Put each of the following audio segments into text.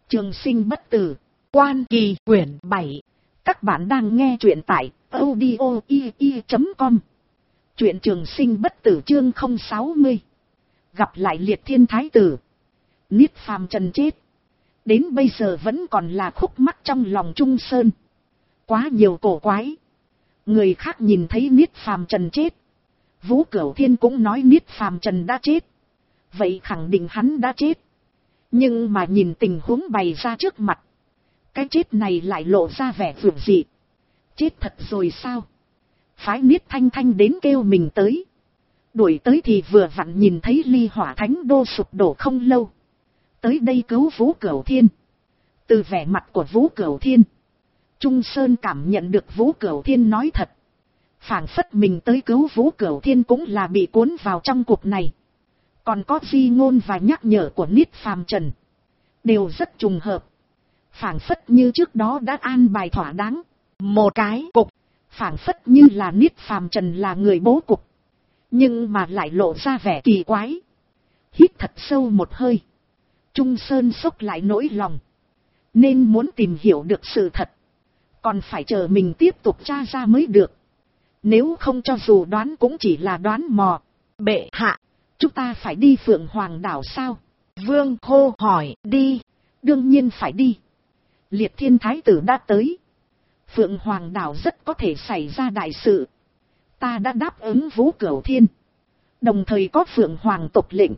Trường sinh bất tử, Quan Kỳ quyển 7. Các bạn đang nghe truyện tại audio.com. Truyện Trường sinh bất tử chương 060. Gặp lại Liệt Thiên Thái Tử. Niết Phàm Trần chết. Đến bây giờ vẫn còn là khúc mắc trong lòng Trung Sơn. Quá nhiều cổ quái. Người khác nhìn thấy Niết Phàm Trần chết. Vũ Cửu Thiên cũng nói Niết Phàm Trần đã chết. Vậy khẳng định hắn đã chết. Nhưng mà nhìn tình huống bày ra trước mặt. Cái chết này lại lộ ra vẻ vượt dị. Chết thật rồi sao? Phái Niết Thanh Thanh đến kêu mình tới. Đuổi tới thì vừa vặn nhìn thấy Ly Hỏa Thánh Đô sụp đổ không lâu. Tới đây cứu Vũ Cửu Thiên. Từ vẻ mặt của Vũ Cửu Thiên, Trung Sơn cảm nhận được Vũ Cửu Thiên nói thật. Phảng phất mình tới cứu Vũ Cửu Thiên cũng là bị cuốn vào trong cuộc này. Còn có di ngôn và nhắc nhở của Niết Phàm Trần. Đều rất trùng hợp. Phảng phất như trước đó đã an bài thỏa đáng. Một cái cục. Phảng phất như là Niết Phàm Trần là người bố cục. Nhưng mà lại lộ ra vẻ kỳ quái. Hít thật sâu một hơi. Trung Sơn xốc lại nỗi lòng. Nên muốn tìm hiểu được sự thật. Còn phải chờ mình tiếp tục tra ra mới được. Nếu không cho dù đoán cũng chỉ là đoán mò. Bệ hạ, chúng ta phải đi Phượng Hoàng đảo sao? Vương hô hỏi. Đi. Đương nhiên phải đi. Liệt Thiên Thái Tử đã tới. Phượng Hoàng đảo rất có thể xảy ra đại sự. Ta đã đáp ứng Vũ Cửu Thiên. Đồng thời có Phượng Hoàng tộc lệnh.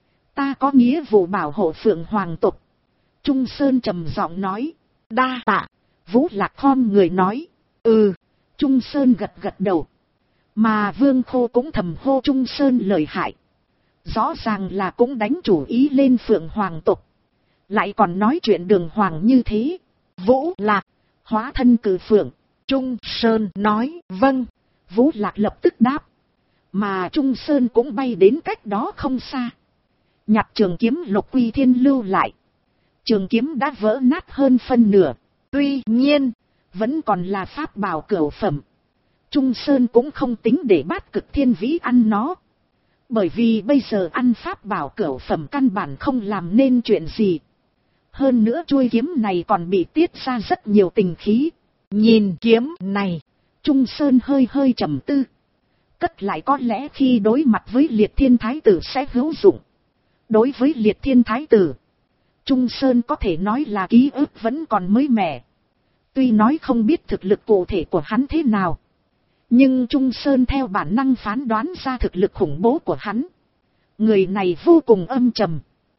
Ta có nghĩa vụ bảo hộ Phượng Hoàng tộc. Trung Sơn trầm giọng nói. Đa tạ. Vũ Lạc khom người nói. Trung Sơn gật gật đầu. Mà Vương Khô cũng thầm hô Trung Sơn lợi hại. Rõ ràng là cũng đánh chủ ý lên Phượng Hoàng tộc. Lại còn nói chuyện đường hoàng như thế. Vũ Lạc, hóa thân cử phượng. Trung Sơn nói vâng. Vũ Lạc lập tức đáp. Mà Trung Sơn cũng bay đến cách đó không xa. Nhặt trường kiếm Lục Quy Thiên lưu lại. Trường kiếm đã vỡ nát hơn phân nửa. Tuy nhiên, vẫn còn là pháp bảo cửu phẩm. Trung Sơn cũng không tính để Bát Cực Thiên Vĩ ăn nó. Bởi vì bây giờ ăn pháp bảo cửu phẩm căn bản không làm nên chuyện gì. Hơn nữa chuôi kiếm này còn bị tiết ra rất nhiều tình khí. Nhìn kiếm này, Trung Sơn hơi hơi trầm tư. Cất lại có lẽ khi đối mặt với Liệt Thiên Thái Tử sẽ hữu dụng. Đối với Liệt Thiên Thái Tử, Trung Sơn có thể nói là ký ức vẫn còn mới mẻ. Tuy nói không biết thực lực cụ thể của hắn thế nào. Nhưng Trung Sơn theo bản năng phán đoán ra thực lực khủng bố của hắn. Người này vô cùng âm trầm.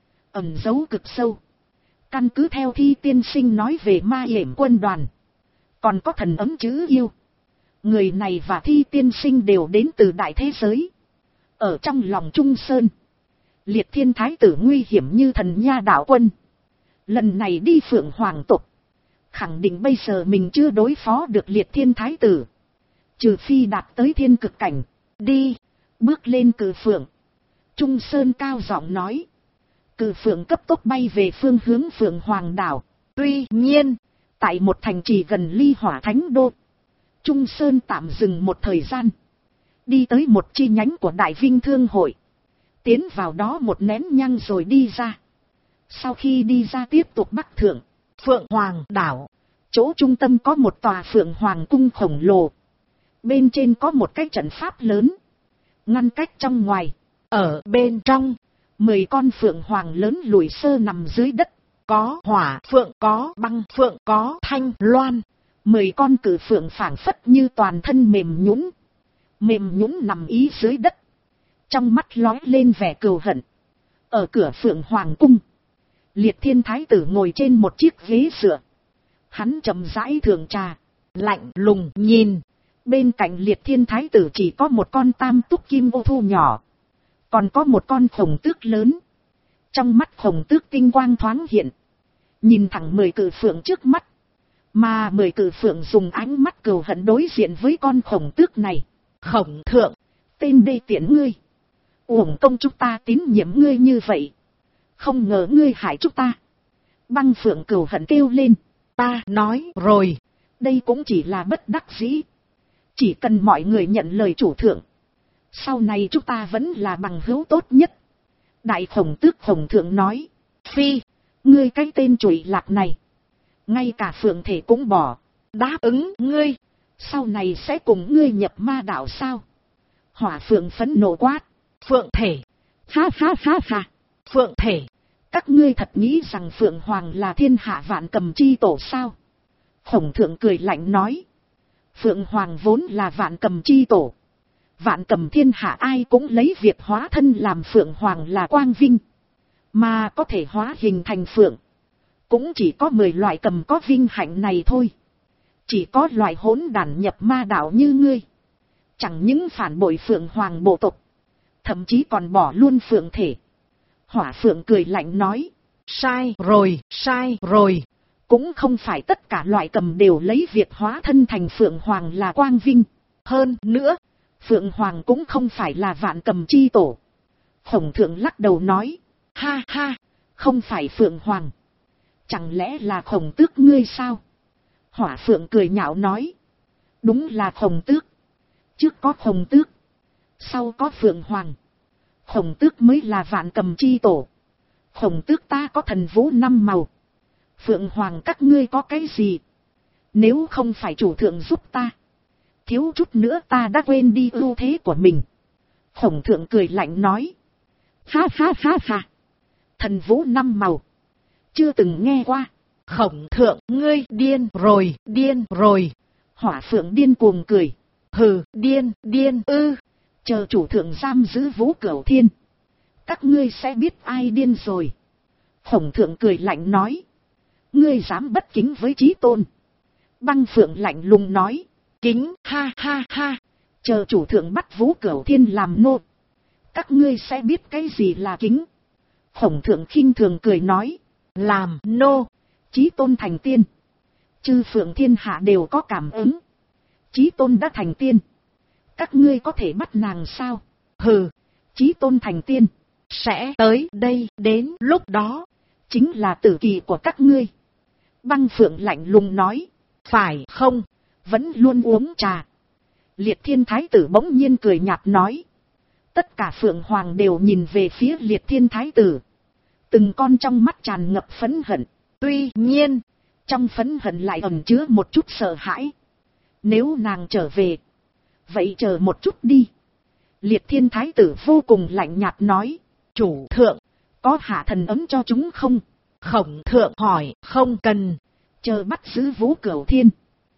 Ẩn giấu cực sâu. Căn cứ theo Thi tiên sinh nói về Ma Yểm quân đoàn. Còn có thần ấm chữ yêu. Người này và Thi tiên sinh đều đến từ đại thế giới. Ở trong lòng Trung Sơn, Liệt Thiên Thái Tử nguy hiểm như thần nha đạo quân. Lần này đi Phượng Hoàng tộc, khẳng định bây giờ mình chưa đối phó được Liệt Thiên Thái Tử. Trừ phi đạt tới thiên cực cảnh. Đi. Bước lên cử phượng. Trung Sơn cao giọng nói. Cử phượng cấp tốc bay về phương hướng Phượng Hoàng đảo. Tuy nhiên, tại một thành trì gần Ly Hỏa Thánh Đô, Trung Sơn tạm dừng một thời gian. Đi tới một chi nhánh của Đại Vinh Thương Hội. Tiến vào đó một nén nhang rồi đi ra. Sau khi đi ra tiếp tục bắc thượng Phượng Hoàng đảo. Chỗ trung tâm có một tòa Phượng Hoàng cung khổng lồ. Bên trên có một cái trận pháp lớn. Ngăn cách trong ngoài. Ở bên trong, 10 con Phượng Hoàng lớn lùi sơ nằm dưới đất. Có hỏa phượng, có băng phượng, có thanh loan. 10 con cử phượng phảng phất như toàn thân mềm nhũn. Mềm nhũn nằm ý dưới đất. Trong mắt lóe lên vẻ cừu hận. Ở cửa Phượng Hoàng cung, Liệt Thiên Thái Tử ngồi trên một chiếc ghế dựa. Hắn chậm rãi thưởng trà, lạnh lùng nhìn. Bên cạnh Liệt Thiên Thái Tử chỉ có một con tam túc kim ô thu nhỏ. Còn có một con khổng tước lớn. Trong mắt khổng tước tinh quang thoáng hiện. Nhìn thẳng 10 cử phượng trước mắt. Mà 10 cử phượng dùng ánh mắt cừu hận đối diện với con khổng tước này. Khổng thượng, tên đê tiện ngươi. Uổng công chúng ta tín nhiệm ngươi như vậy. Không ngờ ngươi hại chúng ta. Băng phượng cừu hận kêu lên. Ta nói rồi, đây cũng chỉ là bất đắc dĩ. Chỉ cần mọi người nhận lời chủ thượng, sau này chúng ta vẫn là bằng hữu tốt nhất. Đại khổng tước khổng thượng nói. Phi, Ngươi cái tên trụy lạc này, ngay cả phượng thể cũng bỏ. Đáp ứng ngươi, sau này sẽ cùng ngươi nhập ma đạo sao? Hỏa phượng phẫn nộ quát. Phượng thể, ha ha ha ha, phượng thể, các ngươi thật nghĩ rằng phượng hoàng là thiên hạ vạn cầm chi tổ sao? Khổng thượng cười lạnh nói. Phượng hoàng vốn là vạn cầm chi tổ. Vạn cầm thiên hạ ai cũng lấy việc hóa thân làm phượng hoàng là quang vinh. Mà có thể hóa hình thành phượng, cũng chỉ có 10 loại cầm có vinh hạnh này thôi. Chỉ có loại hỗn đản nhập ma đạo như ngươi, chẳng những phản bội phượng hoàng bộ tộc, thậm chí còn bỏ luôn phượng thể. Hỏa phượng cười lạnh nói. Sai rồi, sai rồi. Cũng không phải tất cả loại cầm đều lấy việc hóa thân thành phượng hoàng là quang vinh. Hơn nữa, phượng hoàng cũng không phải là vạn cầm chi tổ. Khổng thượng lắc đầu nói. Ha ha, không phải phượng hoàng, chẳng lẽ là Khổng tước ngươi sao? Hỏa phượng cười nhạo nói. Đúng là Khổng tước. Trước có Khổng tước, sau có phượng hoàng. Khổng tước mới là vạn cầm chi tổ. Khổng tước ta có thần vũ 5 màu. Phượng hoàng các ngươi có cái gì? Nếu không phải chủ thượng giúp ta, thiếu chút nữa ta đã quên đi ưu thế của mình. Khổng thượng cười lạnh nói. Ha ha ha ha, thần vũ 5 màu, chưa từng nghe qua. Khổng thượng ngươi điên rồi, điên rồi. Hỏa phượng điên cuồng cười. Hừ, điên, điên ư. Chờ chủ thượng giam giữ Vũ Cửu Thiên, các ngươi sẽ biết ai điên rồi. Khổng thượng cười lạnh nói. Ngươi dám bất kính với chí tôn? Băng phượng lạnh lùng nói. Kính, ha ha ha. Chờ chủ thượng bắt Vũ Cửu Thiên làm nô, các ngươi sẽ biết cái gì là kính. Khổng thượng khinh thường cười nói. Làm nô, chí tôn thành tiên, chư phượng thiên hạ đều có cảm ứng. Chí tôn đã thành tiên, các ngươi có thể bắt nàng sao? Hừ, chí tôn thành tiên, sẽ tới đây, đến lúc đó, chính là tử kỳ của các ngươi. Băng phượng lạnh lùng nói. Phải không? Vẫn luôn uống trà. Liệt thiên thái tử bỗng nhiên cười nhạt nói. Tất cả phượng hoàng đều nhìn về phía liệt thiên thái tử. Từng con trong mắt tràn ngập phẫn hận. Tuy nhiên, trong phẫn hận lại ẩn chứa một chút sợ hãi. Nếu nàng trở về, vậy chờ một chút đi. Liệt thiên thái tử vô cùng lạnh nhạt nói. Chủ thượng, có hạ thần ấm cho chúng không? Khổng thượng hỏi. Không cần, chờ bắt giữ Vũ Cửu Thiên,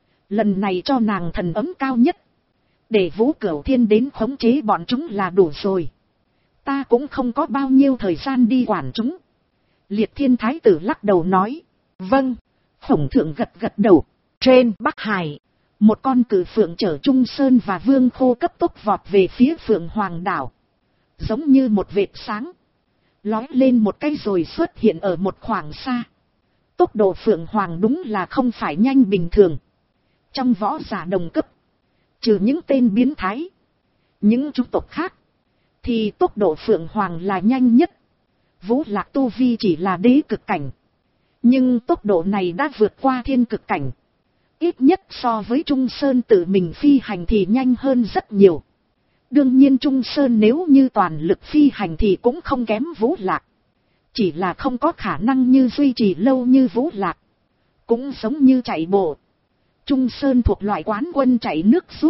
lần này cho nàng thần ấm cao nhất, để Vũ Cửu Thiên đến khống chế bọn chúng là đủ rồi. Ta cũng không có bao nhiêu thời gian đi quản chúng. Liệt thiên thái tử lắc đầu nói. Vâng. Khổng thượng gật gật đầu. Trên Bắc Hải, một con cử phượng chở Trung Sơn và Vương Khô cấp tốc vọt về phía Phượng Hoàng đảo. Giống như một vệt sáng, lói lên một cái rồi xuất hiện ở một khoảng xa. Tốc độ Phượng Hoàng đúng là không phải nhanh bình thường. Trong võ giả đồng cấp, trừ những tên biến thái, những chủng tộc khác, thì tốc độ Phượng Hoàng là nhanh nhất. Vũ Lạc tu vi chỉ là đế cực cảnh, nhưng tốc độ này đã vượt qua thiên cực cảnh. Ít nhất so với Trung Sơn tự mình phi hành thì nhanh hơn rất nhiều. Đương nhiên Trung Sơn nếu như toàn lực phi hành thì cũng không kém Vũ Lạc. Chỉ là không có khả năng như duy trì lâu như Vũ Lạc. Cũng giống như chạy bộ. Trung Sơn thuộc loại quán quân chạy nước rút,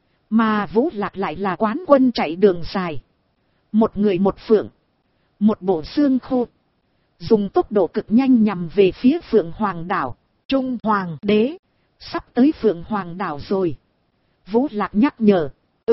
mà Vũ Lạc lại là quán quân chạy đường dài. Một người một phượng, một bộ xương khô, dùng tốc độ cực nhanh nhằm về phía Phượng Hoàng đảo. Trung Hoàng đế, sắp tới Phượng Hoàng đảo rồi. Vũ Lạc nhắc nhở.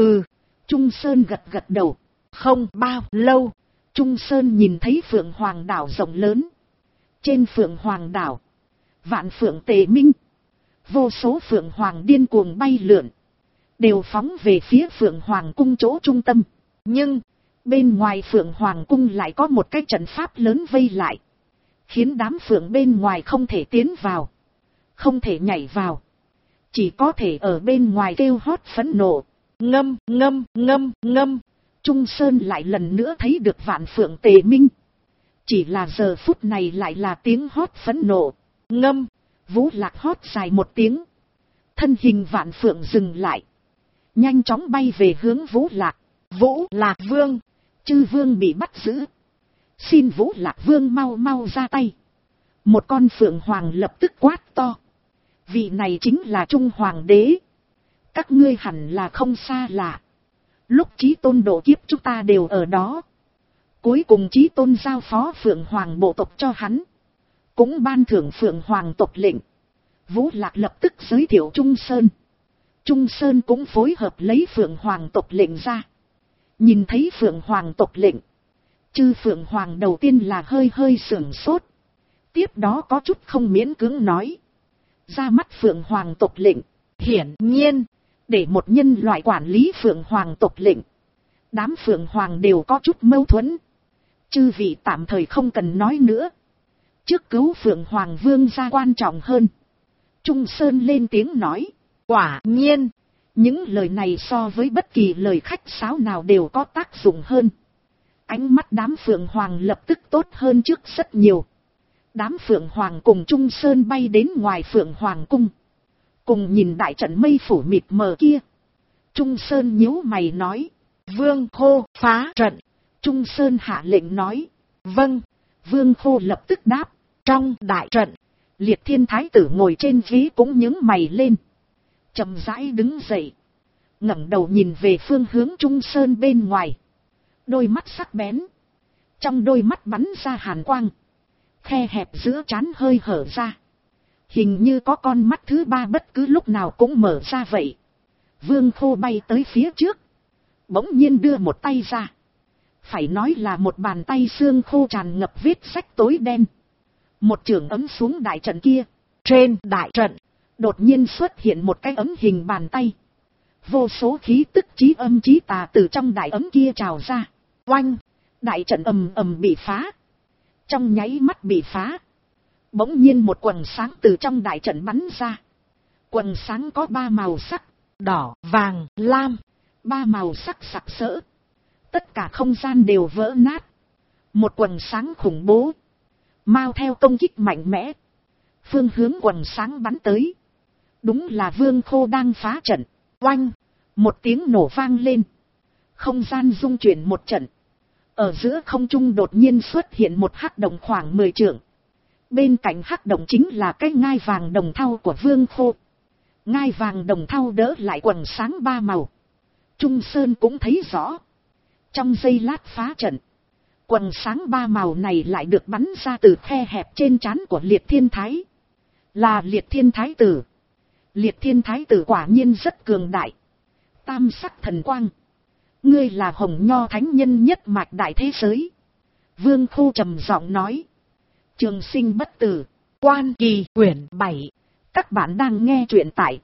Trung Sơn gật gật đầu. Không bao lâu, Trung Sơn nhìn thấy Phượng Hoàng đảo rộng lớn. Trên Phượng Hoàng đảo, vạn phượng tề minh, vô số Phượng Hoàng điên cuồng bay lượn, đều phóng về phía Phượng Hoàng cung chỗ trung tâm. Nhưng bên ngoài Phượng Hoàng cung lại có một cái trận pháp lớn vây lại, khiến đám phượng bên ngoài không thể tiến vào, không thể nhảy vào, chỉ có thể ở bên ngoài kêu hót phẫn nộ. Ngâm ngâm ngâm ngâm. Trung Sơn lại lần nữa thấy được vạn phượng tề minh. Chỉ là giờ phút này lại là tiếng hót phẫn nộ. Ngâm. Vũ Lạc hót dài một tiếng. Thân hình vạn phượng dừng lại, nhanh chóng bay về hướng Vũ Lạc. Vũ Lạc Vương, chư vương bị bắt giữ, xin Vũ Lạc Vương mau mau ra tay. Một con phượng hoàng lập tức quát to. Vị này chính là Trung Hoàng đế. Các ngươi hẳn là không xa lạ. Lúc Chí Tôn độ kiếp chúng ta đều ở đó. Cuối cùng Chí Tôn giao phó phượng hoàng bộ tộc cho hắn. Cũng ban thưởng phượng hoàng tộc lệnh. Vũ Lạc lập tức giới thiệu Trung Sơn. Trung Sơn cũng phối hợp lấy phượng hoàng tộc lệnh ra. Nhìn thấy phượng hoàng tộc lệnh. Chư phượng hoàng đầu tiên là hơi sửng sốt. Tiếp đó có chút không miễn cưỡng nói. Ra mắt phượng hoàng tộc lệnh. Hiển nhiên, để một nhân loại quản lý phượng hoàng tộc lệnh. Đám phượng hoàng đều có chút mâu thuẫn. Chư vị tạm thời không cần nói nữa. Trước cứu phượng hoàng vương gia quan trọng hơn. Trung Sơn lên tiếng nói. Quả nhiên, những lời này so với bất kỳ lời khách sáo nào đều có tác dụng hơn. Ánh mắt đám phượng hoàng lập tức tốt hơn trước rất nhiều. Đám phượng hoàng cùng Trung Sơn bay đến ngoài phượng hoàng cung. Cùng nhìn đại trận mây phủ mịt mờ kia. Trung Sơn nhíu mày nói. Vương Khô phá trận. Trung Sơn hạ lệnh nói. Vâng. Vương Khô lập tức đáp. Trong đại trận, Liệt Thiên Thái tử ngồi trên ghế cũng nhướng mày lên. Chậm rãi đứng dậy. Ngẩng đầu nhìn về phương hướng Trung Sơn bên ngoài. Đôi mắt sắc bén. Trong đôi mắt bắn ra hàn quang. Khe hẹp giữa trán hơi hở ra. Hình như có con mắt thứ ba bất cứ lúc nào cũng mở ra vậy. Vương Khô bay tới phía trước. Bỗng nhiên đưa một tay ra. Phải nói là một bàn tay xương khô tràn ngập vết rách tối đen. Một chưởng ấm xuống đại trận kia. Trên đại trận, đột nhiên xuất hiện một cái ấm hình bàn tay. Vô số khí tức chí âm chí tà từ trong đại ấm kia trào ra. Oanh! Đại trận ầm ầm bị phá. Trong nháy mắt bị phá. Bỗng nhiên một quầng sáng từ trong đại trận bắn ra. Quầng sáng có 3 màu sắc. Đỏ, vàng, lam. 3 màu sắc sặc sỡ. Tất cả không gian đều vỡ nát. Một quầng sáng khủng bố. Mau theo công kích mạnh mẽ. Phương hướng quầng sáng bắn tới. Đúng là Vương Khô đang phá trận. Oanh! Một tiếng nổ vang lên. Không gian rung chuyển một trận. Ở giữa không trung đột nhiên xuất hiện một hắc động khoảng 10 trượng. Bên cạnh hắc động chính là cái ngai vàng đồng thau của Vương Khô. Ngai vàng đồng thau đỡ lại quầng sáng 3 màu. Trung Sơn cũng thấy rõ. Trong giây lát phá trận. Quầng sáng 3 màu này lại được bắn ra từ khe hẹp trên trán của Liệt Thiên Thái. Là Liệt Thiên Thái tử. Liệt Thiên Thái tử quả nhiên rất cường đại. Tam sắc thần quang. Ngươi là Hồng Nho thánh nhân nhất mạch đại thế giới. Vương Khô trầm giọng nói. Trường sinh bất tử. Quan Kỳ quyển 7. Các bạn đang nghe truyện tại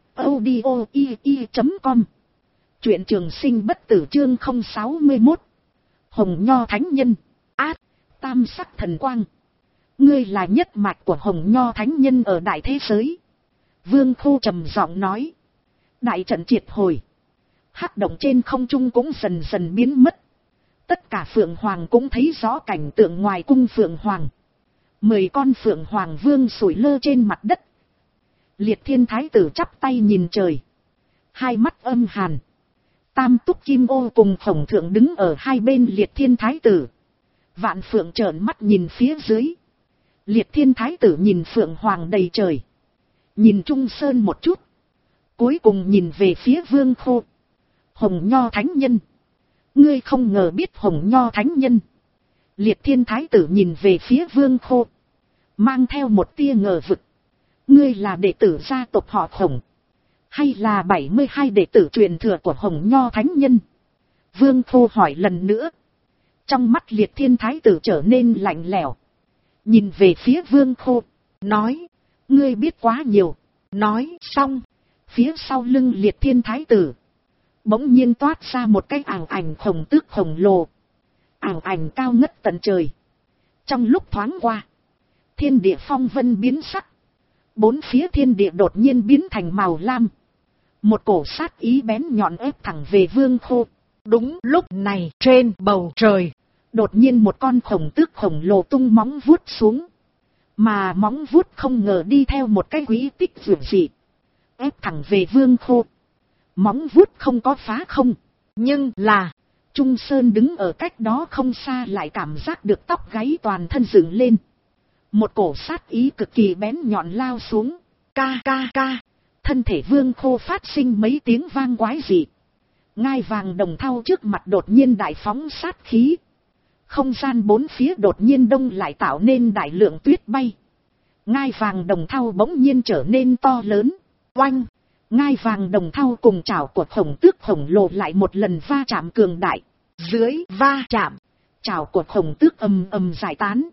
audio.com. Truyện Trường sinh bất tử chương 061. Hồng Nho thánh nhân. Át. Tam sắc thần quang. Ngươi là nhất mạch của Hồng Nho thánh nhân ở đại thế giới. Vương Khô trầm giọng nói. Đại trận triệt hồi. Hắc động trên không trung cũng dần dần biến mất. Tất cả phượng hoàng cũng thấy rõ cảnh tượng ngoài cung phượng hoàng. 10 con phượng hoàng vương sủi lơ trên mặt đất. Liệt Thiên Thái tử chắp tay nhìn trời. Hai mắt âm hàn. Tam Túc Kim Ô cùng Khổng Thượng đứng ở hai bên Liệt Thiên Thái tử. Vạn Phượng trợn mắt nhìn phía dưới. Liệt Thiên Thái tử nhìn phượng hoàng đầy trời. Nhìn Trung Sơn một chút. Cuối cùng nhìn về phía Vương Khô. Hồng Nho thánh nhân. Ngươi không ngờ biết Hồng Nho thánh nhân. Liệt Thiên Thái tử nhìn về phía Vương Khô. Mang theo một tia ngờ vực. Ngươi là đệ tử gia tộc họ Khổng. Hay là 72 đệ tử truyền thừa của Hồng Nho thánh nhân? Vương Khô hỏi lần nữa. Trong mắt Liệt Thiên Thái tử trở nên lạnh lẽo. Nhìn về phía Vương Khô. Nói. Ngươi biết quá nhiều. Nói xong. Phía sau lưng Liệt Thiên Thái tử. Bỗng nhiên toát ra một cái ảo ảnh khổng tước khổng lồ. Ảo ảnh cao ngất tận trời. Trong lúc thoáng qua. Thiên địa phong vân biến sắc. 4 phía thiên địa đột nhiên biến thành màu lam. Một cổ sát ý bén nhọn ép thẳng về Vương Khô. Đúng lúc này trên bầu trời. Đột nhiên một con khổng tước khổng lồ tung móng vuốt xuống. Mà móng vuốt không ngờ đi theo một cái quỹ tích vượt dị. Ép thẳng về Vương Khô. Móng vuốt không có phá không. Nhưng là. Trung Sơn đứng ở cách đó không xa lại cảm giác được tóc gáy toàn thân dựng lên. Một cổ sát ý cực kỳ bén nhọn lao xuống. Ca ca ca. Thân thể Vương Khô phát sinh mấy tiếng vang quái dị. Ngai vàng đồng thau trước mặt đột nhiên đại phóng sát khí. Không gian bốn phía đột nhiên đông lại tạo nên đại lượng tuyết bay. Ngai vàng đồng thau bỗng nhiên trở nên to lớn. Oanh! Ngai vàng đồng thau cùng chảo của khổng tước khổng lồ lại một lần va chạm cường đại. Dưới va chạm, chảo của khổng tước ầm ầm giải tán.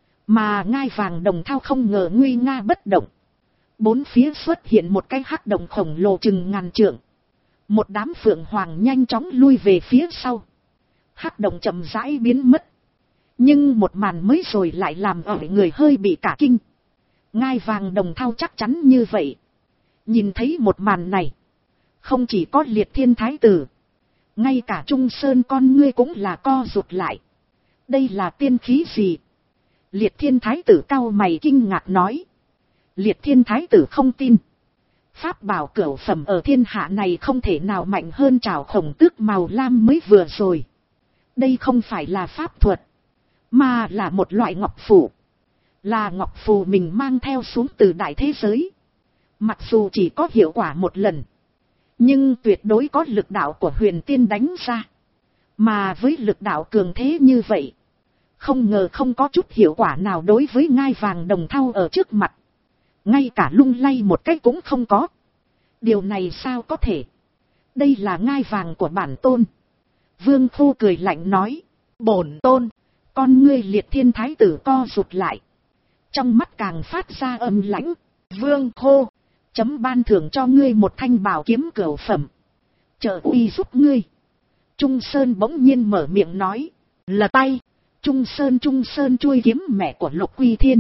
Mà ngai vàng đồng thau không ngờ nguy nga bất động. Bốn phía xuất hiện một cái hắc động khổng lồ chừng ngàn trượng. Một đám phượng hoàng nhanh chóng lui về phía sau. Hắc động chậm rãi biến mất. Nhưng một màn mới rồi lại làm ở người hơi bị cả kinh. Ngai vàng đồng thau chắc chắn như vậy. Nhìn thấy một màn này. Không chỉ có Liệt Thiên Thái Tử. Ngay cả Trung Sơn con ngươi cũng là co rụt lại. Đây là tiên khí gì? Liệt Thiên Thái Tử cau mày kinh ngạc nói. Liệt Thiên Thái Tử không tin. Pháp bảo cửu phẩm ở thiên hạ này không thể nào mạnh hơn trảo khổng tước màu lam mới vừa rồi. Đây không phải là pháp thuật. Mà là một loại ngọc phù. Là ngọc phù mình mang theo xuống từ đại thế giới. Mặc dù chỉ có hiệu quả một lần. Nhưng tuyệt đối có lực đạo của huyền tiên đánh ra. Mà với lực đạo cường thế như vậy. Không ngờ không có chút hiệu quả nào đối với ngai vàng đồng thau ở trước mặt. Ngay cả lung lay một cái cũng không có. Điều này sao có thể? Đây là ngai vàng của bản tôn. Vương Khô cười lạnh nói. Bổn tôn. Con ngươi Liệt Thiên Thái Tử co rụt lại. Trong mắt càng phát ra âm lãnh. Vương Khô. Chấm ban thưởng cho ngươi một thanh bảo kiếm cửu phẩm. Trợ uy giúp ngươi. Trung Sơn bỗng nhiên mở miệng nói. Là tay. Trung Sơn chuôi kiếm mẹ của Lục Quy Thiên.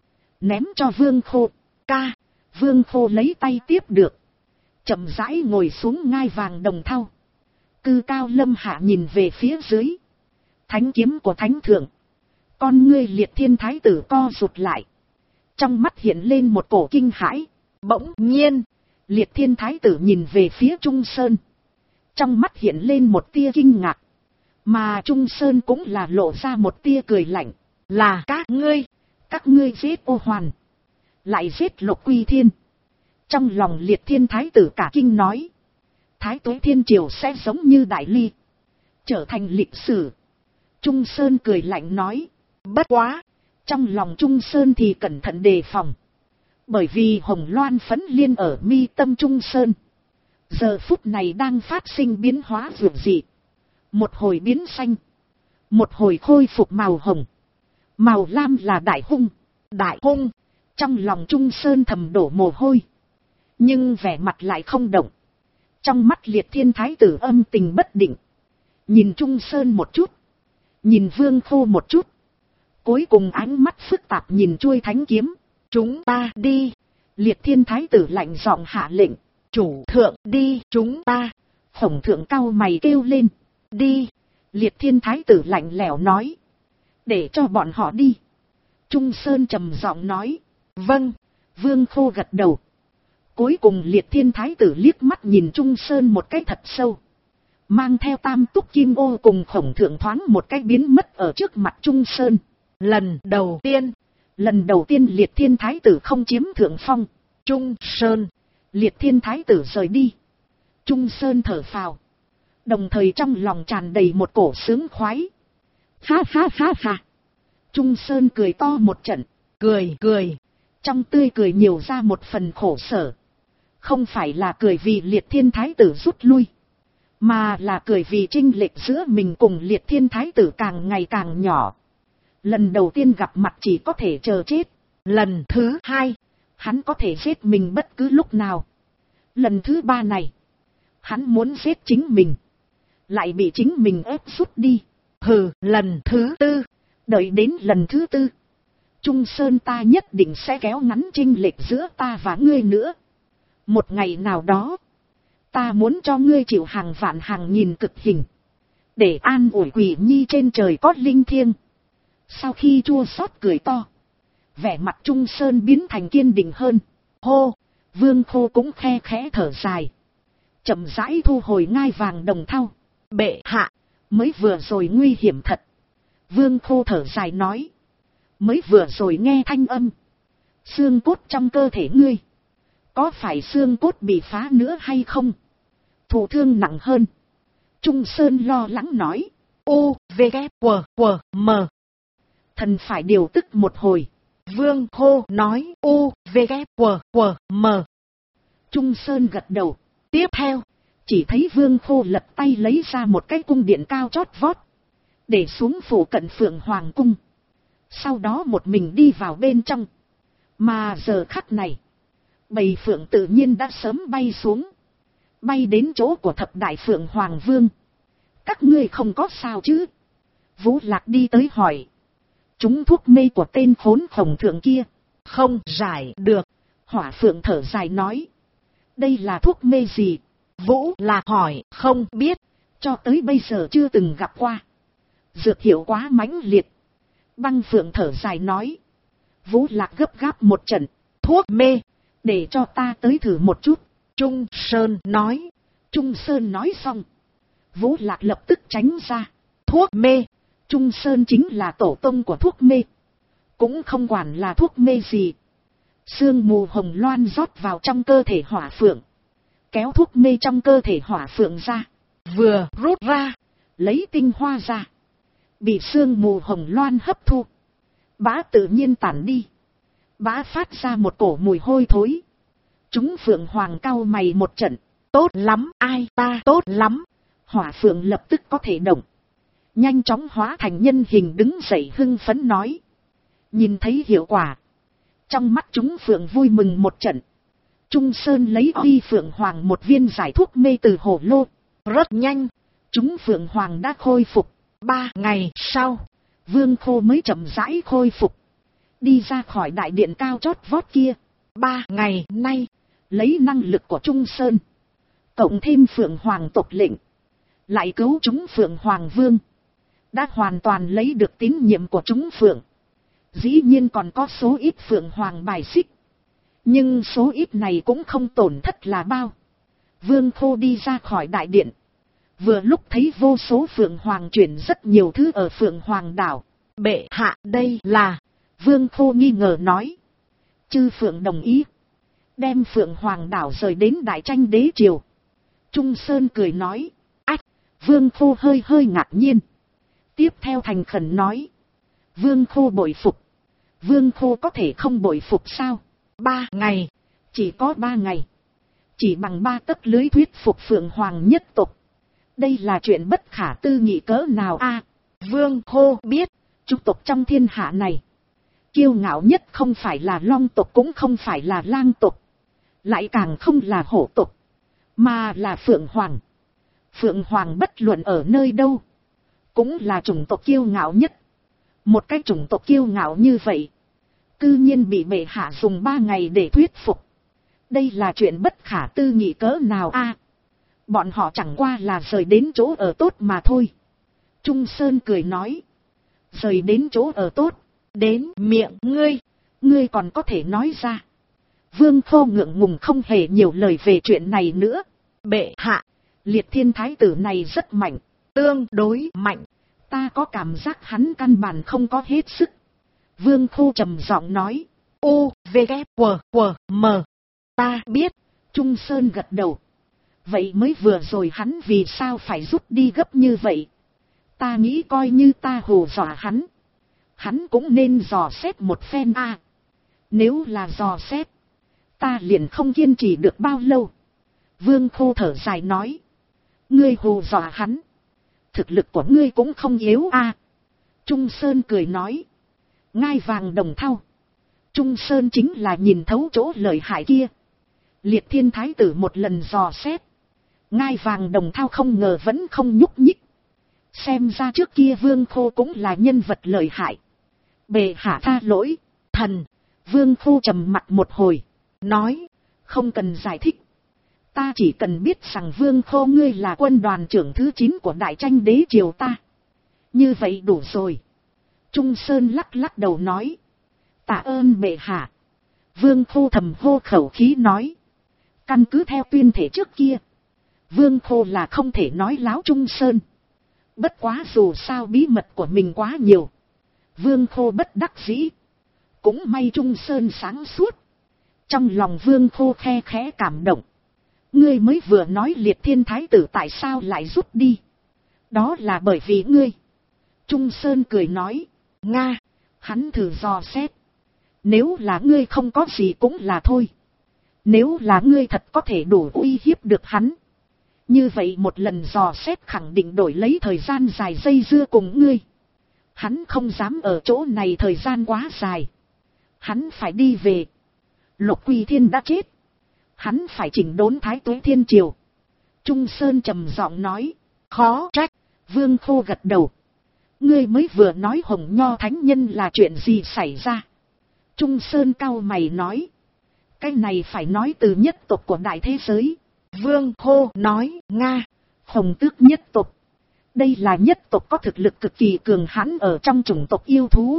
Ném cho Vương Khô. Ca. Vương Khô lấy tay tiếp được. Chậm rãi ngồi xuống ngai vàng đồng thau. Cư cao lâm hạ nhìn về phía dưới. Thánh kiếm của thánh thượng. Con ngươi Liệt Thiên Thái Tử co rụt lại. Trong mắt hiện lên một cổ kinh hãi. Bỗng nhiên. Liệt Thiên Thái Tử nhìn về phía Trung Sơn. Trong mắt hiện lên một tia kinh ngạc. Mà Trung Sơn cũng là lộ ra một tia cười lạnh. Là các ngươi giết Ô Hoàn. Lại giết Lục Quy Thiên. Trong lòng Liệt Thiên Thái Tử cả kinh nói. Thái Tuế Thiên Triều sẽ giống như Đại Ly. Trở thành lịch sử. Trung Sơn cười lạnh nói. Bất quá. Trong lòng Trung Sơn thì cẩn thận đề phòng. Bởi vì hồng loan phấn liên ở mi tâm Trung Sơn. Giờ phút này đang phát sinh biến hóa dường dị. Một hồi biến xanh. Một hồi khôi phục màu hồng. Màu lam là đại hung. Đại hung. Trong lòng Trung Sơn thầm đổ mồ hôi. Nhưng vẻ mặt lại không động. Trong mắt Liệt Thiên Thái Tử âm tình bất định. Nhìn Trung Sơn một chút. Nhìn Vương Khô một chút. Cuối cùng ánh mắt phức tạp nhìn chuôi thánh kiếm. Chúng ta đi. Liệt Thiên Thái Tử lạnh giọng hạ lệnh. Chủ thượng đi chúng ta. Khổng thượng cau mày kêu lên. Đi. Liệt Thiên Thái Tử lạnh lẽo nói. Để cho bọn họ đi. Trung Sơn trầm giọng nói. Vâng. Vương Khô gật đầu. Cuối cùng Liệt Thiên Thái Tử liếc mắt nhìn Trung Sơn một cái thật sâu. Mang theo tam túc kim ô cùng khổng thượng thoáng một cái biến mất ở trước mặt Trung Sơn. Lần đầu tiên Liệt Thiên Thái Tử không chiếm thượng phong. Trung Sơn. Liệt Thiên Thái Tử rời đi. Trung Sơn thở phào. Đồng thời trong lòng tràn đầy một cổ sướng khoái. Ha ha ha ha. Trung Sơn cười to một trận. Cười. Trong tươi cười nhiều ra một phần khổ sở. Không phải là cười vì Liệt Thiên Thái Tử rút lui. Mà là cười vì chênh lệch giữa mình cùng Liệt Thiên Thái Tử càng ngày càng nhỏ. Lần đầu tiên gặp mặt chỉ có thể chờ chết. Lần thứ hai. Hắn có thể giết mình bất cứ lúc nào. Lần thứ ba này. Hắn muốn giết chính mình. Lại bị chính mình ép rút đi. Hừ, lần thứ tư. Đợi đến lần thứ tư. Trung Sơn ta nhất định sẽ kéo ngắn chênh lệch giữa ta và ngươi nữa. Một ngày nào đó. Ta muốn cho ngươi chịu hàng vạn hàng nghìn cực hình. Để an ủi quỷ nhi trên trời có linh thiêng. Sau khi chua xót cười to. Vẻ mặt Trung Sơn biến thành kiên định hơn. Hô. Vương Khô cũng khe khẽ thở dài. Chậm rãi thu hồi ngai vàng đồng thau. Bệ hạ. Mới vừa rồi nguy hiểm thật. Vương Khô thở dài nói. mới vừa rồi nghe thanh âm, xương cốt trong cơ thể ngươi, có phải xương cốt bị phá nữa hay không, thụ thương nặng hơn. Trung Sơn lo lắng nói, u v g q q m thần phải điều tức một hồi. Vương Khô nói, u v g q q m. Trung Sơn gật đầu. Tiếp theo, chỉ thấy Vương Khô lật tay lấy ra một cái cung điện cao chót vót, để xuống phủ cận Phượng Hoàng cung. Sau đó một mình đi vào bên trong. Mà giờ khắc này, bầy phượng tự nhiên đã sớm bay xuống, bay đến chỗ của thập đại Phượng Hoàng Vương. Các ngươi không có sao chứ? Vũ Lạc đi tới hỏi. Chúng thuốc mê của tên khốn khổng thượng kia không giải được. Hỏa Phượng thở dài nói, đây là thuốc mê gì? Vũ Lạc hỏi, không biết, cho tới bây giờ chưa từng gặp qua. Dược hiệu quá mãnh liệt. Băng Phượng thở dài nói. Vũ Lạc gấp gáp một trận, thuốc mê, để cho ta tới thử một chút. Trung Sơn nói. Trung Sơn nói xong, Vũ Lạc lập tức tránh ra. Thuốc mê, Trung Sơn chính là tổ tông của thuốc mê, cũng không quản là thuốc mê gì. Sương mù hồng loan rót vào trong cơ thể Hỏa Phượng, kéo thuốc mê trong cơ thể Hỏa Phượng ra, vừa rút ra, lấy tinh hoa ra, bị sương mù hồng loan hấp thu. Bã tự nhiên tản đi, bã phát ra một cổ mùi hôi thối. Chúng Phượng Hoàng cau mày một trận, tốt lắm, ai ta tốt lắm. Hỏa Phượng lập tức có thể động, nhanh chóng hóa thành nhân hình đứng dậy hưng phấn nói. Nhìn thấy hiệu quả, trong mắt chúng Phượng vui mừng một trận. Trung Sơn lấy Uy Phượng Hoàng một viên giải thuốc mê từ hồ lô. Rất nhanh, chúng Phượng Hoàng đã khôi phục. 3 ngày sau, Vương Khô mới chậm rãi khôi phục, đi ra khỏi đại điện cao chót vót kia. 3 ngày nay, lấy năng lực của Trung Sơn, cộng thêm Phượng Hoàng tộc lệnh, lại cứu chúng Phượng Hoàng Vương, đã hoàn toàn lấy được tín nhiệm của chúng Phượng. Dĩ nhiên còn có số ít Phượng Hoàng bài xích, nhưng số ít này cũng không tổn thất là bao. Vương Khô đi ra khỏi đại điện, vừa lúc thấy vô số Phượng Hoàng chuyển rất nhiều thứ ở Phượng Hoàng đảo. Bệ hạ, đây là... Vương Khô nghi ngờ nói. Chư Phượng đồng ý, đem Phượng Hoàng đảo rời đến Đại Tranh Đế Triều. Trung Sơn cười nói. Ách! Vương Khô hơi ngạc nhiên. Tiếp theo thành khẩn nói. Vương Khô bội phục. Vương Khô có thể không bội phục sao? 3 ngày. Chỉ có 3 ngày. Chỉ bằng 3 tấc lưới thuyết phục Phượng Hoàng nhất tộc. Đây là chuyện bất khả tư nghị cỡ nào a? Vương Khô biết, chủng tộc trong thiên hạ này, kiêu ngạo nhất không phải là Long tộc, cũng không phải là Lang tộc, lại càng không là Hổ tộc, mà là Phượng Hoàng. Phượng Hoàng bất luận ở nơi đâu, cũng là chủng tộc kiêu ngạo nhất. Một cái chủng tộc kiêu ngạo như vậy, cư nhiên bị bệ hạ dùng 3 ngày để thuyết phục. Đây là chuyện bất khả tư nghị cỡ nào a? Bọn họ chẳng qua là rời đến chỗ ở tốt mà thôi. Trung Sơn cười nói. Rời đến chỗ ở tốt, đến miệng ngươi còn có thể nói ra. Vương Khô ngượng ngùng không hề nhiều lời về chuyện này nữa. Bệ hạ, Liệt Thiên Thái tử này rất mạnh, tương đối mạnh. Ta có cảm giác hắn căn bản không có hết sức. Vương Khô trầm giọng nói. U, V, K, W, W, M. Ta biết. Trung Sơn gật đầu. Vậy mới vừa rồi hắn vì sao phải rút đi gấp như vậy? Ta nghĩ coi như ta hù dọa hắn, hắn cũng nên dò xét một phen a. Nếu là dò xét, ta liền không kiên trì được bao lâu. Vương Khô thở dài nói. Ngươi hù dọa hắn, thực lực của ngươi cũng không yếu a. Trung Sơn cười nói. Ngai vàng đồng thau. Trung Sơn chính là nhìn thấu chỗ lợi hại kia. Liệt Thiên Thái tử một lần dò xét, ngai vàng đồng thau không ngờ vẫn không nhúc nhích. Xem ra trước kia Vương Khô cũng là nhân vật lợi hại. Bệ hạ tha lỗi, thần. Vương Khô trầm mặt một hồi, nói. Không cần giải thích. Ta chỉ cần biết rằng Vương Khô ngươi là quân đoàn trưởng thứ 9 của Đại Tranh Đế Triều ta. Như vậy đủ rồi. Trung Sơn lắc lắc đầu nói. Tạ ơn bệ hạ. Vương Khô thầm hô khẩu khí nói. Căn cứ theo tuyên thể trước kia, Vương Khô là không thể nói láo Trung Sơn. Bất quá dù sao bí mật của mình quá nhiều, Vương Khô bất đắc dĩ. Cũng may Trung Sơn sáng suốt. Trong lòng Vương Khô khe khẽ cảm động. Ngươi mới vừa nói Liệt Thiên Thái tử tại sao lại rút đi. Đó là bởi vì ngươi. Trung Sơn cười nói. Nga, hắn thử dò xét. Nếu là ngươi không có gì cũng là thôi. Nếu là ngươi thật có thể đủ uy hiếp được hắn. Như vậy một lần dò xét khẳng định đổi lấy thời gian dài dây dưa cùng ngươi. Hắn không dám ở chỗ này thời gian quá dài. Hắn phải đi về. Lục Quy Thiên đã chết. Hắn phải chỉnh đốn Thái Tuế Thiên Triều. Trung Sơn trầm giọng nói. Khó trách. Vương Khô gật đầu. Ngươi mới vừa nói Hồng Nho Thánh Nhân là chuyện gì xảy ra. Trung Sơn cau mày nói. Cái này phải nói từ nhất tộc của đại thế giới. Vương Khô nói. Nga. Hồng Tước nhất tộc. Đây là nhất tộc có thực lực cực kỳ cường hãn ở trong chủng tộc yêu thú.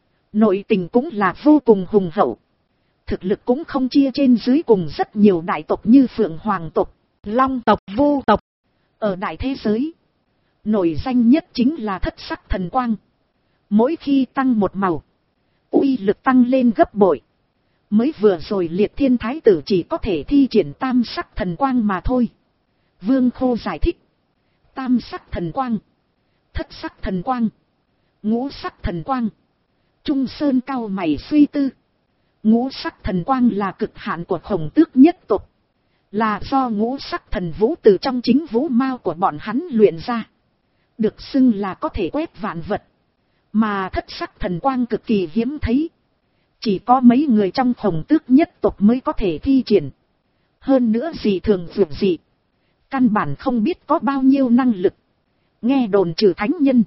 Nội tình cũng là vô cùng hùng hậu. Thực lực cũng không chia trên dưới cùng rất nhiều đại tộc như Phượng Hoàng tộc, Long tộc, Vu tộc. Ở đại thế giới, nổi danh nhất chính là Thất Sắc Thần Quang. Mỗi khi tăng một màu, uy lực tăng lên gấp bội. Mới vừa rồi Liệt Thiên Thái tử chỉ có thể thi triển Tam Sắc Thần Quang mà thôi. Vương Khô giải thích. Tam Sắc Thần Quang, Thất Sắc Thần Quang, Ngũ Sắc Thần Quang. Trung Sơn cau mày suy tư. Ngũ Sắc Thần Quang là cực hạn của Khổng Tước nhất tộc. Là do Ngũ Sắc Thần Vũ từ trong chính vũ mao của bọn hắn luyện ra. Được xưng là có thể quét vạn vật. Mà Thất Sắc Thần Quang cực kỳ hiếm thấy. Chỉ có mấy người trong Khổng Tước nhất tộc mới có thể thi triển. Hơn nữa dị thường vượt dị. Căn bản không biết có bao nhiêu năng lực. Nghe đồn trừ thánh nhân.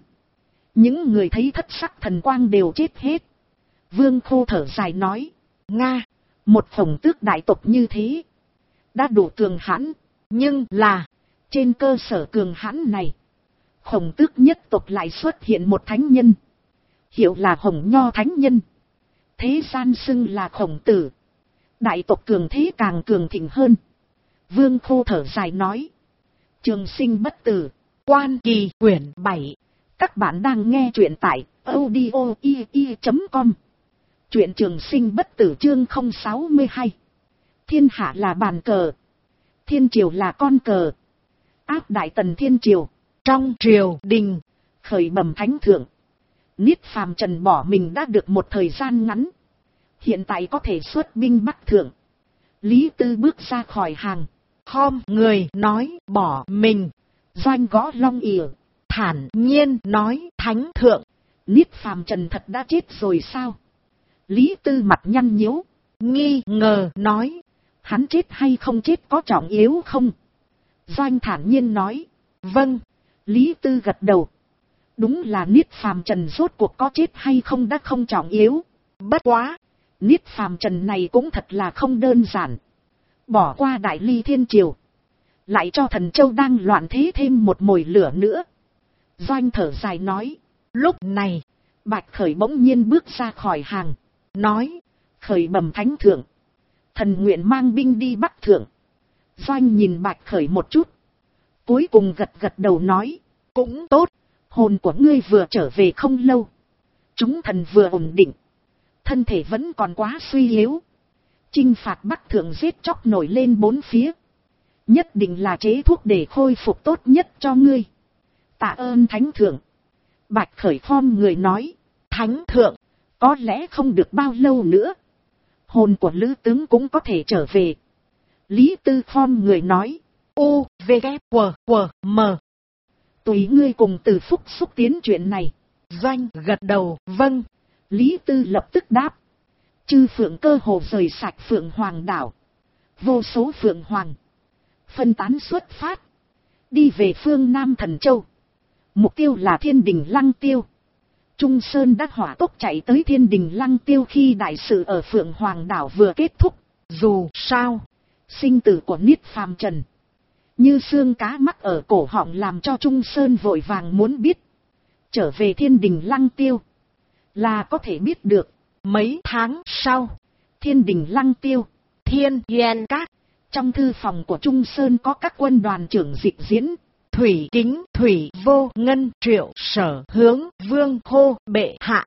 Những người thấy Thất Sắc Thần Quang đều chết hết. Vương Khô thở dài nói. Nga, một Khổng Tước đại tộc như thế. Đã đủ cường hãn. Nhưng là, trên cơ sở cường hãn này, Khổng Tước nhất tộc lại xuất hiện một thánh nhân. Hiệu là Hồng Nho Thánh Nhân. Thế gian xưng là Khổng Tử. Đại tộc cường thế càng cường thịnh hơn. Vương Khô thở dài nói. Trường Sinh bất tử. Quan Kỳ quyển 7. Các bạn đang nghe truyện tại audio.com. Truyện Trường Sinh bất tử chương 062. Thiên hạ là bàn cờ. Thiên triều là con cờ. Áp Đại Tần Thiên Triều. Trong triều đình, khởi bẩm thánh thượng. Niết Phàm Trần bỏ mình đã được một thời gian ngắn. Hiện tại có thể xuất binh bắc thượng. Lý Tư bước ra khỏi hàng. Khom người nói bỏ mình. Doanh gõ long ỉa. Thản nhiên nói thánh thượng. Niết Phàm Trần thật đã chết rồi sao? Lý Tư mặt nhăn nhíu. Nghi ngờ nói. Hắn chết hay không chết có trọng yếu không? Doanh thản nhiên nói. Vâng. Lý Tư gật đầu. Đúng là Niết Phàm Trần rốt cuộc có chết hay không đã không trọng yếu. Bất quá. Niết Phàm Trần này cũng thật là không đơn giản. Bỏ qua Đại Ly Thiên Triều. Lại cho Thần Châu đang loạn thế thêm một mồi lửa nữa. Doanh thở dài nói. Lúc này, Bạch Khởi bỗng nhiên bước ra khỏi hàng. Nói. Khởi bẩm thánh thượng. Thần nguyện mang binh đi bắc thượng. Doanh nhìn Bạch Khởi một chút. Cuối cùng gật gật đầu nói. Cũng tốt. Hồn của ngươi vừa trở về không lâu. Chúng thần vừa ổn định. Thân thể vẫn còn quá suy yếu. Chinh phạt bắc thượng giết chóc nổi lên bốn phía. Nhất định là chế thuốc để khôi phục tốt nhất cho ngươi. Tạ ơn thánh thượng. Bạch Khởi khom người nói. Thánh thượng, có lẽ không được bao lâu nữa. Hồn của Lữ tướng cũng có thể trở về. Lý Tư khom người nói. U, V, K, W, W, M. Tùy ngươi cùng Từ Phúc xúc tiến chuyện này. Doanh gật đầu. Vâng. Lý Tư lập tức đáp. Chư phượng cơ hồ rời sạch Phượng Hoàng đảo. Vô số Phượng Hoàng phân tán xuất phát. Đi về phương Nam Thần Châu. Mục tiêu là Thiên Đình Lăng Tiêu. Trung Sơn đã hỏa tốc chạy tới Thiên Đình Lăng Tiêu khi đại sự ở Phượng Hoàng đảo vừa kết thúc. Dù sao, sinh tử của Niết Phàm Trần như xương cá mắc ở cổ họng làm cho Trung Sơn vội vàng muốn biết. Trở về Thiên Đình Lăng Tiêu là có thể biết được. Mấy tháng sau, Thiên Đình Lăng Tiêu, Thiên Yên Các. Trong thư phòng của Trung Sơn có các quân đoàn trưởng dịch diễn. Thủy Kính, Thủy Vô Ngân, Triệu Sở Hướng, Vương Khô, Bệ Hạ.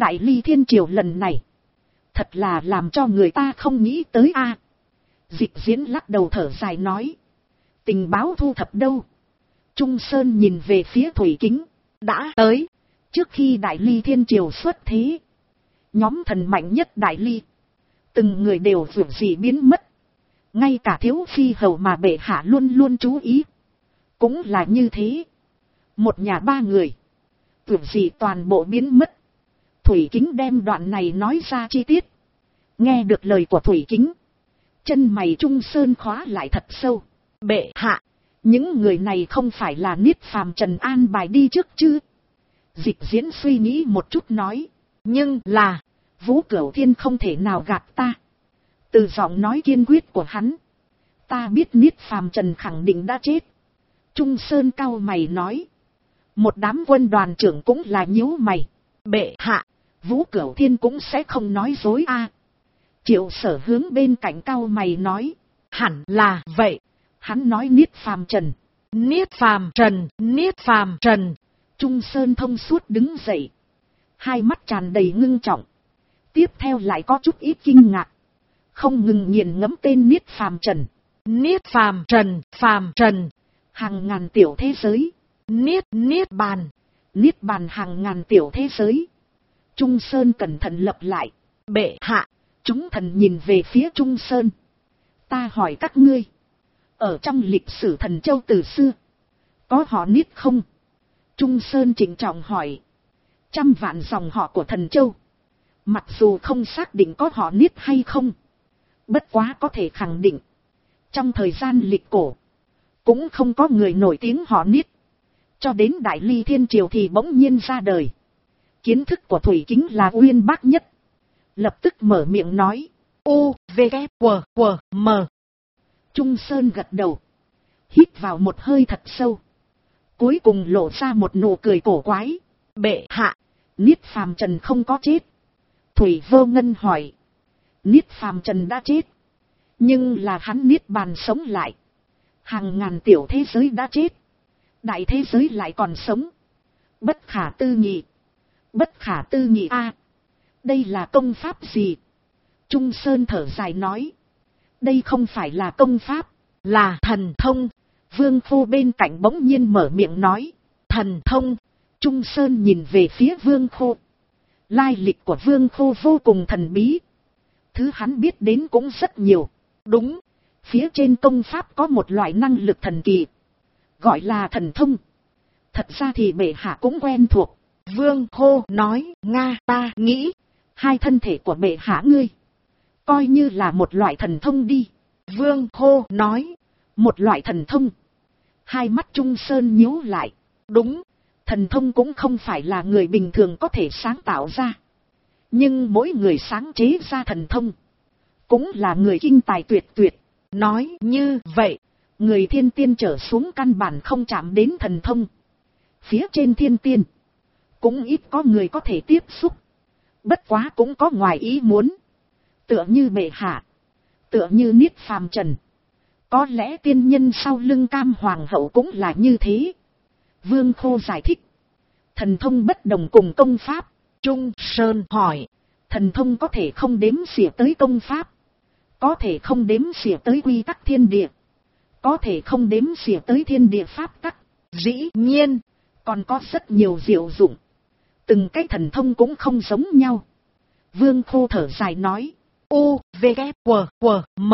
Đại Ly Thiên Triều lần này, thật là làm cho người ta không nghĩ tới a. Dịch Diễn lắc đầu thở dài nói, tình báo thu thập đâu? Trung Sơn nhìn về phía Thủy Kính, đã tới. Trước khi Đại Ly Thiên Triều xuất thế, nhóm thần mạnh nhất Đại Ly, từng người đều vượt gì biến mất. Ngay cả thiếu phi hầu mà bệ hạ luôn luôn chú ý, cũng là như thế. Một nhà ba người, vượt gì toàn bộ biến mất. Thủy Kính đem đoạn này nói ra chi tiết. Nghe được lời của Thủy Kính, chân mày Trung Sơn khóa lại thật sâu. Bệ hạ, những người này không phải là Niết Phàm Trần an bài đi trước chứ? Dịch Diễn suy nghĩ một chút nói, nhưng là, Vũ Cửu Thiên không thể nào gạt ta. Từ giọng nói kiên quyết của hắn, ta biết Niết Phàm Trần khẳng định đã chết. Trung Sơn cau mày nói, một đám quân đoàn trưởng cũng là nhíu mày. Bệ hạ, Vũ Cửu Thiên cũng sẽ không nói dối a. Triệu Sở hướng bên cạnh cau mày nói, hẳn là vậy. Hắn nói Niết Phàm Trần. Niết Phàm Trần, Niết Phàm Trần. Trung Sơn thông suốt đứng dậy, hai mắt tràn đầy ngưng trọng. Tiếp theo lại có chút ít kinh ngạc, không ngừng nghiền ngẫm tên Niết Phàm Trần. Niết Phàm Trần, Phàm Trần, hàng ngàn tiểu thế giới. Niết bàn, Niết bàn hàng ngàn tiểu thế giới. Trung Sơn cẩn thận lập lại. Bệ hạ, chúng thần nhìn về phía Trung Sơn. Ta hỏi các ngươi, ở trong lịch sử Thần Châu từ xưa, có họ Niết không? Trung Sơn trịnh trọng hỏi. Trăm vạn dòng họ của Thần Châu, mặc dù không xác định có họ Niết hay không, bất quá có thể khẳng định, trong thời gian lịch cổ, cũng không có người nổi tiếng họ Niết. Cho đến Đại Ly Thiên Triều thì bỗng nhiên ra đời. Kiến thức của Thủy Kính là uyên bác nhất. Lập tức mở miệng nói, U, V, K, W, W, M. Trung Sơn gật đầu, hít vào một hơi thật sâu, cuối cùng lộ ra một nụ cười cổ quái. Bệ hạ, Niết Phàm Trần không có chết. Thủy Vô Ngân hỏi, Niết Phàm Trần đã chết, nhưng là hắn Niết Bàn sống lại. Hàng ngàn tiểu thế giới đã chết, đại thế giới lại còn sống. Bất khả tư nghị. Bất khả tư nghị a. Đây là công pháp gì? Trung Sơn thở dài nói, đây không phải là công pháp, là thần thông. Vương Khô bên cạnh bỗng nhiên mở miệng nói, thần thông. Trung Sơn nhìn về phía Vương Khô. Lai lịch của Vương Khô vô cùng thần bí, thứ hắn biết đến cũng rất nhiều. Đúng, phía trên công pháp có một loại năng lực thần kỳ, gọi là thần thông. Thật ra thì bệ hạ cũng quen thuộc. Vương Khô nói, Nga, ta nghĩ, hai thân thể của bệ hạ ngươi, coi như là một loại thần thông đi. Vương Khô nói, một loại thần thông. Hai mắt Trung Sơn nhíu lại. Đúng, thần thông cũng không phải là người bình thường có thể sáng tạo ra. Nhưng mỗi người sáng chế ra thần thông, cũng là người kinh tài tuyệt tuyệt. Nói như vậy, người thiên tiên trở xuống căn bản không chạm đến thần thông. Phía trên thiên tiên, cũng ít có người có thể tiếp xúc. Bất quá cũng có ngoài ý muốn. Tựa như bệ hạ, tựa như Niết Phàm Trần. Có lẽ tiên nhân sau lưng Cam Hoàng hậu cũng là như thế. Vương Khô giải thích. Thần thông bất đồng cùng công pháp. Trung Sơn hỏi, thần thông có thể không đếm xỉa tới công pháp, có thể không đếm xỉa tới quy tắc thiên địa, có thể không đếm xỉa tới thiên địa pháp tắc. Dĩ nhiên, còn có rất nhiều diệu dụng. Từng cái thần thông cũng không giống nhau. Vương Khô thở dài nói, U, V, K, W, W, M.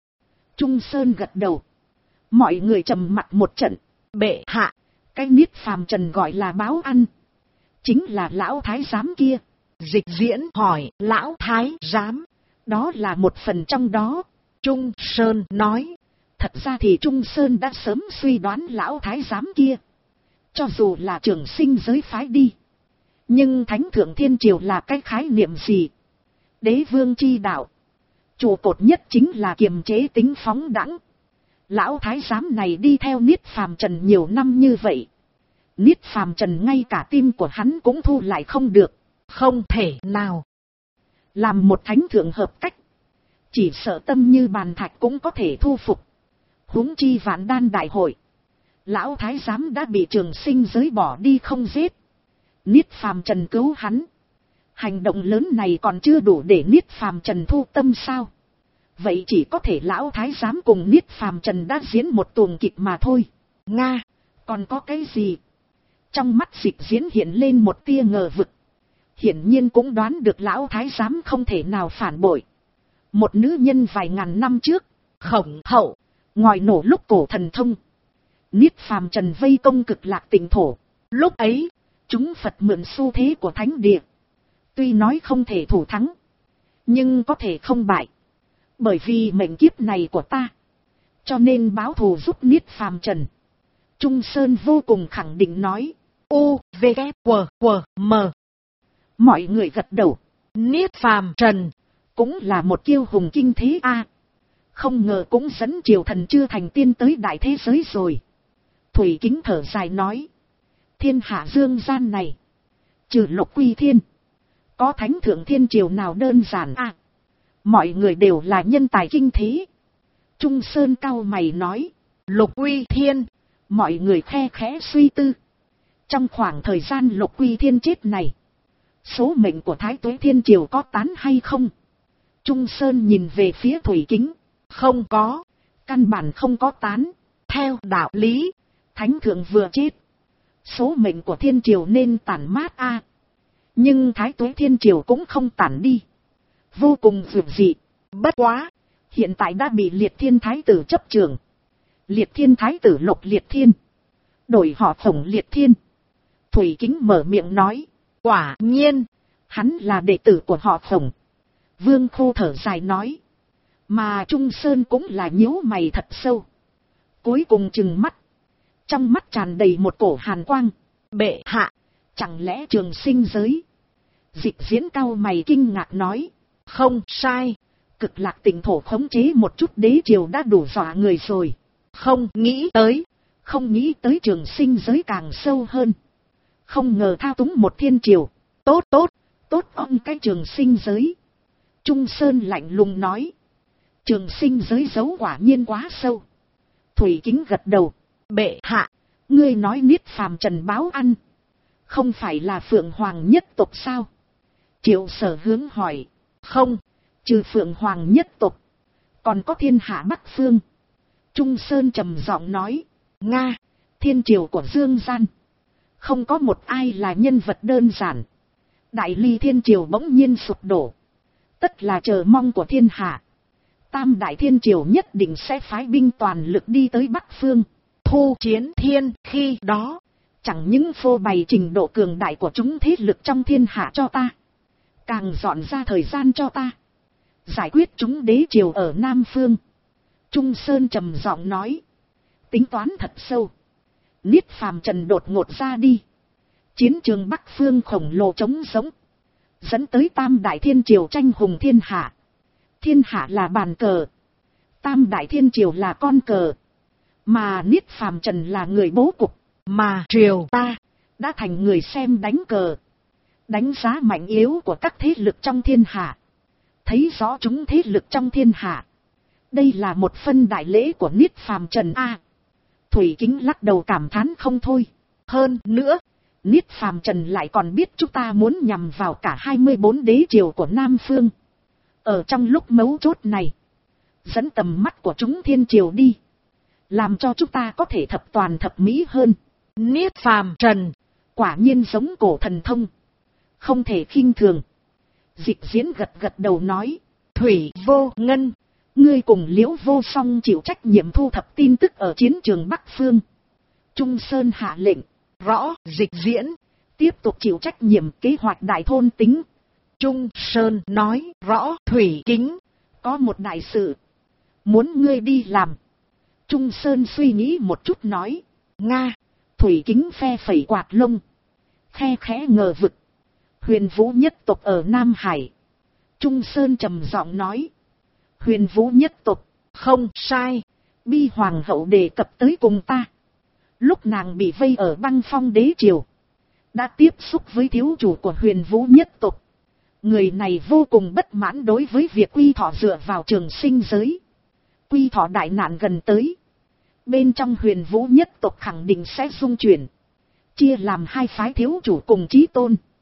Trung Sơn gật đầu. Mọi người trầm mặc một trận. Bệ hạ, cái Niết Phàm Trần gọi là báo ăn, chính là lão thái giám kia. Dịch Diễn hỏi, lão thái giám, đó là một phần trong đó. Trung Sơn nói, thật ra thì Trung Sơn đã sớm suy đoán lão thái giám kia. Cho dù là Trường Sinh giới phái đi, nhưng Thánh Thượng Thiên Triều là cái khái niệm gì? Đế vương chi đạo, trụ cột nhất chính là kiềm chế tính phóng đãng. Lão thái giám này đi theo Niết Phàm Trần nhiều năm như vậy, Niết Phàm Trần ngay cả tim của hắn cũng thu lại không được. Không thể nào. Làm một thánh thượng hợp cách, chỉ sợ tâm như bàn thạch cũng có thể thu phục. Huống chi Vạn Đan đại hội, lão thái giám đã bị Trường Sinh giới bỏ đi không giết. Niết Phàm Trần cứu hắn, Hành động lớn này còn chưa đủ để Niết Phàm Trần thu tâm sao? Vậy chỉ có thể lão thái giám cùng Niết Phàm Trần đã diễn một tuồng kịch mà thôi. Nga, còn có cái gì? Trong mắt Dịch Diễn hiện lên một tia ngờ vực. Hiển nhiên cũng đoán được lão thái giám không thể nào phản bội. Một nữ nhân vài ngàn năm trước, Khổng Hậu, ngòi nổ lúc cổ thần thông. Niết Phàm Trần vây công Cực Lạc Tịnh Thổ. Lúc ấy, chúng Phật mượn xu thế của thánh địa. Tuy nói không thể thủ thắng, nhưng có thể không bại. Bởi vì mệnh kiếp này của ta, cho nên báo thù giúp Niết Phàm Trần. Trung Sơn vô cùng khẳng định nói. U, V, K, W, W, M. Mọi người gật đầu. Niết Phàm Trần cũng là một kiêu hùng kinh thế a. Không ngờ cũng dẫn triều thần chưa thành tiên tới đại thế giới rồi. Thủy Kính thở dài nói. Thiên hạ dương gian này, trừ Lục Quy Thiên, có thánh thượng thiên triều nào đơn giản a? Mọi người đều là nhân tài kinh thế. Trung Sơn cau mày nói. Lục Quy Thiên. Mọi người khe khẽ suy tư. Trong khoảng thời gian Lục Quy Thiên chết này, số mệnh của Thái Tuế Thiên Triều có tán hay không? Trung Sơn nhìn về phía Thủy Kính. Không có. Căn bản không có tán. Theo đạo lý, Thánh Thượng vừa chết, số mệnh của Thiên Triều nên tản mát a. Nhưng Thái Tuế Thiên Triều cũng không tản đi. Vô cùng vượt dị. Bất quá, hiện tại đã bị Liệt Thiên Thái Tử chấp trường. Liệt Thiên Thái Tử Lục Liệt Thiên, đổi họ Khổng Liệt Thiên. Thủy Kính mở miệng nói. Quả nhiên, hắn là đệ tử của họ Khổng. Vương Khô thở dài nói. Mà Trung Sơn cũng là nhíu mày thật sâu. Cuối cùng trừng mắt. Trong mắt tràn đầy một cổ hàn quang. Bệ hạ, chẳng lẽ Trường Sinh giới? Dịch Diễn cau mày kinh ngạc nói. Không sai. Cực Lạc Tịnh Thổ khống chế một chút đế triều đã đủ dọa người rồi. Không nghĩ tới Trường Sinh giới càng sâu hơn. Không ngờ thao túng một thiên triều. Tốt ông cái Trường Sinh giới. Trung Sơn lạnh lùng nói. Trường Sinh giới giấu quả nhiên quá sâu. Thủy Kính gật đầu. Bệ hạ, ngươi nói Niết Phàm Trần báo ăn, không phải là Phượng Hoàng nhất tộc sao? Triệu Sở hướng hỏi. Không, trừ Phượng Hoàng nhất tộc, còn có thiên hạ Bắc Phương. Trung Sơn trầm giọng nói. Nga, thiên triều của Dương gian, không có một ai là nhân vật đơn giản. Đại Ly thiên triều bỗng nhiên sụp đổ, tất là chờ mong của thiên hạ. Tam đại thiên triều nhất định sẽ phái binh toàn lực đi tới Bắc Phương, thu chiến thiên. Khi đó, chẳng những phô bày trình độ cường đại của chúng thế lực trong thiên hạ cho ta, càng dọn ra thời gian cho ta giải quyết chúng đế triều ở Nam Phương. Trung Sơn trầm giọng nói. Tính toán thật sâu. Niết Phàm Trần đột ngột ra đi, chiến trường Bắc Phương khổng lồ trống rỗng, dẫn tới tam đại thiên triều tranh hùng thiên hạ. Thiên hạ là bàn cờ, tam đại thiên triều là con cờ, mà Niết Phàm Trần là người bố cục, mà triều ta đã thành người xem đánh cờ, đánh giá mạnh yếu của các thế lực trong thiên hạ, thấy rõ chúng thế lực trong thiên hạ. Đây là một phân đại lễ của Niết Phàm Trần a. Thủy Kính lắc đầu cảm thán không thôi. Hơn nữa, Niết Phàm Trần lại còn biết chúng ta muốn nhằm vào cả 24 đế triều của Nam Phương. Ở trong lúc mấu chốt này, dẫn tầm mắt của chúng thiên triều đi, làm cho chúng ta có thể thập toàn thập mỹ hơn. Niết Phàm Trần quả nhiên giống cổ thần thông, không thể khinh thường. Dịch Diễn gật đầu nói. Thủy Vô Ngân, ngươi cùng Liễu Vô Song chịu trách nhiệm thu thập tin tức ở chiến trường Bắc Phương. Trung Sơn hạ lệnh. Rõ. Dịch Diễn tiếp tục chịu trách nhiệm kế hoạch đại thôn tính. Trung Sơn nói. Rõ. Thủy Kính, có một đại sự muốn ngươi đi làm. Trung Sơn suy nghĩ một chút nói. Nga. Thủy Kính phe phẩy quạt lông, khe khẽ ngờ vực. Huyền Vũ nhất tộc ở Nam Hải. Trung Sơn trầm giọng nói. Huyền Vũ nhất tộc, không sai. Bi Hoàng hậu đề cập tới cùng ta. Lúc nàng bị vây ở Băng Phong đế triều, đã tiếp xúc với thiếu chủ của Huyền Vũ nhất tộc. Người này vô cùng bất mãn đối với việc Quy Thọ dựa vào Trường Sinh giới. Quy Thọ đại nạn gần tới, bên trong Huyền Vũ nhất tộc khẳng định sẽ xung chuyển, chia làm hai phái thiếu chủ cùng chí tôn.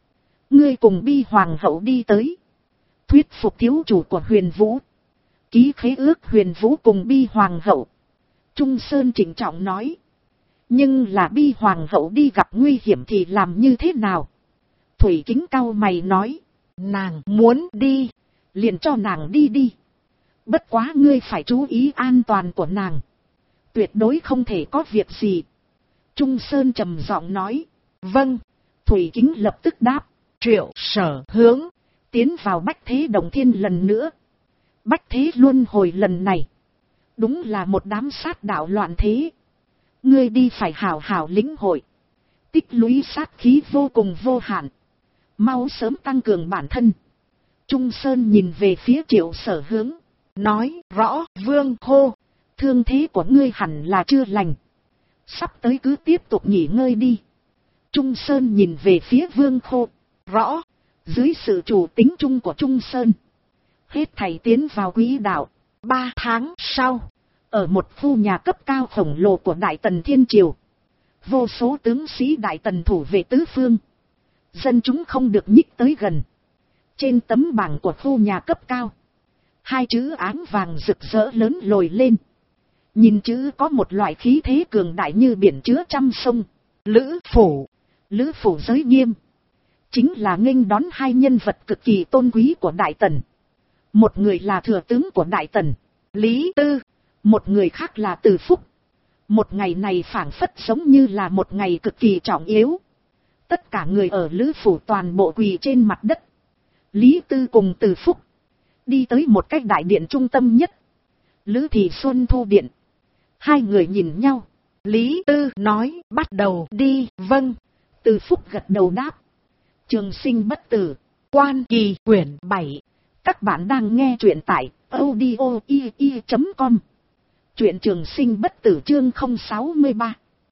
Ngươi cùng Bi Hoàng hậu đi tới. Thuyết phục thiếu chủ của Huyền Vũ. Ký khế ước Huyền Vũ cùng Bi Hoàng hậu. Trung Sơn trịnh trọng nói. Nhưng là Bi Hoàng hậu đi gặp nguy hiểm thì làm như thế nào? Thủy Kính cau mày nói. Nàng muốn đi, liền cho nàng đi đi. Bất quá ngươi phải chú ý an toàn của nàng. Tuyệt đối không thể có việc gì. Trung Sơn trầm giọng nói. Vâng. Thủy Kính lập tức đáp. Triệu Sở Hướng tiến vào Bách Thế Đồng Thiên lần nữa. Bách Thế Luân Hồi lần này đúng là một đám sát đạo loạn thế. Ngươi đi phải hào hào lĩnh hội. Tích lũy sát khí vô cùng vô hạn. Mau sớm tăng cường bản thân. Trung Sơn nhìn về phía Triệu Sở Hướng. Nói rõ Vương hô. Thương thế của ngươi hẳn là chưa lành. Sắp tới cứ tiếp tục nghỉ ngơi đi. Trung Sơn nhìn về phía Vương Khô. Rõ. Dưới sự chủ tính chung của Trung Sơn. Hết thảy tiến vào quỹ đạo. 3 tháng sau. Ở một khu nhà cấp cao khổng lồ của Đại Tần Thiên Triều. Vô số tướng sĩ Đại Tần thủ vệ tứ phương. Dân chúng không được nhích tới gần. Trên tấm bảng của khu nhà cấp cao. 2 chữ áng vàng rực rỡ lớn lồi lên. Nhìn chữ có một loại khí thế cường đại như biển chứa trăm sông. Lữ Phủ. Lữ Phủ giới nghiêm. Chính là nghênh đón 2 nhân vật cực kỳ tôn quý của Đại Tần. Một người là thừa tướng của Đại Tần, Lý Tư. Một người khác là Từ Phúc. Một ngày này phảng phất giống như là một ngày cực kỳ trọng yếu. Tất cả người ở Lữ Phủ toàn bộ quỳ trên mặt đất. Lý Tư cùng Từ Phúc đi tới một cái đại điện trung tâm nhất. Lữ Thị Xuân Thu Điện. 2 người nhìn nhau. Lý Tư nói bắt đầu đi. Vâng. Từ Phúc gật đầu đáp. Trường Sinh Bất Tử. Quan Kỳ quyển 7. Các bạn đang nghe truyện tại audio.com. Truyện Trường Sinh Bất Tử chương 063.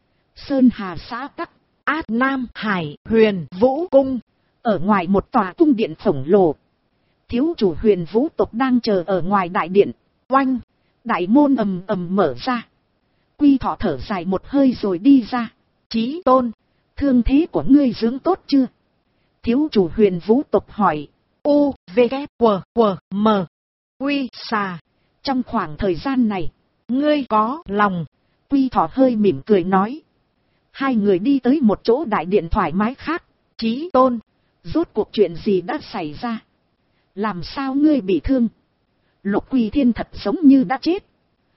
Sơn Hà xã Tắc. Át Nam Hải Huyền Vũ Cung. Ở ngoài một tòa cung điện khổng lồ. Thiếu chủ Huyền Vũ tộc đang chờ ở ngoài đại điện. Oanh. Đại môn ầm ầm mở ra. Quy Thọ thở dài một hơi rồi đi ra. Chí Tôn. Thương thế của ngươi dưỡng tốt chưa? Thiếu chủ Huyền Vũ tộc hỏi. U, V, K, W, W, M. Quy Xà. Trong khoảng thời gian này, ngươi có lòng. Quy Thọ hơi mỉm cười nói. 2 người đi tới một chỗ đại điện thoải mái khác. Chí Tôn. Rốt cuộc chuyện gì đã xảy ra? Làm sao ngươi bị thương? Lục Quy Thiên thật giống như đã chết.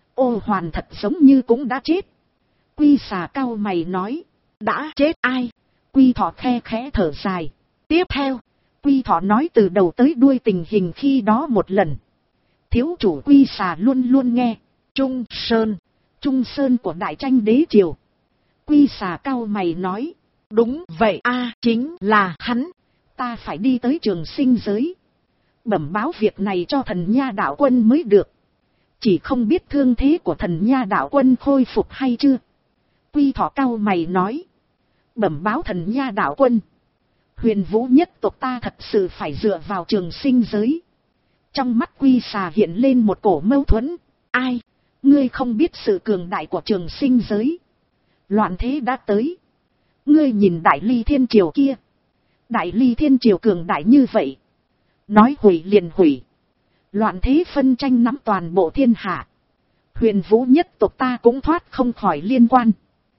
Ô Hoàn thật giống như cũng đã chết. Quy Xà cau mày nói. Đã chết ai? Quy Thọ khe khẽ thở dài. Tiếp theo, Quy Thọ nói từ đầu tới đuôi tình hình khi đó một lần. Thiếu chủ Quy Xà luôn luôn nghe. Trung Sơn. Trung Sơn của Đại Tranh Đế Triều. Quy Xà cau mày nói. Đúng vậy a, chính là hắn. Ta phải đi tới Trường Sinh giới. Bẩm báo việc này cho Thần Nha Đạo Quân mới được. Chỉ không biết thương thế của Thần Nha Đạo Quân khôi phục hay chưa. Quy Thọ cau mày nói. Bẩm báo Thần Nha Đạo Quân. Huyền Vũ nhất tộc ta thật sự phải dựa vào Trường Sinh giới. Trong mắt Quy Xà hiện lên một cổ mâu thuẫn. Ai? Ngươi không biết sự cường đại của Trường Sinh giới. Loạn thế đã tới. Ngươi nhìn Đại Ly Thiên Triều kia. Đại Ly Thiên Triều cường đại như vậy. Nói hủy liền hủy. Loạn thế phân tranh nắm toàn bộ thiên hạ. Huyền Vũ nhất tộc ta cũng thoát không khỏi liên quan.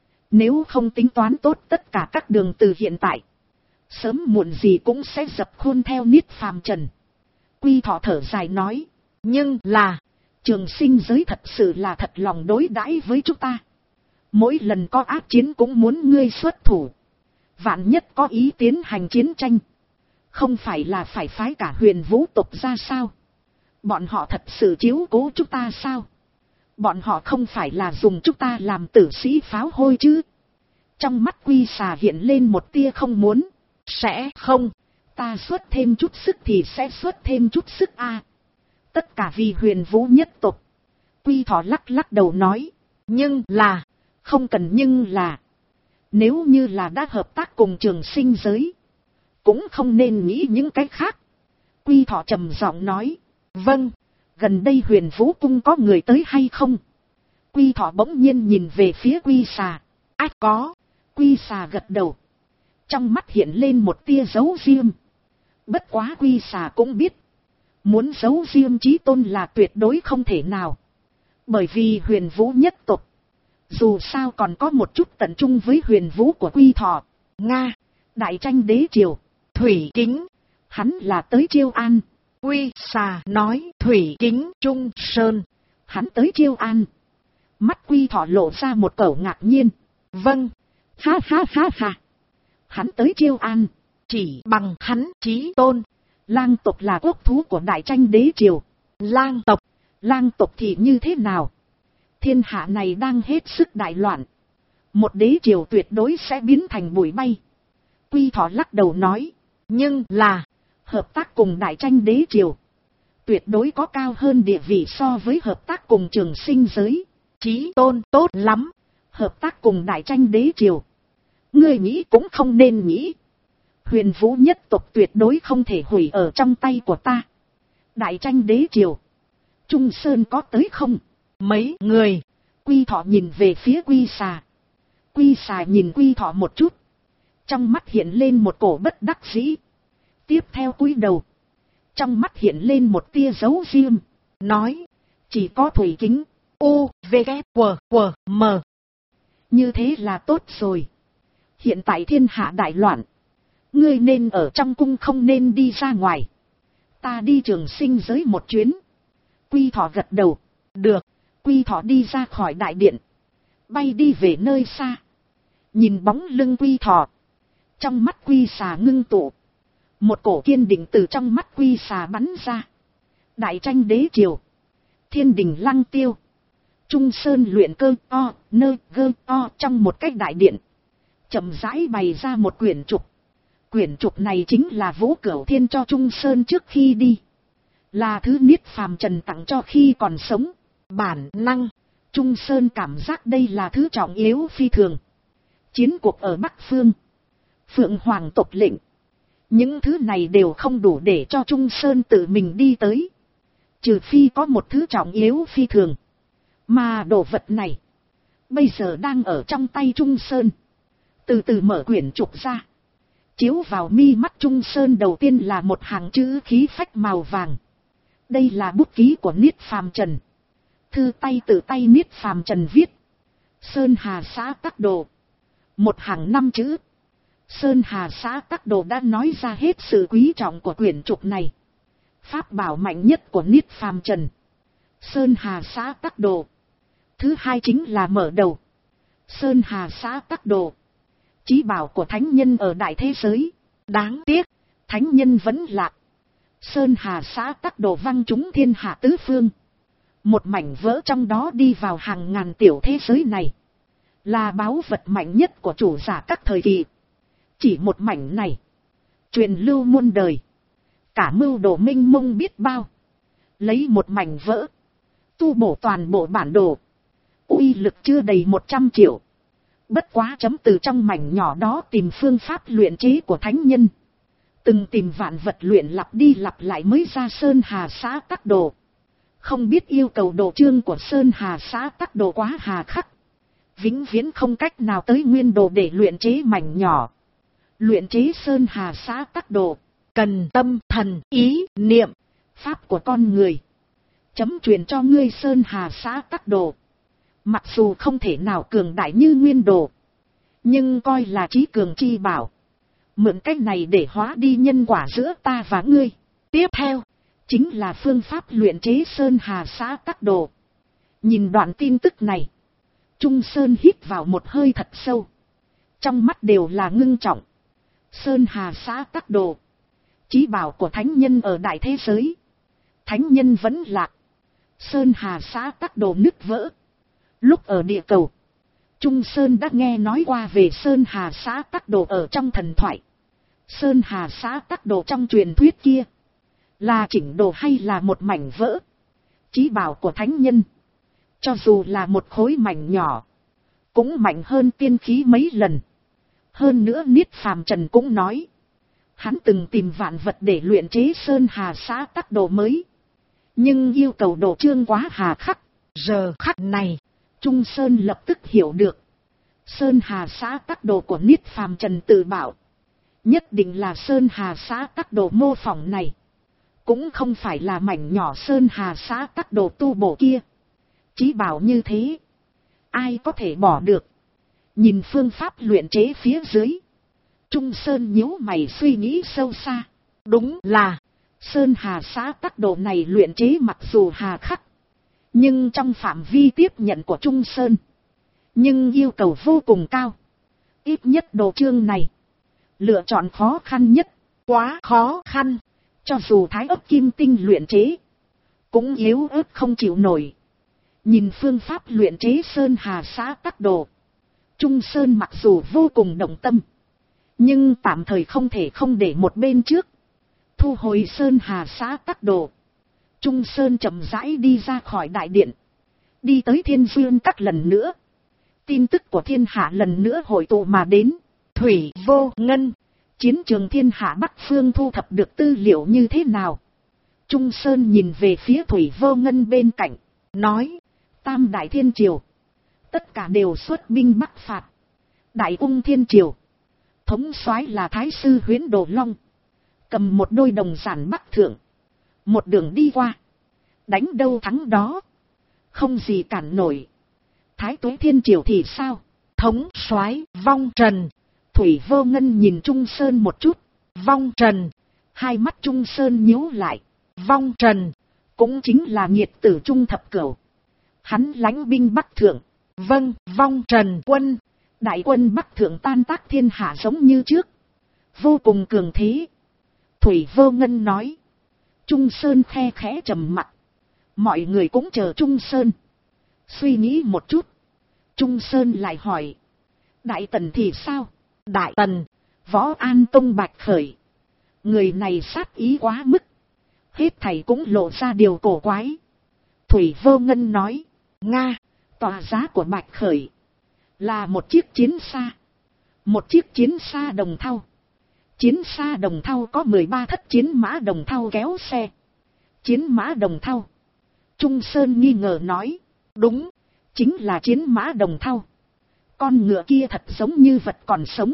Nếu không tính toán tốt tất cả các đường từ hiện tại. Sớm muộn gì cũng sẽ dập khuôn theo niết phàm trần. Quy Thọ thở dài nói. Nhưng là. Trường Sinh giới thật sự là thật lòng đối đãi với chúng ta. Mỗi lần có ác chiến cũng muốn ngươi xuất thủ. Vạn nhất có ý tiến hành chiến tranh. Không phải là phải phái cả Huyền Vũ tộc ra sao? Bọn họ thật sự chiếu cố chúng ta sao? Bọn họ không phải là dùng chúng ta làm tử sĩ pháo hôi chứ? Trong mắt Quy Xà hiện lên một tia không muốn. Sẽ không. Ta xuất thêm chút sức thì sẽ xuất thêm chút sức a. Tất cả vì Huyền Vũ nhất tộc. Quy Thọ lắc lắc đầu nói. Nhưng là. Không cần nhưng là. Nếu như là đã hợp tác cùng Trường Sinh giới. Cũng không nên nghĩ những cái khác. Quy Thọ trầm giọng nói. Vâng. Gần đây Huyền Vũ cung có người tới hay không? Quy Thọ bỗng nhiên nhìn về phía Quy Xà. Có. Quy Xà gật đầu. Trong mắt hiện lên một tia dấu riêng. Bất quá Quy Xà cũng biết, muốn giấu riêng Chí Tôn là tuyệt đối không thể nào. Bởi vì Huyền Vũ nhất tộc, dù sao còn có một chút tận trung với Huyền Vũ của Quy Thọ. Nga, đại tranh đế triều, Thủy Kính, hắn là tới chiêu an. Quy Xà nói Thủy Kính Trung Sơn, hắn tới chiêu an. Mắt Quy Thọ lộ ra một cẩu ngạc nhiên. Vâng, ha ha ha ha. Hắn tới chiêu an, chỉ bằng hắn Chí Tôn. Lang tộc là quốc thú của đại tranh đế triều. Lang tộc thì như thế nào? Thiên hạ này đang hết sức đại loạn, một đế triều tuyệt đối sẽ biến thành bụi bay. Quy Thọ lắc đầu nói, nhưng là hợp tác cùng đại tranh đế triều tuyệt đối có cao hơn địa vị so với hợp tác cùng Trường Sinh giới. Chí Tôn tốt lắm, hợp tác cùng đại tranh đế triều, ngươi nghĩ cũng không nên nghĩ. Huyền Vũ nhất tộc tuyệt đối không thể hủy ở trong tay của ta. Đại tranh đế triều, Trung Sơn có tới không? Mấy người. Quy Thọ nhìn về phía Quy Xà. Quy Xà nhìn Quy Thọ một chút, trong mắt hiện lên một cổ bất đắc dĩ. Tiếp theo cúi đầu, trong mắt hiện lên một tia dấu riêng, nói, chỉ có Thủy Kính, U, V, K, W, M. Như thế là tốt rồi. Hiện tại thiên hạ đại loạn, ngươi nên ở trong cung, không nên đi ra ngoài. Ta đi Trường Sinh giới một chuyến. Quy Thọ gật đầu, được. Quy Thọ đi ra khỏi đại điện, bay đi về nơi xa. Nhìn bóng lưng Quy Thọ, trong mắt Quy Xà ngưng tụ, một cổ kiên định từ trong mắt Quy Xà bắn ra. Đại tranh đế triều, thiên đình Lăng Tiêu, Trung Sơn luyện cơ o nơ gơ o, trong một cái đại điện chậm rãi bày ra một quyển trục. Quyển trục này chính là Vũ Cửu Thiên cho Trung Sơn trước khi đi, là thứ Niết Phàm Trần tặng cho khi còn sống. Bản năng, Trung Sơn cảm giác đây là thứ trọng yếu phi thường. Chiến cuộc ở Bắc Phương, Phượng Hoàng tộc lệnh, những thứ này đều không đủ để cho Trung Sơn tự mình đi tới. Trừ phi có một thứ trọng yếu phi thường. Mà đồ vật này, bây giờ đang ở trong tay Trung Sơn. Từ từ mở quyển trục ra. Chiếu vào mi mắt Trung Sơn đầu tiên là một hàng chữ khí phách màu vàng. Đây là bút ký của Niết Phàm Trần. Thư tay tự tay Niết Phàm Trần viết. Sơn Hà xã Tắc Đồ. Một hàng 5 chữ. Sơn Hà xã Tắc Đồ đã nói ra hết sự quý trọng của quyển trục này. Pháp bảo mạnh nhất của Niết Phàm Trần. Sơn Hà xã Tắc Đồ. Thứ hai chính là mở đầu. Sơn Hà xã Tắc Đồ. Chí bảo của thánh nhân ở đại thế giới. Đáng tiếc, thánh nhân vẫn lạc. Sơn Hà xã Tắc Đồ văng trúng thiên hạ tứ phương. Một mảnh vỡ trong đó đi vào hàng ngàn tiểu thế giới này. Là báu vật mạnh nhất của chủ giả các thời kỳ. Chỉ một mảnh này, truyền lưu muôn đời. Cả mưu đồ minh mông biết bao. Lấy một mảnh vỡ, tu bổ toàn bộ bản đồ. Uy lực chưa đầy 100 triệu. Bất quá chấm từ trong mảnh nhỏ đó tìm phương pháp luyện chế của thánh nhân. Từng tìm vạn vật luyện lặp đi lặp lại mới ra Sơn Hà xã Tắc Đồ. Không biết yêu cầu độ chương của Sơn Hà xã Tắc Đồ quá hà khắc. Vĩnh viễn không cách nào tới nguyên đồ để luyện chế mảnh nhỏ. Luyện chế Sơn Hà xã Tắc Đồ, cần tâm thần ý niệm, pháp của con người. Chấm truyền cho ngươi Sơn Hà xã Tắc Đồ. Mặc dù không thể nào cường đại như nguyên đồ, nhưng coi là trí cường chi bảo. Mượn cách này để hóa đi nhân quả giữa ta và ngươi. Tiếp theo, chính là phương pháp luyện chế Sơn Hà xã Tắc Đồ. Nhìn đoạn tin tức này, Trung Sơn hít vào một hơi thật sâu. Trong mắt đều là ngưng trọng. Sơn Hà xã Tắc Đồ, chí bảo của thánh nhân ở đại thế giới. Thánh nhân vẫn lạc. Sơn Hà xã Tắc Đồ nứt vỡ. Lúc ở địa cầu, Trung Sơn đã nghe nói qua về Sơn Hà xã Tắc Đồ ở trong thần thoại. Sơn Hà xã Tắc Đồ trong truyền thuyết kia, là chỉnh đồ hay là một mảnh vỡ? Chí bảo của thánh nhân, cho dù là một khối mảnh nhỏ, cũng mạnh hơn tiên khí mấy lần. Hơn nữa Niết Phàm Trần cũng nói, hắn từng tìm vạn vật để luyện chế Sơn Hà xã Tắc Đồ mới. Nhưng yêu cầu độ chương quá hà khắc. Giờ khắc này, Trung Sơn lập tức hiểu được. Sơn Hà xã Tắc Đồ của Niết Phàm Trần tự bảo, Nhất định là Sơn Hà xã tắc đồ mô phỏng này. Cũng không phải là mảnh nhỏ Sơn Hà xã tắc đồ tu bổ kia. Chí bảo như thế, ai có thể bỏ được. Nhìn phương pháp luyện chế phía dưới, Trung Sơn nhíu mày suy nghĩ sâu xa. Đúng là, Sơn Hà xã tắc đồ này luyện chế mặc dù hà khắc, nhưng trong phạm vi tiếp nhận của Trung Sơn, nhưng yêu cầu vô cùng cao. Ít nhất đồ chương này, lựa chọn khó khăn nhất, quá khó khăn. Cho dù thái ấp kim tinh luyện chế, cũng yếu ớt không chịu nổi. Nhìn phương pháp luyện chế Sơn Hà xã tắc đồ, Trung Sơn mặc dù vô cùng động tâm, nhưng tạm thời không thể không để một bên trước. Thu hồi Sơn Hà xã tắc đồ, Trung Sơn chậm rãi đi ra khỏi đại điện, đi tới Thiên Duyên Các lần nữa. Tin tức của thiên hạ lần nữa hội tụ mà đến. Thủy Vô Ngân, chiến trường thiên hạ Bắc Phương thu thập được tư liệu như thế nào? Trung Sơn nhìn về phía Thủy Vô Ngân bên cạnh, nói, Tam Đại Thiên Triều, tất cả đều xuất binh bắc phạt. Đại Ung Thiên Triều, thống soái là Thái sư Huyễn Đồ Long, cầm một đôi đồng giản bắc thượng, một đường đi qua, đánh đâu thắng đó, không gì cản nổi. Thái Tuế Thiên Triều thì sao? Thống soái Vong Trần. Thủy Vô Ngân nhìn Trung Sơn một chút. Vong Trần. Hai mắt Trung Sơn nhíu lại. Vong Trần cũng chính là nghiệt tử Trung Thập Cửu. Hắn lãnh binh bắc thượng. Vâng, Vong Trần quân. Đại quân bắc thượng tan tác thiên hạ giống như trước, vô cùng cường thế. Thủy Vô Ngân nói. Trung Sơn khe khẽ trầm mặc. Mọi người cũng chờ Trung Sơn. Suy nghĩ một chút, Trung Sơn lại hỏi, Đại Tần thì sao? Đại Tần, Võ An Tông Bạch Khởi. Người này sát ý quá mức, hết thảy cũng lộ ra điều cổ quái. Thủy Vô Ngân nói, Nga, tòa giá của Bạch Khởi là một chiếc chiến xa. Một chiếc chiến xa đồng thau. Chiến xa đồng thau có 13 thất chiến mã đồng thau kéo xe. Chiến mã đồng thau. Trung Sơn nghi ngờ nói, đúng, chính là chiến mã đồng thau. Con ngựa kia thật giống như vật còn sống,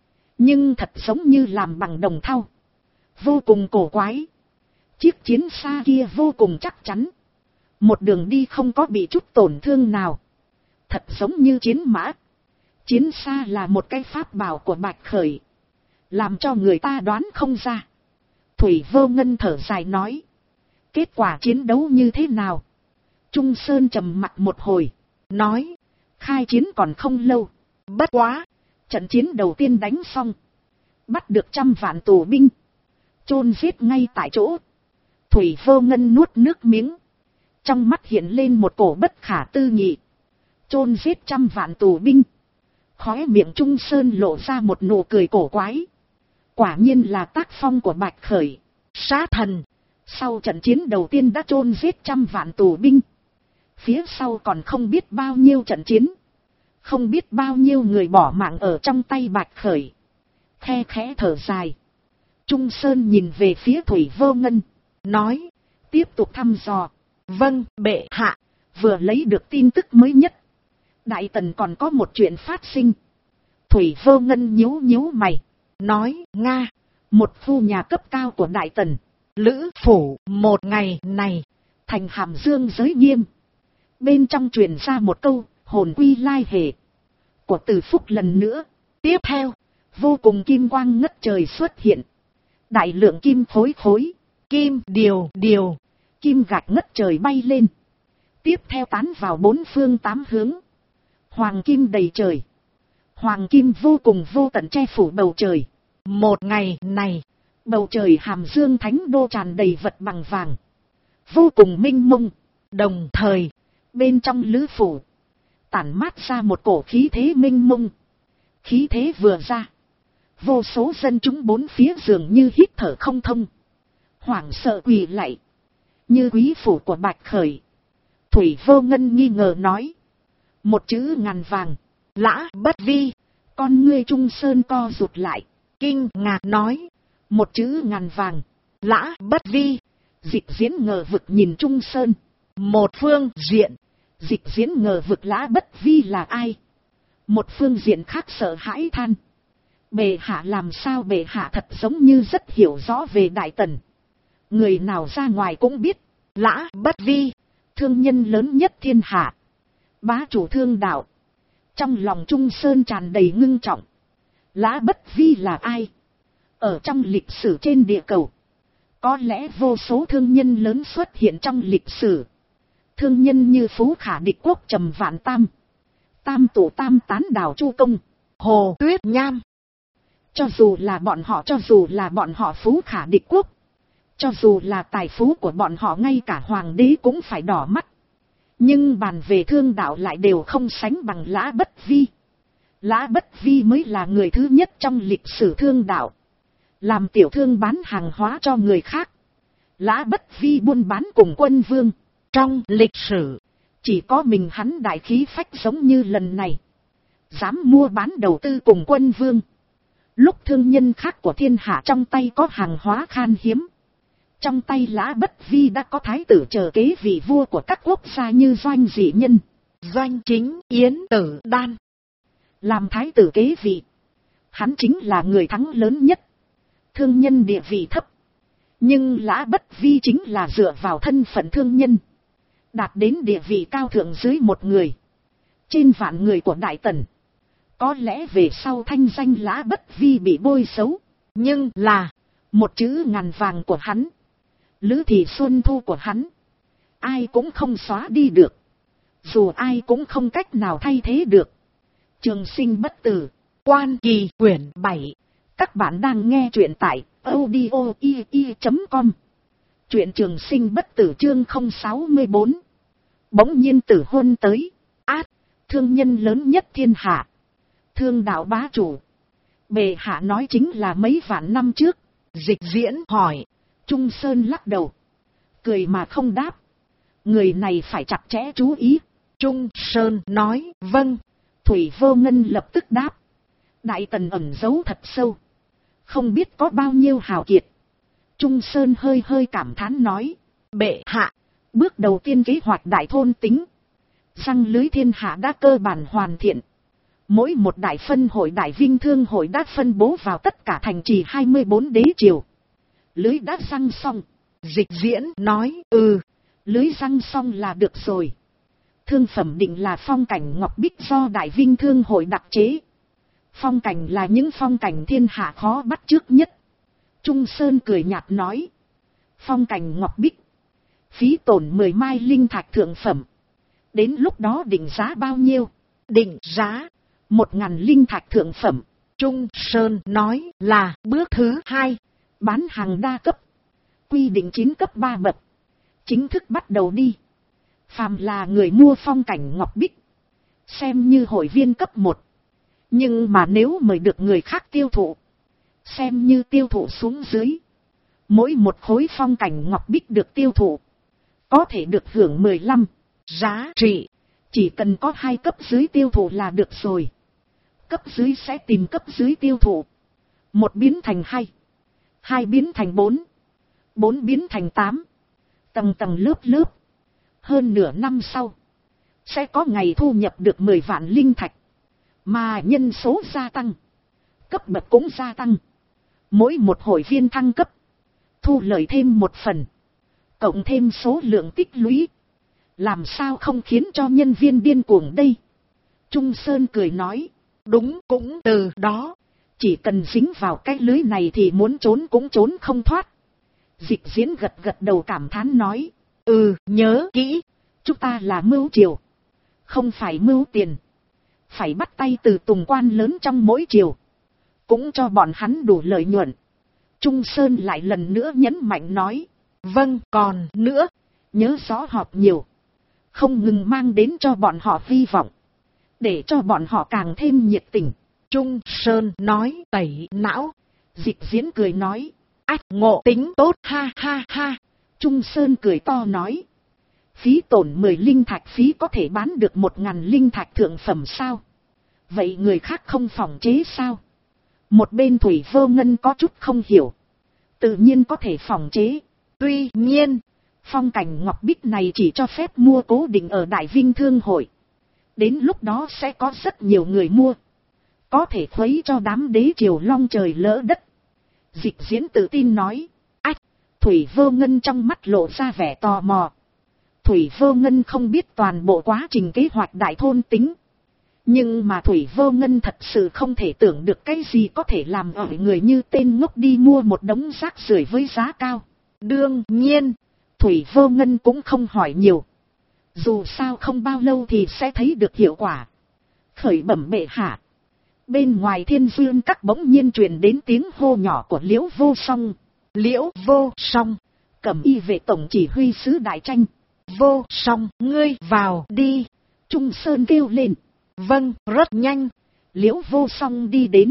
nhưng thật giống như làm bằng đồng thau, vô cùng cổ quái. Chiếc chiến xa kia vô cùng chắc chắn, một đường đi không có bị chút tổn thương nào, thật giống như chiến mã. Chiến xa là một cái pháp bảo của Bạch Khởi, làm cho người ta đoán không ra. Thủy Vô Ngân thở dài nói, kết quả chiến đấu như thế nào? Trung Sơn trầm mặc một hồi, nói, khai chiến còn không lâu, bất quá, trận chiến đầu tiên đánh xong, bắt được 100 vạn tù binh, chôn giết ngay tại chỗ. Thủy Vô Ngân nuốt nước miếng, trong mắt hiện lên một cổ bất khả tư nghị. Chôn giết 100 vạn tù binh, khóe miệng Trung Sơn lộ ra một nụ cười cổ quái. Quả nhiên là tác phong của Bạch Khởi, sát thần. Sau trận chiến đầu tiên đã chôn giết 100 vạn tù binh, phía sau còn không biết bao nhiêu trận chiến, không biết bao nhiêu người bỏ mạng ở trong tay Bạch Khởi. Khe khẽ thở dài, Trung Sơn nhìn về phía Thủy Vô Ngân, nói, tiếp tục thăm dò. Vâng, bệ hạ. Vừa lấy được tin tức mới nhất, Đại Tần còn có một chuyện phát sinh. Thủy Vô Ngân nhíu nhíu mày, nói, Nga, một phu nhà cấp cao của Đại Tần, Lữ Phủ, một ngày này, thành Hàm Dương giới nghiêm. Bên trong truyền ra một câu, hồn quy lai hệ của Từ Phúc lần nữa. Tiếp theo, vô cùng kim quang ngất trời xuất hiện. Đại lượng kim khối khối, kim điều, kim gạch ngất trời bay lên. Tiếp theo tán vào 4 phương 8 hướng. Hoàng kim đầy trời. Hoàng kim vô cùng vô tận che phủ bầu trời. Một ngày này, bầu trời Hàm Dương Thánh Đô tràn đầy vật bằng vàng, vô cùng minh mông. Đồng thời, bên trong Lữ Phủ, tản mát ra một cổ khí thế minh mông. Khí thế vừa ra, vô số dân chúng bốn phía dường như hít thở không thông, hoảng sợ quỳ lạy, như quý phủ của Bạch Khởi. Thủy Vô Ngân nghi ngờ nói, một chữ ngàn vàng, Lã Bất Vi. Con ngươi Trung Sơn co rụt lại, kinh ngạc nói, một chữ ngàn vàng, Lã Bất Vi. Dịch Diễn ngờ vực nhìn Trung Sơn. Một phương diện, Dịch Diễn ngờ vực Lã Bất Vi là ai? Một phương diện khác sợ hãi than, Bệ hạ làm sao? Bệ hạ thật giống như rất hiểu rõ về Đại Tần. Người nào ra ngoài cũng biết. Lã Bất Vi, thương nhân lớn nhất thiên hạ, bá chủ thương đạo. Trong lòng Trung Sơn tràn đầy ngưng trọng. Lã Bất Vi là ai? Ở trong lịch sử trên địa cầu, có lẽ vô số thương nhân lớn xuất hiện trong lịch sử. Thương nhân như Phú Khả Địch Quốc, Trầm Vạn Tam, Tam Tổ Tam Tán Đào Chu Công, Hồ Tuyết Nham. Cho dù là bọn họ Phú Khả Địch Quốc, cho dù là tài phú của bọn họ ngay cả hoàng đế cũng phải đỏ mắt. Nhưng bàn về thương đạo lại đều không sánh bằng Lã Bất Vi. Lã Bất Vi mới là người thứ nhất trong lịch sử thương đạo. Làm tiểu thương bán hàng hóa cho người khác. Lã Bất Vi buôn bán cùng quân vương. Trong lịch sử, chỉ có mình hắn đại khí phách giống như lần này. Dám mua bán đầu tư cùng quân vương. Lúc thương nhân khác của thiên hạ trong tay có hàng hóa khan hiếm, trong tay Lã Bất Vi đã có thái tử chờ kế vị vua của các quốc gia như Doanh Dị Nhân, Doanh Chính Yến Tử Đan. Làm thái tử kế vị, hắn chính là người thắng lớn nhất. Thương nhân địa vị thấp, nhưng Lã Bất Vi chính là dựa vào thân phận thương nhân, đạt đến địa vị cao thượng dưới một người, trên vạn người của Đại Tần. Có lẽ về sau thanh danh Lã Bất Vi bị bôi xấu, nhưng là một chữ ngàn vàng của hắn, Lữ Thị Xuân Thu của hắn, ai cũng không xóa đi được, dù ai cũng không cách nào thay thế được. Trường Sinh Bất Tử, Quan Kỳ quyển 7. Các bạn đang nghe truyện tại audio.com. Truyện Trường Sinh Bất Tử chương 064. Bỗng nhiên tử huân tới. Át, thương nhân lớn nhất thiên hạ, thương đạo bá chủ. Bệ hạ nói chính là mấy vạn năm trước. Dịch Diễn hỏi. Trung Sơn lắc đầu, cười mà không đáp. Người này phải chặt chẽ chú ý. Trung Sơn nói, vâng. Thủy Vô Ngân lập tức đáp. Đại Tần ẩn giấu thật sâu, không biết có bao nhiêu hào kiệt. Trung Sơn hơi hơi cảm thán nói, bệ hạ, bước đầu tiên kế hoạch đại thôn tính, răng lưới thiên hạ đã cơ bản hoàn thiện. Mỗi một đại phân hội Đại Vinh Thương hội đã phân bố vào tất cả thành trì 24 đế triều. Lưới đã răng xong. Dịch Diễn nói, lưới răng xong là được rồi. Thương phẩm định là phong cảnh ngọc bích do Đại Vinh Thương hội đặc chế. Phong cảnh là những phong cảnh thiên hạ khó bắt chước nhất. Trung Sơn cười nhạt nói, phong cảnh ngọc bích, phí tổn 10 mai linh thạch thượng phẩm. Đến lúc đó định giá bao nhiêu? Định giá 1000 linh thạch thượng phẩm. Trung Sơn nói là bước thứ 2, bán hàng đa cấp, quy định 9 cấp 3 bậc, chính thức bắt đầu đi. Phàm là người mua phong cảnh ngọc bích, xem như hội viên cấp 1. Nhưng mà nếu mời được người khác tiêu thụ, xem như tiêu thụ xuống dưới. Mỗi một khối phong cảnh ngọc bích được tiêu thụ, có thể được hưởng 15 giá trị. Chỉ cần có 2 cấp dưới tiêu thụ là được rồi. Cấp dưới sẽ tìm cấp dưới tiêu thụ. 1 biến thành 2, 2 biến thành 4, 4 biến thành 8. Tầng tầng lớp lớp. Hơn nửa năm sau, sẽ có ngày thu nhập được 10 vạn linh thạch. Mà nhân số gia tăng, cấp bậc cũng gia tăng. Mỗi một hội viên thăng cấp, thu lợi thêm 1 phần. Cộng thêm số lượng tích lũy, làm sao không khiến cho nhân viên điên cuồng đây? Trung Sơn cười nói, đúng, cũng từ đó. Chỉ cần dính vào cái lưới này thì muốn trốn cũng trốn không thoát. Dịch Diễn gật gật đầu cảm thán nói, nhớ kỹ, chúng ta là mưu triều, không phải mưu tiền. Phải bắt tay từ tùng quan lớn trong mỗi triều, cũng cho bọn hắn đủ lợi nhuận. Trung Sơn lại lần nữa nhấn mạnh nói, vâng, còn nữa, nhớ rõ họp nhiều, không ngừng mang đến cho bọn họ hy vọng, để cho bọn họ càng thêm nhiệt tình. Trung Sơn nói, tẩy não. Dịch Diễn cười nói, ách, ngộ tính tốt, ha ha ha. Trung Sơn cười to nói, phí tổn 10 linh thạch phí có thể bán được 1000 linh thạch thượng phẩm sao? Vậy người khác không phòng chế sao? Một bên Thủy Vô Ngân có chút không hiểu. Tự nhiên có thể phòng chế. Tuy nhiên, phong cảnh ngọc bích này chỉ cho phép mua cố định ở Đại Vinh Thương hội. Đến lúc đó sẽ có rất nhiều người mua. có thể khuấy cho đám đế triều long trời lỡ đất. Dịch Diễn tự tin nói. Ách, Thủy Vô Ngân trong mắt lộ ra vẻ tò mò. Thủy Vô Ngân không biết toàn bộ quá trình kế hoạch đại thôn tính. Nhưng mà Thủy Vô Ngân thật sự không thể tưởng được cái gì có thể làm ở người như tên ngốc đi mua một đống rác rưởi với giá cao. Đương nhiên, Thủy Vô Ngân cũng không hỏi nhiều. Dù sao không bao lâu thì sẽ thấy được hiệu quả. Khởi bẩm bệ hạ. Bên ngoài Thiên Dương Các bỗng nhiên truyền đến tiếng hô nhỏ của Liễu Vô Song. Liễu Vô Song, Cẩm Y vệ tổng chỉ huy sứ đại tranh. Vô Song, ngươi vào đi. Trung Sơn kêu lên. Vâng, rất nhanh. Liễu Vô Song đi đến.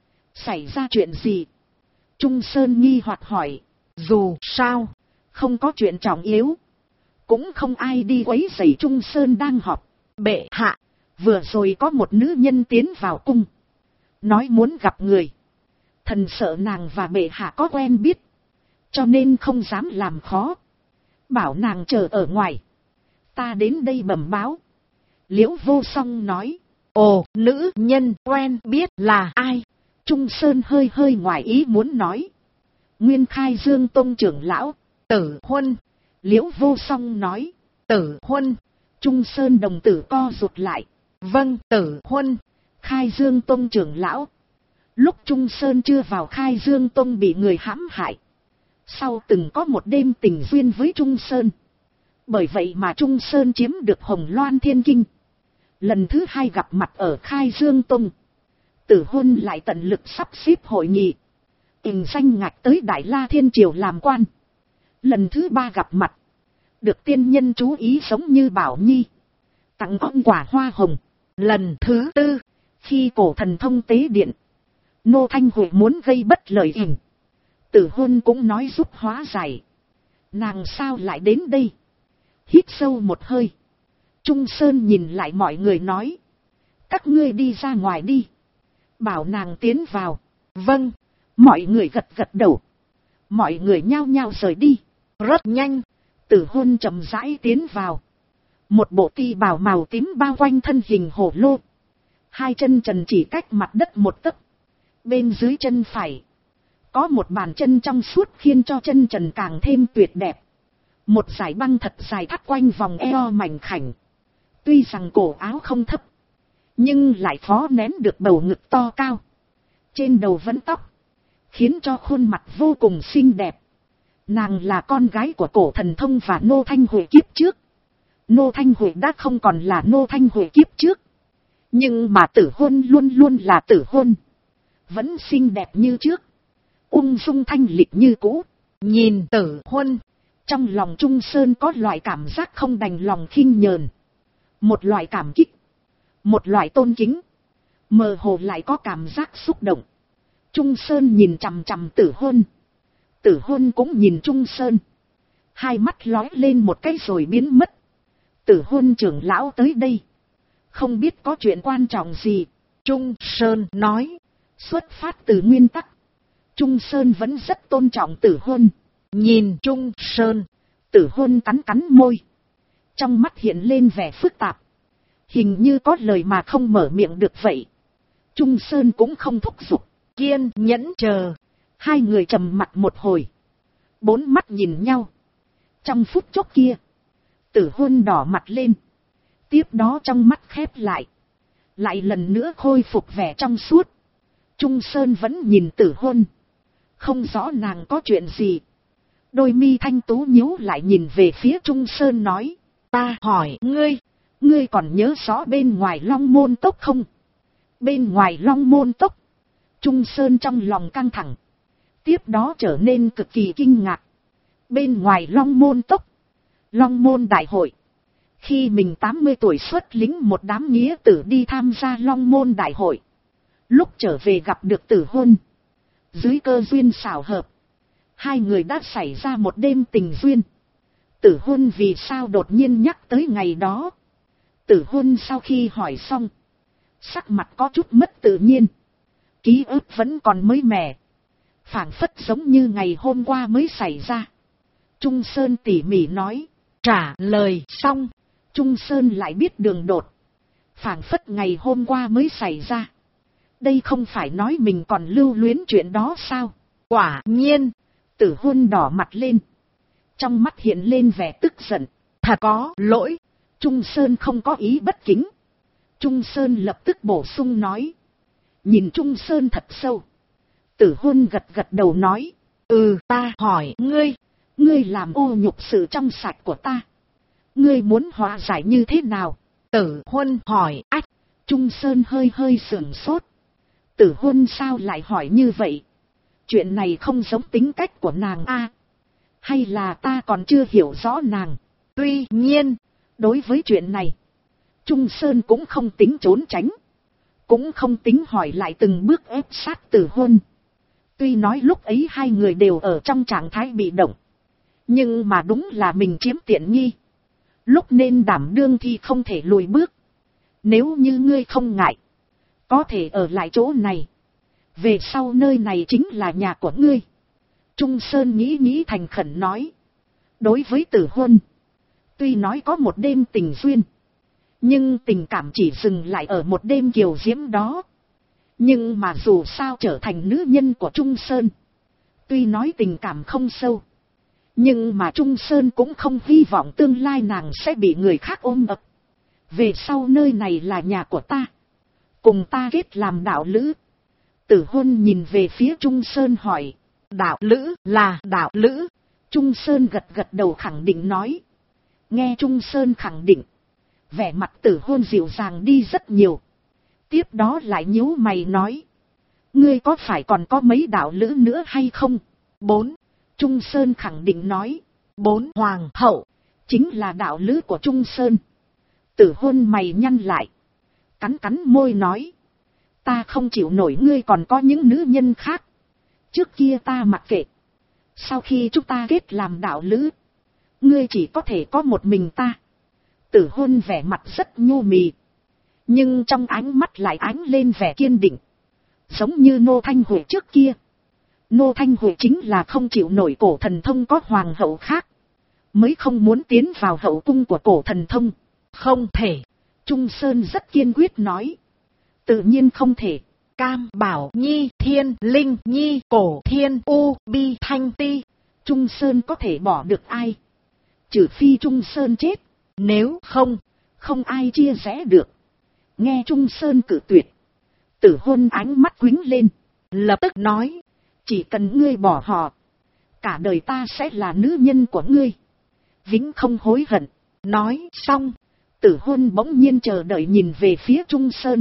Xảy ra chuyện gì? Trung Sơn nghi hoặc hỏi. Dù sao, không có chuyện trọng yếu. Cũng không ai đi quấy rầy Trung Sơn đang họp. Bệ hạ, vừa rồi có một nữ nhân tiến vào cung. Nói muốn gặp người. Thần sợ nàng và bệ hạ có quen biết. Cho nên không dám làm khó. Bảo nàng chờ ở ngoài. Ta đến đây bẩm báo. Liễu Vô Song nói. Ồ, nữ nhân quen biết là ai? Trung Sơn hơi hơi ngoài ý muốn nói. Nguyên Khai Dương Tông trưởng lão, Tử Huân. Liễu Vô Song nói. Tử Huân. Trung Sơn đồng tử co rụt lại. Vâng, Tử Huân. Khai Dương Tông trưởng lão. Lúc Trung Sơn chưa vào Khai Dương Tông bị người hãm hại. Sau từng có một đêm tình duyên với Trung Sơn. Bởi vậy mà Trung Sơn chiếm được Hồng Loan Thiên Kinh. Lần thứ hai gặp mặt ở Khai Dương Tông. Tử Huân lại tận lực sắp xếp hội nghị. Hình danh ngạch tới Đại La Thiên Triều làm quan. Lần thứ ba gặp mặt. Được tiên nhân chú ý giống như Bảo Nhi. Tặng ông quả hoa hồng. Lần thứ tư, khi cổ thần thông tế điện. Nô Thanh Huệ muốn gây bất lợi ỉm. Tử Huân cũng nói giúp hóa giải. Nàng sao lại đến đây? Hít sâu một hơi. Trung Sơn nhìn lại mọi người nói. Các ngươi đi ra ngoài đi. Bảo nàng tiến vào. Vâng. Mọi người gật gật đầu. Mọi người nhao nhao rời đi. Rất nhanh. Tử Huân chậm rãi tiến vào. Một bộ ti bào màu tím bao quanh thân hình hổ lô. Hai chân trần chỉ cách mặt đất một tấc. Bên dưới chân phải. Có một bàn chân trong suốt khiến cho chân trần càng thêm tuyệt đẹp. Một dải băng thật dài thắt quanh vòng eo mảnh khảnh. Tuy rằng cổ áo không thấp. Nhưng lại phó nén được bầu ngực to cao. Trên đầu vẫn tóc. Khiến cho khuôn mặt vô cùng xinh đẹp. Nàng là con gái của cổ thần thông và Nô Thanh Huệ kiếp trước. Nô Thanh Huệ đã không còn là Nô Thanh Huệ kiếp trước. Nhưng mà Tử Huân luôn luôn là Tử Huân. Vẫn xinh đẹp như trước. Ung dung thanh lịch như cũ. Nhìn Tử Huân. Trong lòng Trung Sơn có loại cảm giác không đành lòng khinh nhờn. Một loại cảm kích. Một loại tôn kính. Mơ hồ lại có cảm giác xúc động. Trung Sơn nhìn chằm chằm Tử Huân. Tử Huân cũng nhìn Trung Sơn. Hai mắt lóe lên một cái rồi biến mất. Tử Huân trưởng lão tới đây. Không biết có chuyện quan trọng gì. Trung Sơn nói. Xuất phát từ nguyên tắc. Trung Sơn vẫn rất tôn trọng Tử Huân. Nhìn Trung Sơn. Tử Huân cắn cắn môi. Trong mắt hiện lên vẻ phức tạp. Hình như có lời mà không mở miệng được vậy. Trung Sơn cũng không thúc giục. Kiên nhẫn chờ. Hai người trầm mặt một hồi. Bốn mắt nhìn nhau. Trong phút chốc kia. Tử Huân đỏ mặt lên. Tiếp đó trong mắt khép lại. Lại lần nữa khôi phục vẻ trong suốt. Trung Sơn vẫn nhìn Tử Huân. Không rõ nàng có chuyện gì. Đôi mi thanh tú nhíu lại nhìn về phía Trung Sơn nói. Ta hỏi ngươi. Ngươi còn nhớ rõ bên ngoài Long Môn Tốc không? Bên ngoài Long Môn Tốc. Trung Sơn trong lòng căng thẳng. Tiếp đó trở nên cực kỳ kinh ngạc. Bên ngoài Long Môn Tốc. Long Môn Đại hội. Khi mình 80 tuổi xuất lính một đám nghĩa tử đi tham gia Long Môn Đại hội. Lúc trở về gặp được Tử Huân. Dưới cơ duyên xảo hợp. Hai người đã xảy ra một đêm tình duyên. Tử Huân vì sao đột nhiên nhắc tới ngày đó. Tử Huân sau khi hỏi xong. Sắc mặt có chút mất tự nhiên. Ký ức vẫn còn mới mẻ. Phảng phất giống như ngày hôm qua mới xảy ra. Trung Sơn tỉ mỉ nói. Trả lời xong. Trung Sơn lại biết đường đột. Phảng phất ngày hôm qua mới xảy ra. Đây không phải nói mình còn lưu luyến chuyện đó sao? Quả nhiên, Tử Huân đỏ mặt lên. Trong mắt hiện lên vẻ tức giận. Thật có lỗi, Trung Sơn không có ý bất kính. Trung Sơn lập tức bổ sung nói. Nhìn Trung Sơn thật sâu. Tử Huân gật gật đầu nói. Ta hỏi ngươi. Ngươi làm ô nhục sự trong sạch của ta. Ngươi muốn hóa giải như thế nào? Tử Huân hỏi. Ách. Trung Sơn hơi hơi sửng sốt. Tử Huân sao lại hỏi như vậy? Chuyện này không giống tính cách của nàng a. Hay là ta còn chưa hiểu rõ nàng? Tuy nhiên, đối với chuyện này, Trung Sơn cũng không tính trốn tránh. Cũng không tính hỏi lại từng bước ép sát Tử Huân. Tuy nói lúc ấy hai người đều ở trong trạng thái bị động. Nhưng mà đúng là mình chiếm tiện nghi. Lúc nên đảm đương thì không thể lùi bước. Nếu như ngươi không ngại, có thể ở lại chỗ này. Về sau nơi này chính là nhà của ngươi. Trung Sơn nghĩ thành khẩn nói. Đối với Tử Huân, tuy nói có một đêm tình duyên, nhưng tình cảm chỉ dừng lại ở một đêm kiều diễm đó. Nhưng mà dù sao trở thành nữ nhân của Trung Sơn, tuy nói tình cảm không sâu, nhưng mà Trung Sơn cũng không hy vọng tương lai nàng sẽ bị người khác ôm ập. Về sau nơi này là nhà của ta, cùng ta kết làm đạo lữ. Tử Huân nhìn về phía Trung Sơn hỏi. Đạo lữ là đạo lữ. Trung Sơn gật gật đầu khẳng định nói. Nghe Trung Sơn khẳng định, vẻ mặt Tử Huân dịu dàng đi rất nhiều. Tiếp đó lại nhíu mày nói. Ngươi có phải còn có mấy đạo lữ nữa hay không? 4. Trung Sơn khẳng định nói. 4 hoàng hậu chính là đạo lữ của Trung Sơn. Tử Huân mày nhăn lại, cắn môi nói. Ta không chịu nổi ngươi còn có những nữ nhân khác. Trước kia ta mặc kệ. Sau khi chúng ta kết làm đạo lữ, ngươi chỉ có thể có một mình ta. Tử Huân vẻ mặt rất nhu mì, nhưng trong ánh mắt lại ánh lên vẻ kiên định. Giống như Nô Thanh Huệ trước kia. Nô Thanh Huệ chính là không chịu nổi cổ thần thông có hoàng hậu khác, mới không muốn tiến vào hậu cung của cổ thần thông. Không thể. Trung Sơn rất kiên quyết nói. Tự nhiên không thể. Cam Bảo Nhi, Thiên Linh Nhi, Cổ Thiên U, Bi Thanh Ti. Trung Sơn có thể bỏ được ai? Trừ phi Trung Sơn chết. Nếu không, không ai chia rẽ được. Nghe Trung Sơn cự tuyệt, Tử Huân ánh mắt quýnh lên, lập tức nói. Chỉ cần ngươi bỏ họ, cả đời ta sẽ là nữ nhân của ngươi, vĩnh không hối hận. Nói xong, Tử Huân bỗng nhiên chờ đợi nhìn về phía Trung Sơn.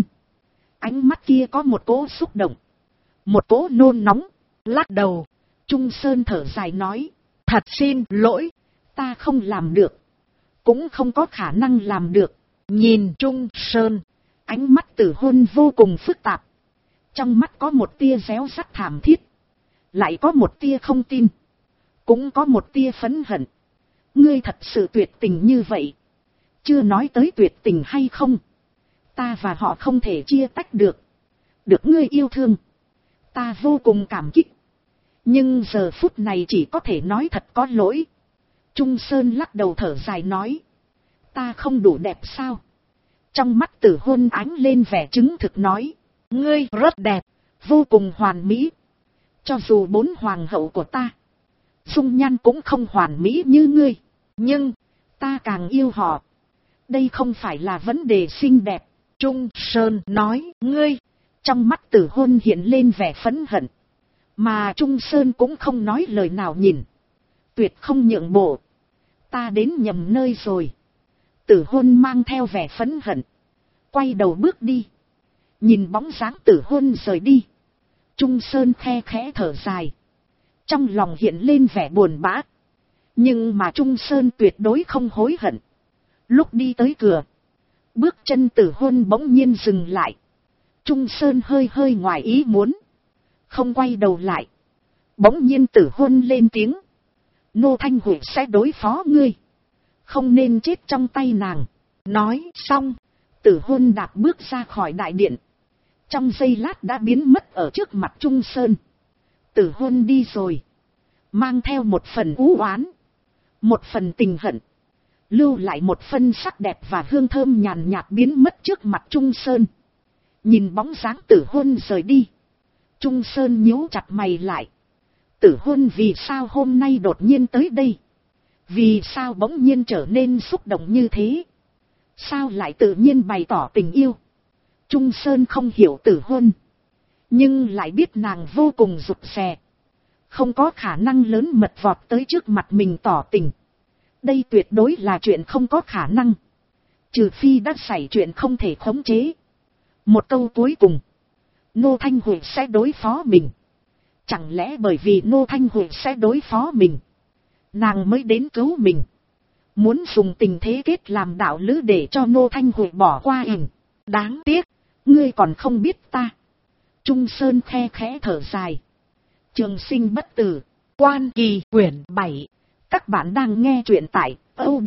Ánh mắt kia có một cỗ xúc động, một cỗ nôn nóng. Lắc đầu, Trung Sơn thở dài nói. Thật xin lỗi, ta không làm được, cũng không có khả năng làm được. Nhìn Trung Sơn, ánh mắt Tử Huân vô cùng phức tạp. Trong mắt có một tia réo rắt thảm thiết, lại có một tia không tin, cũng có một tia phẫn hận. Ngươi thật sự tuyệt tình như vậy? Chưa nói tới tuyệt tình hay không, ta và họ không thể chia tách được. Được ngươi yêu thương, ta vô cùng cảm kích. Nhưng giờ phút này chỉ có thể nói thật có lỗi. Trung Sơn lắc đầu thở dài nói. Ta không đủ đẹp sao? Trong mắt Tử Huân ánh lên vẻ chứng thực nói. Ngươi rất đẹp, vô cùng hoàn mỹ. Cho dù 4 hoàng hậu của ta, dung nhan cũng không hoàn mỹ như ngươi. Nhưng, ta càng yêu họ. Đây không phải là vấn đề xinh đẹp. Trung Sơn nói. Ngươi, trong mắt Tử Huân hiện lên vẻ phẫn hận. Mà Trung Sơn cũng không nói lời nào nhìn, tuyệt không nhượng bộ. Ta đến nhầm nơi rồi. Tử Huân mang theo vẻ phẫn hận, quay đầu bước đi. Nhìn bóng dáng Tử Huân rời đi, Trung Sơn khe khẽ thở dài, trong lòng hiện lên vẻ buồn bã. Nhưng mà Trung Sơn tuyệt đối không hối hận. Lúc đi tới cửa, bước chân Tử Huân bỗng nhiên dừng lại. Trung Sơn hơi hơi ngoài ý muốn, không quay đầu lại. Bỗng nhiên Tử Huân lên tiếng. Nô Thanh Huệ sẽ đối phó ngươi, không nên chết trong tay nàng. Nói xong, Tử Huân đạp bước ra khỏi đại điện, trong giây lát đã biến mất ở trước mặt Trung Sơn. Tử Huân đi rồi, mang theo một phần u oán, một phần tình hận, lưu lại một phân sắc đẹp và hương thơm nhàn nhạt biến mất trước mặt Trung Sơn. Nhìn bóng dáng Tử Huân rời đi. Trung Sơn nhíu chặt mày lại. Tử Huân vì sao hôm nay đột nhiên tới đây? Vì sao bỗng nhiên trở nên xúc động như thế? Sao lại tự nhiên bày tỏ tình yêu? Trung Sơn không hiểu Tử Huân. Nhưng lại biết nàng vô cùng rụt rè. Không có khả năng lớn mật vọt tới trước mặt mình tỏ tình. Đây tuyệt đối là chuyện không có khả năng. Trừ phi đã xảy chuyện không thể khống chế. Một câu cuối cùng. Ngô Thanh Huệ sẽ đối phó mình. Chẳng lẽ bởi vì Ngô Thanh Huệ sẽ đối phó mình, nàng mới đến cứu mình. Muốn dùng tình thế kết làm đạo lữ để cho Ngô Thanh Huệ bỏ qua ỉn. Đáng tiếc, ngươi còn không biết ta. Trung Sơn khe khẽ thở dài. Trường sinh bất tử. Quan Kỳ quyển 7. Các bạn đang nghe truyện tại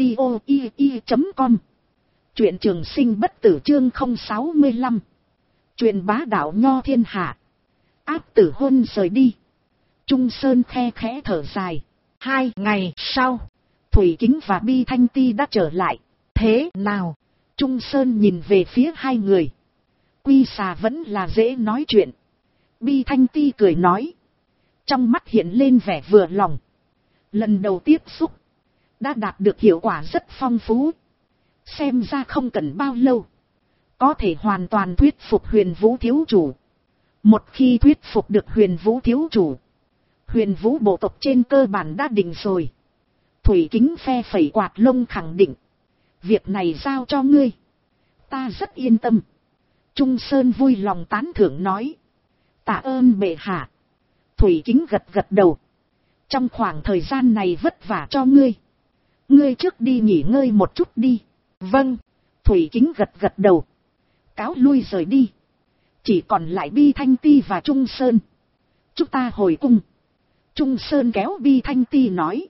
audio.com. Truyện Trường sinh bất tử chương 065. Truyền bá đạo nho thiên hạ. Áp Tử Huân rời đi. Trung Sơn khe khẽ thở dài. 2 ngày sau, Thủy Kính và Bi Thanh Ti đã trở lại. Thế nào? Trung Sơn nhìn về phía hai người. Quy xà vẫn là dễ nói chuyện. Bi Thanh Ti cười nói. Trong mắt hiện lên vẻ vừa lòng. Lần đầu tiếp xúc, đã đạt được hiệu quả rất phong phú. Xem ra không cần bao lâu, có thể hoàn toàn thuyết phục Huyền Vũ thiếu chủ. Một khi thuyết phục được Huyền Vũ thiếu chủ, Huyền Vũ bộ tộc trên cơ bản đã định rồi. Thủy Kính phe phẩy quạt lông khẳng định. Việc này giao cho ngươi. Ta rất yên tâm. Trung Sơn vui lòng tán thưởng nói. Tạ ơn bệ hạ. Thủy Kính gật gật đầu. Trong khoảng thời gian này vất vả cho ngươi. Ngươi trước đi nghỉ ngơi một chút đi. Vâng. Thủy Kính gật gật đầu. Cáo lui rời đi. Chỉ còn lại Bi Thanh Ti và Trung Sơn. Chúng ta hồi cung. Trung Sơn kéo Bi Thanh Ti nói.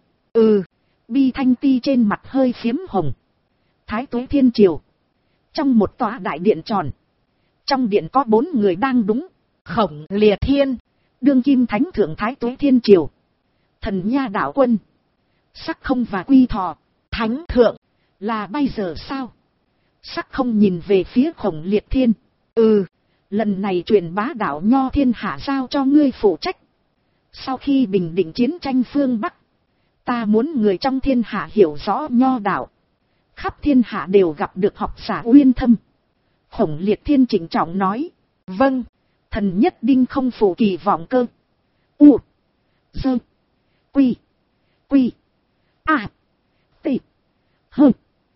Bi Thanh Ti trên mặt hơi phiếm hồng. Thái Tuế Thiên Triều. Trong một tòa đại điện tròn. Trong điện có 4 người đang đúng. Khổng Liệt Thiên. Đương kim thánh thượng Thái Tuế Thiên Triều. Thần Nha Đạo Quân. Sắc Không và Quy Thọ. Thánh thượng. Là bây giờ sao? Sắc Không nhìn về phía Khổng Liệt Thiên. Lần này truyền bá đạo nho thiên hạ giao cho ngươi phụ trách. Sau khi bình định chiến tranh phương Bắc, ta muốn người trong thiên hạ hiểu rõ nho đạo. Khắp thiên hạ đều gặp được học giả uyên thâm. Khổng Liệt Thiên trịnh trọng nói. Vâng, thần nhất định không phụ kỳ vọng cơ. Dơ. Quy. T. Hơ.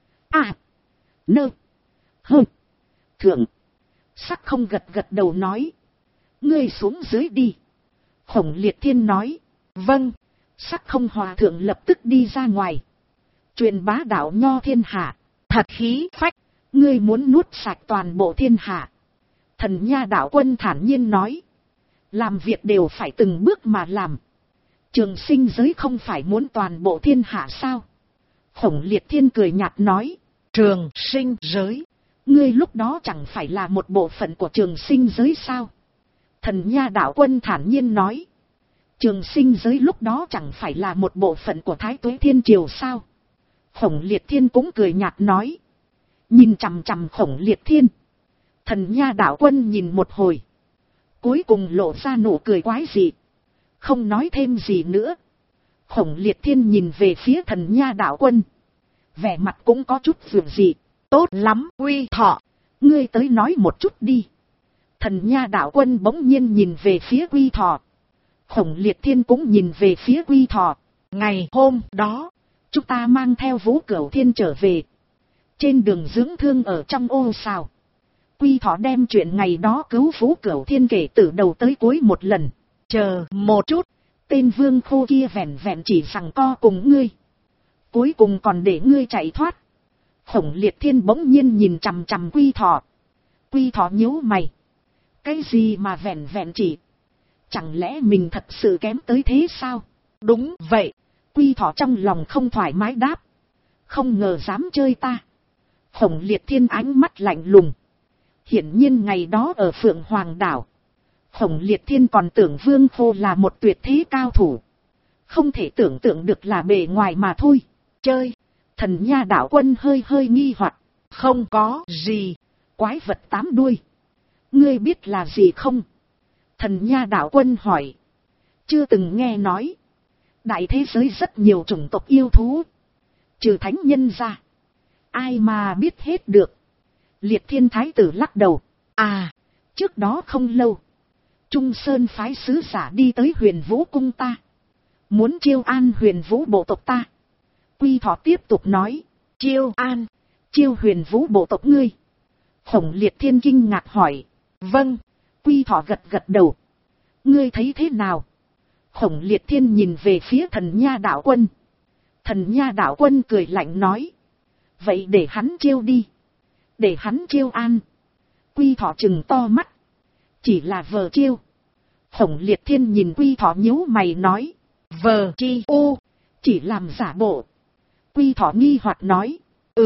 Nơ. Hơ. Thượng. Sắc Không gật gật đầu nói. Ngươi xuống dưới đi. Khổng Liệt Thiên nói. Vâng. Sắc Không hòa thượng lập tức đi ra ngoài. Truyền bá đạo nho thiên hạ. Thật khí phách. Ngươi muốn nuốt sạch toàn bộ thiên hạ. Thần Nha Đạo Quân thản nhiên nói. Làm việc đều phải từng bước mà làm. Trường sinh giới không phải muốn toàn bộ thiên hạ sao? Khổng Liệt Thiên cười nhạt nói. Trường sinh giới. Ngươi lúc đó chẳng phải là một bộ phận của trường sinh giới sao? Thần Nha Đạo Quân thản nhiên nói. Trường sinh giới lúc đó chẳng phải là một bộ phận của Thái Tuế Thiên Triều sao? Khổng Liệt Thiên cũng cười nhạt nói. Nhìn chằm chằm Khổng Liệt Thiên. Thần Nha Đạo Quân nhìn một hồi. Cuối cùng lộ ra nụ cười quái dị. Không nói thêm gì nữa. Khổng Liệt Thiên nhìn về phía Thần Nha Đạo Quân. Vẻ mặt cũng có chút dường dị. Tốt lắm, Quy Thọ. Ngươi tới nói một chút đi. Thần Nha Đạo Quân bỗng nhiên nhìn về phía Quy Thọ. Khổng Liệt Thiên cũng nhìn về phía Quy Thọ. Ngày hôm đó, chúng ta mang theo Vũ Cửu Thiên trở về. Trên đường dưỡng thương ở trong ô sào. Quy Thọ đem chuyện ngày đó cứu Vũ Cửu Thiên kể từ đầu tới cuối một lần. Chờ một chút, tên Vương Khô kia vẹn vẹn chỉ rằng co cùng ngươi. Cuối cùng còn để ngươi chạy thoát. Khổng Liệt Thiên bỗng nhiên nhìn chằm chằm Quy Thọ. Quy Thọ nhíu mày. Cái gì mà vẹn vẹn chỉ? Chẳng lẽ mình thật sự kém tới thế sao? Đúng vậy. Quy Thọ trong lòng không thoải mái đáp. Không ngờ dám chơi ta. Khổng Liệt Thiên ánh mắt lạnh lùng. Hiển nhiên ngày đó ở Phượng Hoàng Đảo, Khổng Liệt Thiên còn tưởng Vương Khô là một tuyệt thế cao thủ. Không thể tưởng tượng được là bề ngoài mà thôi. Chơi. Thần Nha Đạo Quân hơi nghi hoặc. Không có gì. Quái vật 8 đuôi. Ngươi biết là gì không? Thần Nha đạo quân hỏi. Chưa từng nghe nói. Đại thế giới rất nhiều chủng tộc yêu thú. Trừ thánh nhân ra. Ai mà biết hết được. Liệt Thiên Thái tử lắc đầu. À, trước đó không lâu. Trung Sơn phái sứ giả đi tới Huyền Vũ cung ta. Muốn chiêu an Huyền Vũ bộ tộc ta. Quy Thọ tiếp tục nói. Chiêu an, chiêu Huyền Vũ bộ tộc ngươi. Khổng Liệt Thiên kinh ngạc hỏi. Vâng, Quy Thọ gật gật đầu. Ngươi thấy thế nào? Khổng Liệt Thiên nhìn về phía Thần Nha đạo quân. Thần Nha đạo quân cười lạnh nói. Vậy để hắn chiêu đi. Để hắn chiêu an. Quy Thọ trừng to mắt. Chỉ là vờ chiêu. Khổng Liệt Thiên nhìn Quy Thọ nhíu mày nói. Vờ chi u, chỉ làm giả bộ. Quy Thọ nghi hoặc nói.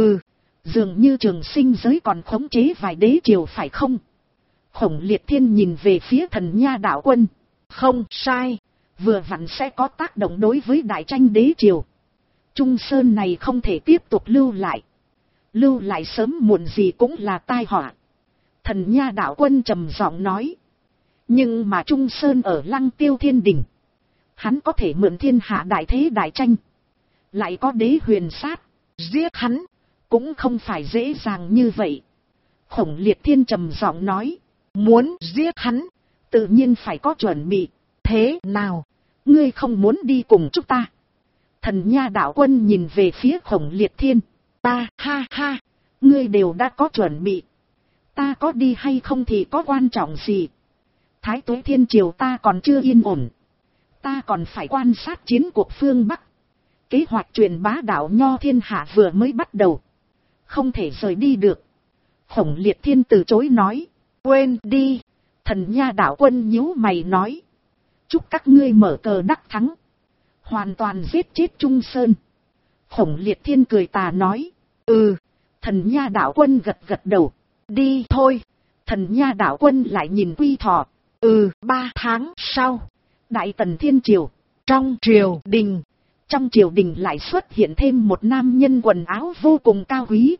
Dường như Trường Sinh giới còn khống chế vài đế triều phải không? Khổng Liệt Thiên nhìn về phía Thần Nha đạo quân. Không sai, vừa vặn sẽ có tác động đối với đại tranh đế triều. Trung Sơn này không thể tiếp tục lưu lại. Lưu lại sớm muộn gì cũng là tai họa. Thần Nha đạo quân trầm giọng nói. Nhưng mà Trung Sơn ở Lăng Tiêu Thiên Đình. Hắn có thể mượn thiên hạ đại thế đại tranh. Lại có đế huyền sát. Giết hắn cũng không phải dễ dàng như vậy. Khổng Liệt Thiên trầm giọng nói. Muốn giết hắn, tự nhiên phải có chuẩn bị. Thế nào, ngươi không muốn đi cùng chúng ta? Thần Nha đạo quân nhìn về phía Khổng Liệt Thiên. Ta, ha ha, ngươi đều đã có chuẩn bị. Ta có đi hay không thì có quan trọng gì? Thái Tuế Thiên Triều ta còn chưa yên ổn. Ta còn phải quan sát chiến cuộc phương Bắc. Kế hoạch truyền bá đạo Nho thiên hạ vừa mới bắt đầu. Không thể rời đi được. Khổng Liệt Thiên từ chối nói. Quên đi. Thần Nha đạo quân nhíu mày nói. Chúc các ngươi mở cờ đắc thắng. Hoàn toàn giết chết Trung Sơn. Khổng Liệt Thiên cười tà nói. Thần Nha đạo quân gật gật đầu. Đi thôi. Thần Nha đạo quân lại nhìn Quy Thọ. 3 tháng sau. Đại Tần Thiên Triều. Trong triều đình. Trong triều đình lại xuất hiện thêm một nam nhân quần áo vô cùng cao quý.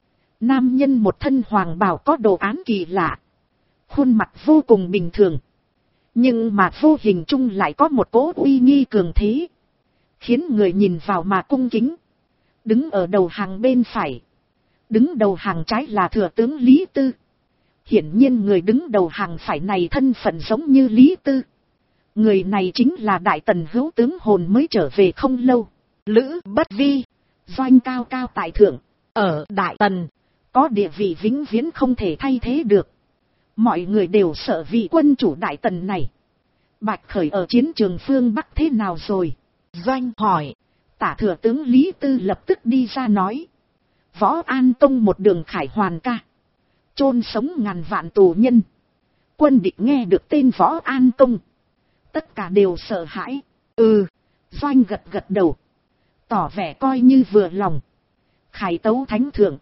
Nam nhân một thân hoàng bào có đồ án kỳ lạ. Khuôn mặt vô cùng bình thường. Nhưng mà vô hình chung lại có một cỗ uy nghi cường thế. Khiến người nhìn vào mà cung kính. Đứng ở đầu hàng bên phải. Đứng đầu hàng trái là thừa tướng Lý Tư. Hiển nhiên người đứng đầu hàng phải này thân phận giống như Lý Tư. Người này chính là Đại Tần hữu tướng hồn mới trở về không lâu. Lữ Bất Vi. Doanh cao cao tại thượng. Ở Đại Tần. Có địa vị vĩnh viễn không thể thay thế được. Mọi người đều sợ vị quân chủ Đại Tần này. Bạch Khởi ở chiến trường phương Bắc thế nào rồi? Doanh hỏi. Tả thừa tướng Lý Tư lập tức đi ra nói. Võ An Tông một đường khải hoàn ca. Chôn sống ngàn vạn tù nhân. Quân địch nghe được tên Võ An Tông. Tất cả đều sợ hãi. Doanh gật gật đầu. Tỏ vẻ coi như vừa lòng. Khải tấu thánh thượng.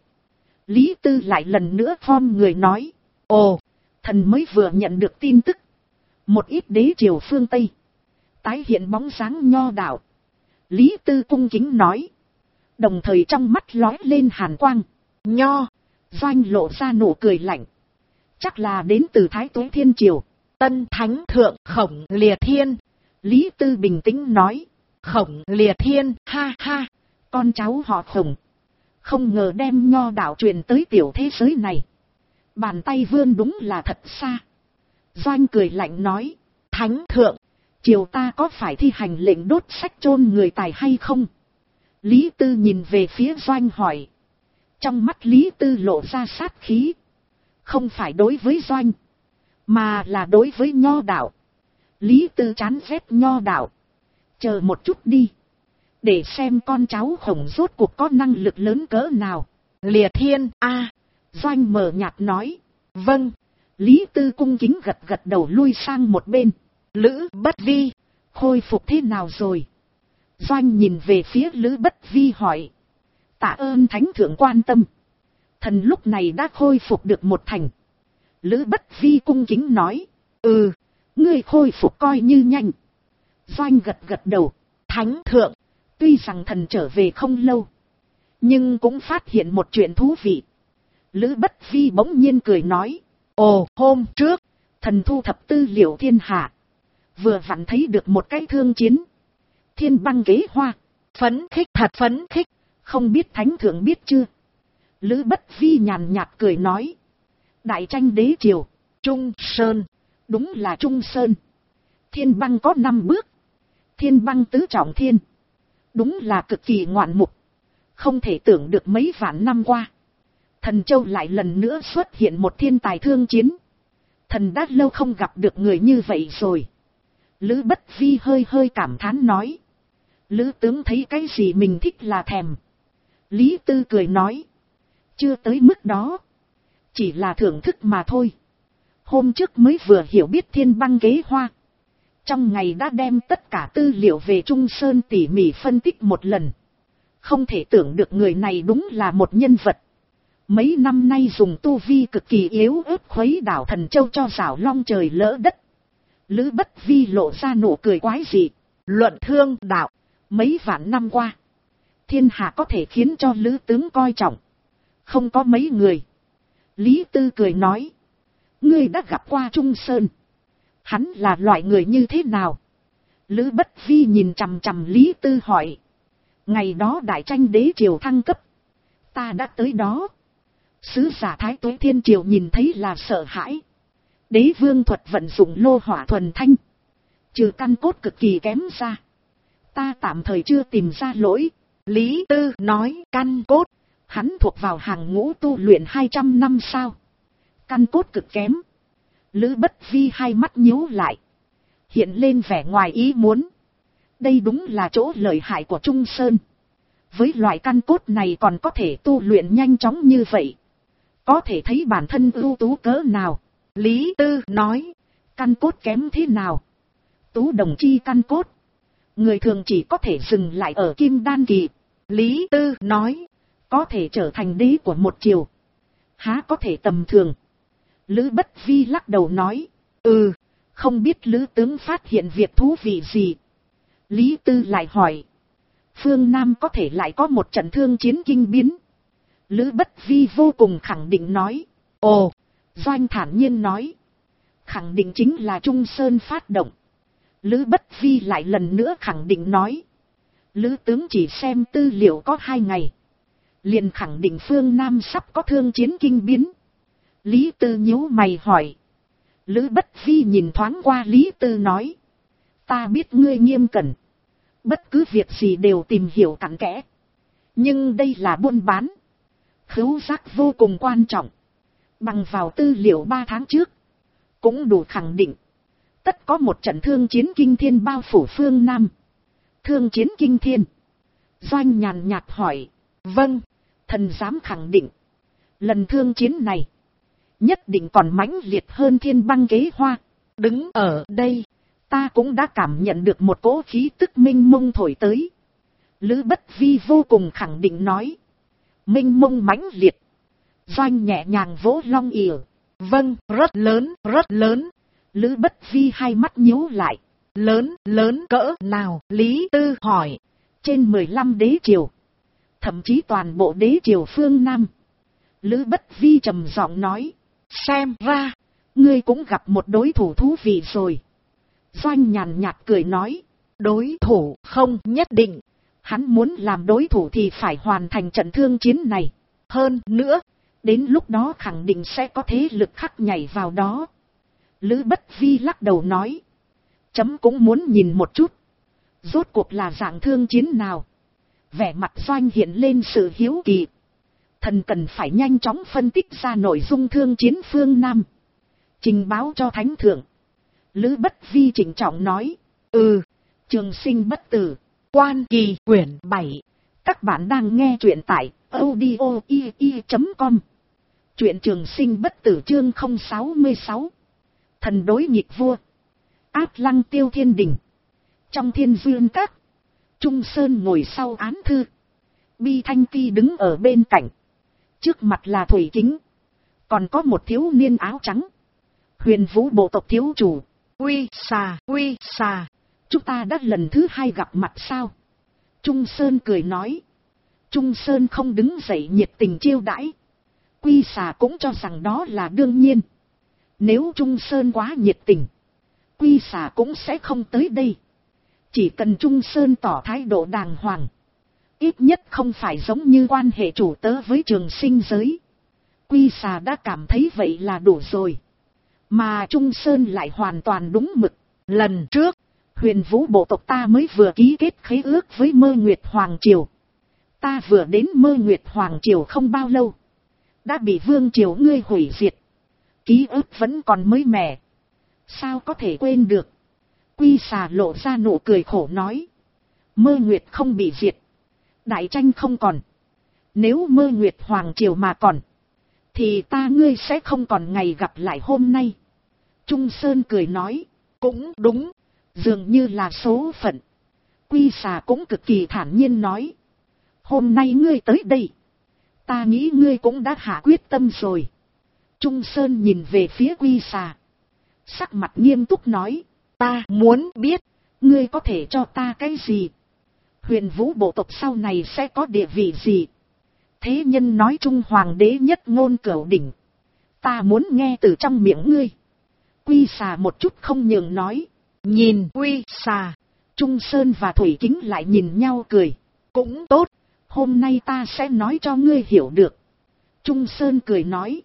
Lý Tư lại lần nữa khom người nói. Ồ, thần mới vừa nhận được tin tức. Một ít đế triều phương Tây. Tái hiện bóng dáng Nho đạo. Lý Tư cung kính nói. Đồng thời trong mắt lóe lên hàn quang. Nho. Doanh lộ ra nụ cười lạnh. Chắc là đến từ Thái Tuế Thiên Triều. Tân Thánh Thượng Khổng Liệt Thiên. Lý Tư bình tĩnh nói. Khổng Liệt Thiên, ha ha. Con cháu họ Khổng. Không ngờ đem Nho đạo truyền tới tiểu thế giới này. Bàn tay vươn đúng là thật xa. Doanh cười lạnh nói. Thánh Thượng, triều ta có phải thi hành lệnh đốt sách chôn người tài hay không? Lý Tư nhìn về phía Doanh hỏi. Trong mắt Lý Tư lộ ra sát khí. Không phải đối với Doanh, mà là đối với Nho đạo. Lý Tư chán ghét Nho đạo. Chờ một chút đi. Để xem con cháu Khổng rốt cuộc có năng lực lớn cỡ nào. Liệt Thiên a. Doanh mờ nhạt nói. Vâng. Lý Tư cung kính gật gật đầu lui sang một bên. Lữ Bất Vi, khôi phục thế nào rồi? Doanh nhìn về phía Lữ Bất Vi hỏi. Tạ ơn Thánh Thượng quan tâm. Thần lúc này đã khôi phục được một thành. Lữ Bất Vi cung kính nói. Ngươi khôi phục coi như nhanh. Doanh gật gật đầu. Thánh Thượng, tuy rằng thần trở về không lâu, nhưng cũng phát hiện một chuyện thú vị. Lữ Bất Vi bỗng nhiên cười nói. Ồ, hôm trước, thần thu thập tư liệu thiên hạ. Vừa vặn thấy được một cái thương chiến. Thiên băng ghế hoa. Phấn khích, thật phấn khích. Không biết thánh thượng biết chưa? Lữ Bất Vi nhàn nhạt cười nói. Đại tranh đế triều, Trung Sơn. Đúng là Trung Sơn. Thiên băng có 5 bước. Thiên băng tứ trọng thiên. Đúng là cực kỳ ngoạn mục. Không thể tưởng được mấy vạn năm qua. Thần châu lại lần nữa xuất hiện một thiên tài thương chiến. Thần đã lâu không gặp được người như vậy rồi. Lữ Bất Vi hơi hơi cảm thán nói. Lữ tướng thấy cái gì mình thích là thèm. Lý Tư cười nói. Chưa tới mức đó. Chỉ là thưởng thức mà thôi. Hôm trước mới vừa hiểu biết thiên băng ghế hoa. Trong ngày đã đem tất cả tư liệu về Trung Sơn tỉ mỉ phân tích một lần. Không thể tưởng được người này đúng là một nhân vật. Mấy năm nay dùng tu vi cực kỳ yếu ớt khuấy đảo thần châu cho rảo long trời lỡ đất. Lữ Bất Vi lộ ra nụ cười quái dị. Luận thương đạo. Mấy vạn năm qua. Thiên hạ có thể khiến cho Lữ tướng coi trọng. Không có mấy người. Lý Tư cười nói. Ngươi đã gặp qua Trung Sơn. Hắn là loại người như thế nào? Lữ Bất Vi nhìn chằm chằm Lý Tư hỏi. Ngày đó đại tranh đế triều thăng cấp. Ta đã tới đó. Sứ giả Thái Tuế Thiên Triều nhìn thấy là sợ hãi. Đế vương thuật vận dụng lô hỏa thuần thanh. Trừ căn cốt cực kỳ kém ra. Ta tạm thời chưa tìm ra lỗi. Lý Tư nói căn cốt. Hắn thuộc vào hàng ngũ tu luyện 200 năm sao. Căn cốt cực kém. Lữ Bất Vi hai mắt nhíu lại. Hiện lên vẻ ngoài ý muốn. Đây đúng là chỗ lợi hại của Trung Sơn. Với loại căn cốt này còn có thể tu luyện nhanh chóng như vậy. Có thể thấy bản thân ưu tú cỡ nào. Lý Tư nói. Căn cốt kém thế nào? Tú đồng chi căn cốt. Người thường chỉ có thể dừng lại ở kim đan kỳ. Lý Tư nói. Có thể trở thành đế của một triều. Há có thể tầm thường. Lữ Bất Vi lắc đầu nói. Không biết Lữ tướng phát hiện việc thú vị gì. Lý Tư lại hỏi. Phương Nam có thể lại có một trận thương chiến kinh biến. Lữ Bất Vi vô cùng khẳng định nói. Ồ, Doanh thản nhiên nói. Khẳng định chính là Trung Sơn phát động. Lữ Bất Vi lại lần nữa khẳng định nói. Lữ tướng chỉ xem tư liệu có 2 ngày. Liền khẳng định phương Nam sắp có thương chiến kinh biến. Lý Tư nhíu mày hỏi. Lữ Bất Vi nhìn thoáng qua Lý Tư nói. Ta biết ngươi nghiêm cẩn. Bất cứ việc gì đều tìm hiểu cặn kẽ. Nhưng đây là buôn bán. Khứu giác vô cùng quan trọng. Bằng vào tư liệu 3 tháng trước. Cũng đủ khẳng định. Tất có một trận thương chiến kinh thiên bao phủ phương Nam. Thương chiến kinh thiên. Doanh nhàn nhạt hỏi. Vâng, thần dám khẳng định. Lần thương chiến này. Nhất định còn mãnh liệt hơn thiên băng ghế hoa. Đứng ở đây. Ta cũng đã cảm nhận được một cỗ khí tức minh mông thổi tới. Lữ Bất Vi vô cùng khẳng định nói. Minh mông mãnh liệt. Doanh nhẹ nhàng vỗ long ỉa. Vâng, rất lớn, rất lớn. Lữ Bất Vi hai mắt nhíu lại. Lớn, lớn cỡ nào? Lý Tư hỏi. Trên 15 đế triều. Thậm chí toàn bộ đế triều phương Nam. Lữ Bất Vi trầm giọng nói. Xem ra, ngươi cũng gặp một đối thủ thú vị rồi. Doanh nhàn nhạt cười nói. Đối thủ không nhất định. Hắn muốn làm đối thủ thì phải hoàn thành trận thương chiến này. Hơn nữa, đến lúc đó khẳng định sẽ có thế lực khác nhảy vào đó. Lữ Bất Vi lắc đầu nói. Chấm cũng muốn nhìn một chút. Rốt cuộc là dạng thương chiến nào? Vẻ mặt Doanh hiện lên sự hiếu kỳ. Thần cần phải nhanh chóng phân tích ra nội dung thương chiến phương Nam. Trình báo cho Thánh Thượng. Lữ Bất Vi trịnh trọng nói. Trường sinh bất tử. Quan Kỳ quyển 7. Các bạn đang nghe truyện tại audio.com. Truyện Trường Sinh bất tử chương 066. Thần đối nghịch vua. Áp Lăng Tiêu Thiên Đình. Trong Thiên Dương Các. Trung Sơn ngồi sau án thư. Bi Thanh Kỳ đứng ở bên cạnh. Trước mặt là Thủy Kính. Còn có một thiếu niên áo trắng. Huyền Vũ bộ tộc thiếu chủ. Uy xà. Chúng ta đã lần thứ 2 gặp mặt sao? Trung Sơn cười nói. Trung Sơn không đứng dậy nhiệt tình chiêu đãi. Quy xà cũng cho rằng đó là đương nhiên. Nếu Trung Sơn quá nhiệt tình, Quy Xà cũng sẽ không tới đây. Chỉ cần Trung Sơn tỏ thái độ đàng hoàng, ít nhất không phải giống như quan hệ chủ tớ với Trường Sinh giới, Quy Xà đã cảm thấy vậy là đủ rồi. Mà Trung Sơn lại hoàn toàn đúng mực. Lần trước, Huyền Vũ bộ tộc ta mới vừa ký kết khế ước với Mơ Nguyệt Hoàng Triều. Ta vừa đến Mơ Nguyệt Hoàng Triều không bao lâu, đã bị Vương Triều ngươi hủy diệt. Ký ức vẫn còn mới mẻ, sao có thể quên được. Quy Xà lộ ra nụ cười khổ nói. Mơ Nguyệt không bị diệt, đại tranh không còn. Nếu Mơ Nguyệt Hoàng Triều mà còn, thì ta ngươi sẽ không còn ngày gặp lại hôm nay. Trung Sơn cười nói. Cũng đúng, dường như là số phận. Quy Xà cũng cực kỳ thản nhiên nói. Hôm nay ngươi tới đây, ta nghĩ ngươi cũng đã hạ quyết tâm rồi. Trung Sơn nhìn về phía Quy Xà, sắc mặt nghiêm túc nói. Ta muốn biết, ngươi có thể cho ta cái gì? Huyền Vũ bộ tộc sau này sẽ có địa vị gì? Thế nhân nói Trung Hoàng đế nhất ngôn cửu đỉnh, ta muốn nghe từ trong miệng ngươi. Quy Xà một chút không nhường nói. Nhìn Quy Xà, Trung Sơn và Thủy Kính lại nhìn nhau cười. Cũng tốt, hôm nay ta sẽ nói cho ngươi hiểu được. Trung Sơn cười nói.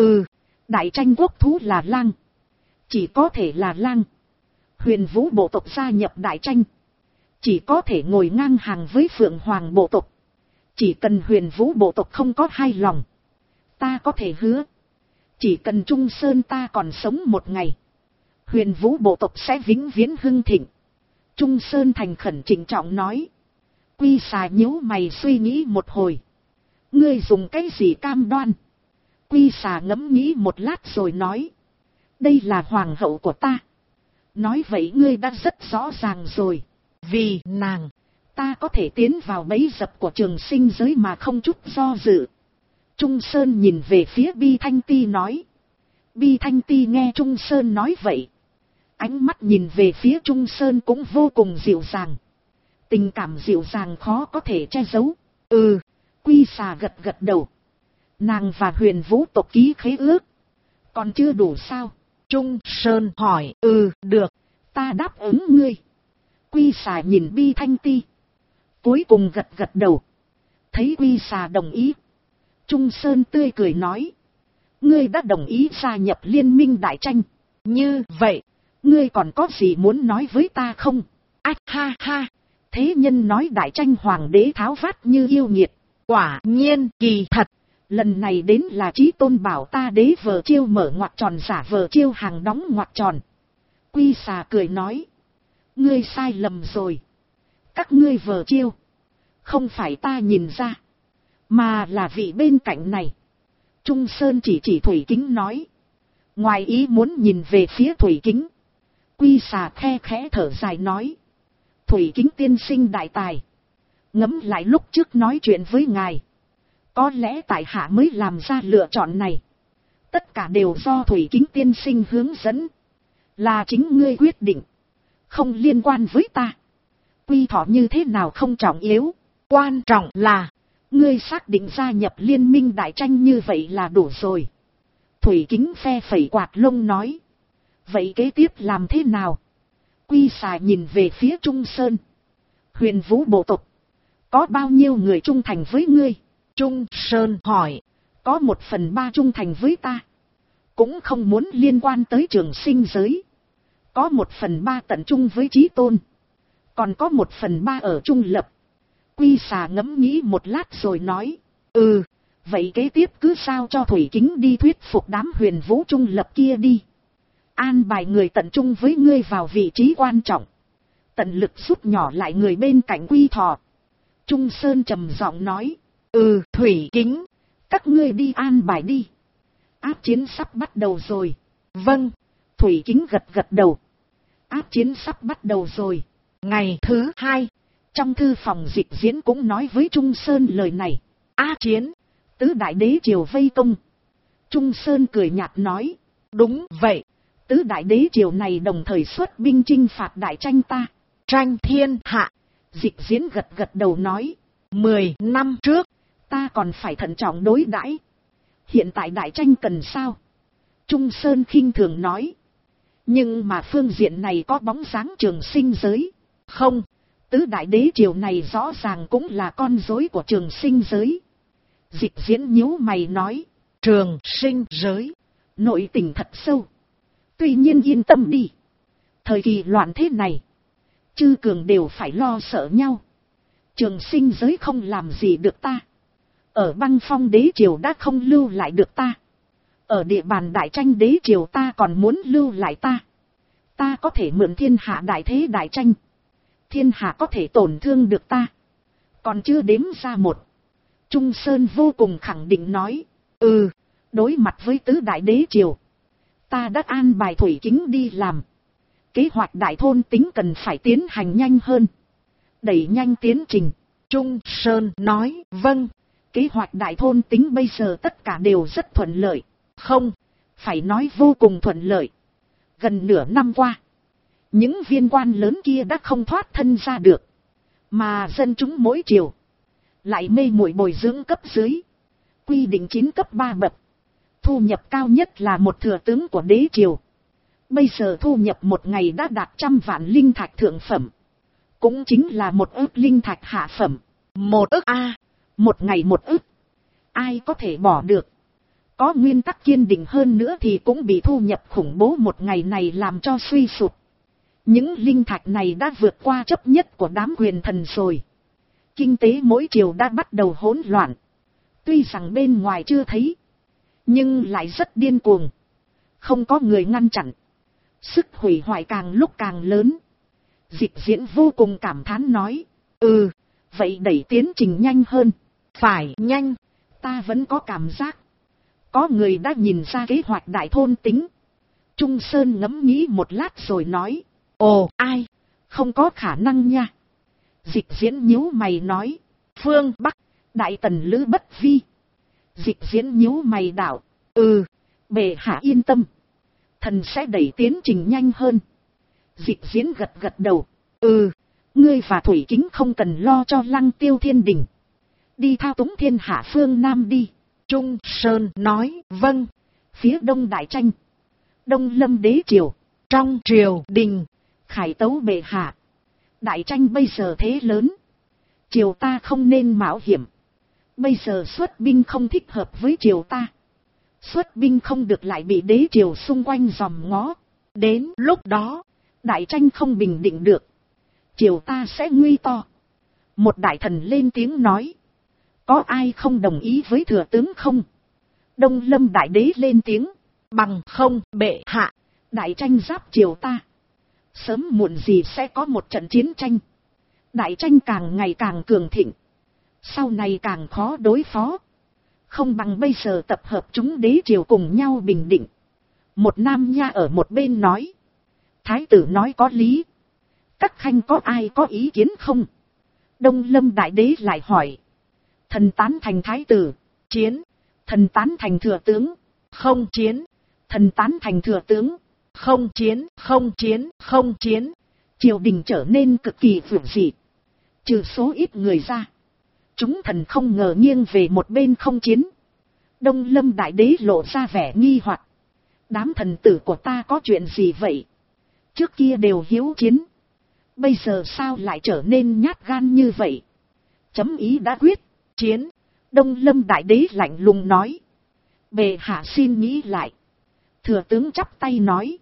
Đại tranh quốc thú là lang, chỉ có thể là lang. Huyền Vũ bộ tộc gia nhập đại tranh, chỉ có thể ngồi ngang hàng với Phượng Hoàng bộ tộc. Chỉ cần Huyền Vũ bộ tộc không có hai lòng, ta có thể hứa, chỉ cần Trung Sơn ta còn sống một ngày, Huyền Vũ bộ tộc sẽ vĩnh viễn hưng thịnh. Trung Sơn thành khẩn trịnh trọng nói. Quy Xà nhíu mày suy nghĩ một hồi. Ngươi dùng cái gì cam đoan? Quy Xà ngẫm nghĩ một lát rồi nói. Đây là hoàng hậu của ta. Nói vậy ngươi đã rất rõ ràng rồi. Vì nàng, ta có thể tiến vào bẫy dập của Trường Sinh giới mà không chút do dự. Trung Sơn nhìn về phía Bi Thanh Ti nói. Bi Thanh Ti nghe Trung Sơn nói vậy, ánh mắt nhìn về phía Trung Sơn cũng vô cùng dịu dàng. Tình cảm dịu dàng khó có thể che giấu. Quy Xà gật gật đầu. Nàng và Huyền Vũ tộc ký khế ước, còn chưa đủ sao? Trung Sơn hỏi. Được, ta đáp ứng ngươi. Quy Xà nhìn Bi Thanh Ti, cuối cùng gật gật đầu. Thấy Quy Xà đồng ý, Trung Sơn tươi cười nói. Ngươi đã đồng ý gia nhập liên minh đại tranh. Như vậy, ngươi còn có gì muốn nói với ta không? Ha ha, thế nhân nói đại tranh hoàng đế tháo vát như yêu nghiệt. Quả nhiên kỳ thật, lần này đến là Chí Tôn bảo ta đế vờ chiêu mở ngoặc tròn giả vờ chiêu hàng đóng ngoặc tròn. Quy Xà cười nói. Ngươi sai lầm rồi. Các ngươi vờ chiêu, không phải ta nhìn ra, mà là vị bên cạnh này. Trung Sơn chỉ Thủy Kính nói. Ngoài ý muốn nhìn về phía Thủy Kính, Quy Xà khe khẽ thở dài nói. Thủy Kính tiên sinh đại tài, ngẫm lại lúc trước nói chuyện với ngài, có lẽ tại hạ mới làm ra lựa chọn này. Tất cả đều do Thủy Kính tiên sinh hướng dẫn, là chính ngươi quyết định, không liên quan với ta. Quy Thọ như thế nào không trọng yếu, quan trọng là ngươi xác định gia nhập liên minh đại tranh như vậy là đủ rồi. Thủy Kính phe phẩy quạt lông nói. Vậy kế tiếp làm thế nào? Quy Xà nhìn về phía Trung Sơn. Huyền Vũ bộ tộc, có bao nhiêu người trung thành với ngươi? Trung Sơn hỏi. Có 1/3 trung thành với ta, cũng không muốn liên quan tới Trường Sinh giới. Có 1/3 tận trung với Chí Tôn, còn có 1/3 ở trung lập. Quy Xà ngẫm nghĩ một lát rồi nói. Vậy kế tiếp cứ sao cho Thủy Kính đi thuyết phục đám Huyền Vũ trung lập kia đi. An bài người tận trung với ngươi vào vị trí quan trọng, tận lực rút nhỏ lại người bên cạnh Quy Thọ. Trung Sơn trầm giọng nói. Thủy Kính, các ngươi đi an bài đi. Áp chiến sắp bắt đầu rồi. Vâng. Thủy Kính gật gật đầu. Áp chiến sắp bắt đầu rồi. Ngày thứ 2, trong thư phòng Dịch Diễn cũng nói với Trung Sơn lời này. Áp chiến, tứ đại đế triều vây công. Trung Sơn cười nhạt nói. Đúng vậy, tứ đại đế triều này đồng thời xuất binh chinh phạt đại tranh ta. Tranh thiên hạ. Dịch Diễn gật gật đầu nói. 10 năm trước, ta còn phải thận trọng đối đãi. Hiện tại đại tranh cần sao? Trung Sơn khinh thường nói. Nhưng mà phương diện này có bóng dáng Trường Sinh giới. Không, tứ đại đế triều này rõ ràng cũng là con rối của Trường Sinh giới. Dịch Diễn nhíu mày nói. Trường Sinh giới, nội tình thật sâu. Tuy nhiên yên tâm đi. Thời kỳ loạn thế này, chư cường đều phải lo sợ nhau. Trường Sinh giới không làm gì được ta. Ở Băng Phong đế triều đã không lưu lại được ta. Ở địa bàn Đại Tranh đế triều ta còn muốn lưu lại ta. Ta có thể mượn thiên hạ đại thế đại tranh. Thiên hạ có thể tổn thương được ta. Còn chưa đếm ra một. Trung Sơn vô cùng khẳng định nói. Đối mặt với tứ đại đế triều, ta đã an bài Thủy Kính đi làm. Kế hoạch đại thôn tính cần phải tiến hành nhanh hơn. Đẩy nhanh tiến trình. Trung Sơn nói vâng. Kế hoạch đại thôn tính bây giờ tất cả đều rất thuận lợi. Không, phải nói vô cùng thuận lợi. Gần nửa năm qua, những viên quan lớn kia đã không thoát thân ra được. Mà dân chúng mỗi triều lại mê muội bồi dưỡng cấp dưới. Quy định 9 cấp 3 bậc. Thu nhập cao nhất là một thừa tướng của đế triều. Bây giờ thu nhập một ngày đã đạt 100 vạn linh thạch thượng phẩm. Cũng chính là 1 ức linh thạch hạ phẩm. 1 ức A. Một ngày 1 ức. Ai có thể bỏ được. Có nguyên tắc kiên định hơn nữa thì cũng bị thu nhập khủng bố một ngày này làm cho suy sụp. Những linh thạch này đã vượt qua chấp nhất của đám quyền thần rồi. Kinh tế mỗi triều đã bắt đầu hỗn loạn. Tuy rằng bên ngoài chưa thấy, nhưng lại rất điên cuồng. Không có người ngăn chặn. Sức hủy hoại càng lúc càng lớn. Dịch Diễn vô cùng cảm thán nói. Vậy đẩy tiến trình nhanh hơn. Phải nhanh. Ta vẫn có cảm giác. Có người đã nhìn ra kế hoạch đại thôn tính. Trung Sơn ngẫm nghĩ một lát rồi nói. Ồ, ai? Không có khả năng nha. Dịch Diễn nhíu mày nói. Phương Bắc, Đại Tần Lữ Bất Vi. Dịch Diễn nhíu mày đạo. Bệ hạ yên tâm. Thần sẽ đẩy tiến trình nhanh hơn. Dịch Diễn gật gật đầu. Ngươi và Thủy Kính không cần lo cho Lăng Tiêu Thiên Đình. Đi thao túng thiên hạ phương Nam đi. Trung Sơn nói vâng. Phía đông Đại Tranh, Đông Lâm đế triều. Trong triều đình, khải tấu bệ hạ. Đại Tranh bây giờ thế lớn. Triều ta không nên mạo hiểm. Bây giờ xuất binh không thích hợp với triều ta. Xuất binh không được lại bị đế triều xung quanh giòm ngó. Đến lúc đó, Đại Tranh không bình định được. Triều ta sẽ nguy to. Một đại thần lên tiếng nói. Có ai không đồng ý với thừa tướng không? Đông Lâm đại đế lên tiếng. Bằng không bệ hạ. Đại Tranh giáp triều ta. Sớm muộn gì sẽ có một trận chiến tranh. Đại Tranh càng ngày càng cường thịnh. Sau này càng khó đối phó. Không bằng bây giờ tập hợp chúng đế triều cùng nhau bình định. Một nam nha ở một bên nói. Thái tử nói có lý. Các khanh có ai có ý kiến không? Đông Lâm đại đế lại hỏi. Thần tán thành thái tử. Chiến. Thần tán thành thừa tướng. Không chiến. Thần tán thành thừa tướng. Không chiến, không chiến, không chiến. Triều đình trở nên cực kỳ vượng dị. Trừ số ít người ra, chúng thần không ngờ nghiêng về một bên không chiến. Đông Lâm đại đế lộ ra vẻ nghi hoặc. Đám thần tử của ta có chuyện gì vậy? Trước kia đều hiếu chiến. Bây giờ sao lại trở nên nhát gan như vậy? Chấm ý đã quyết. Chiến. Đông Lâm đại đế lạnh lùng nói. Bệ hạ xin nghĩ lại. Thừa tướng chắp tay nói.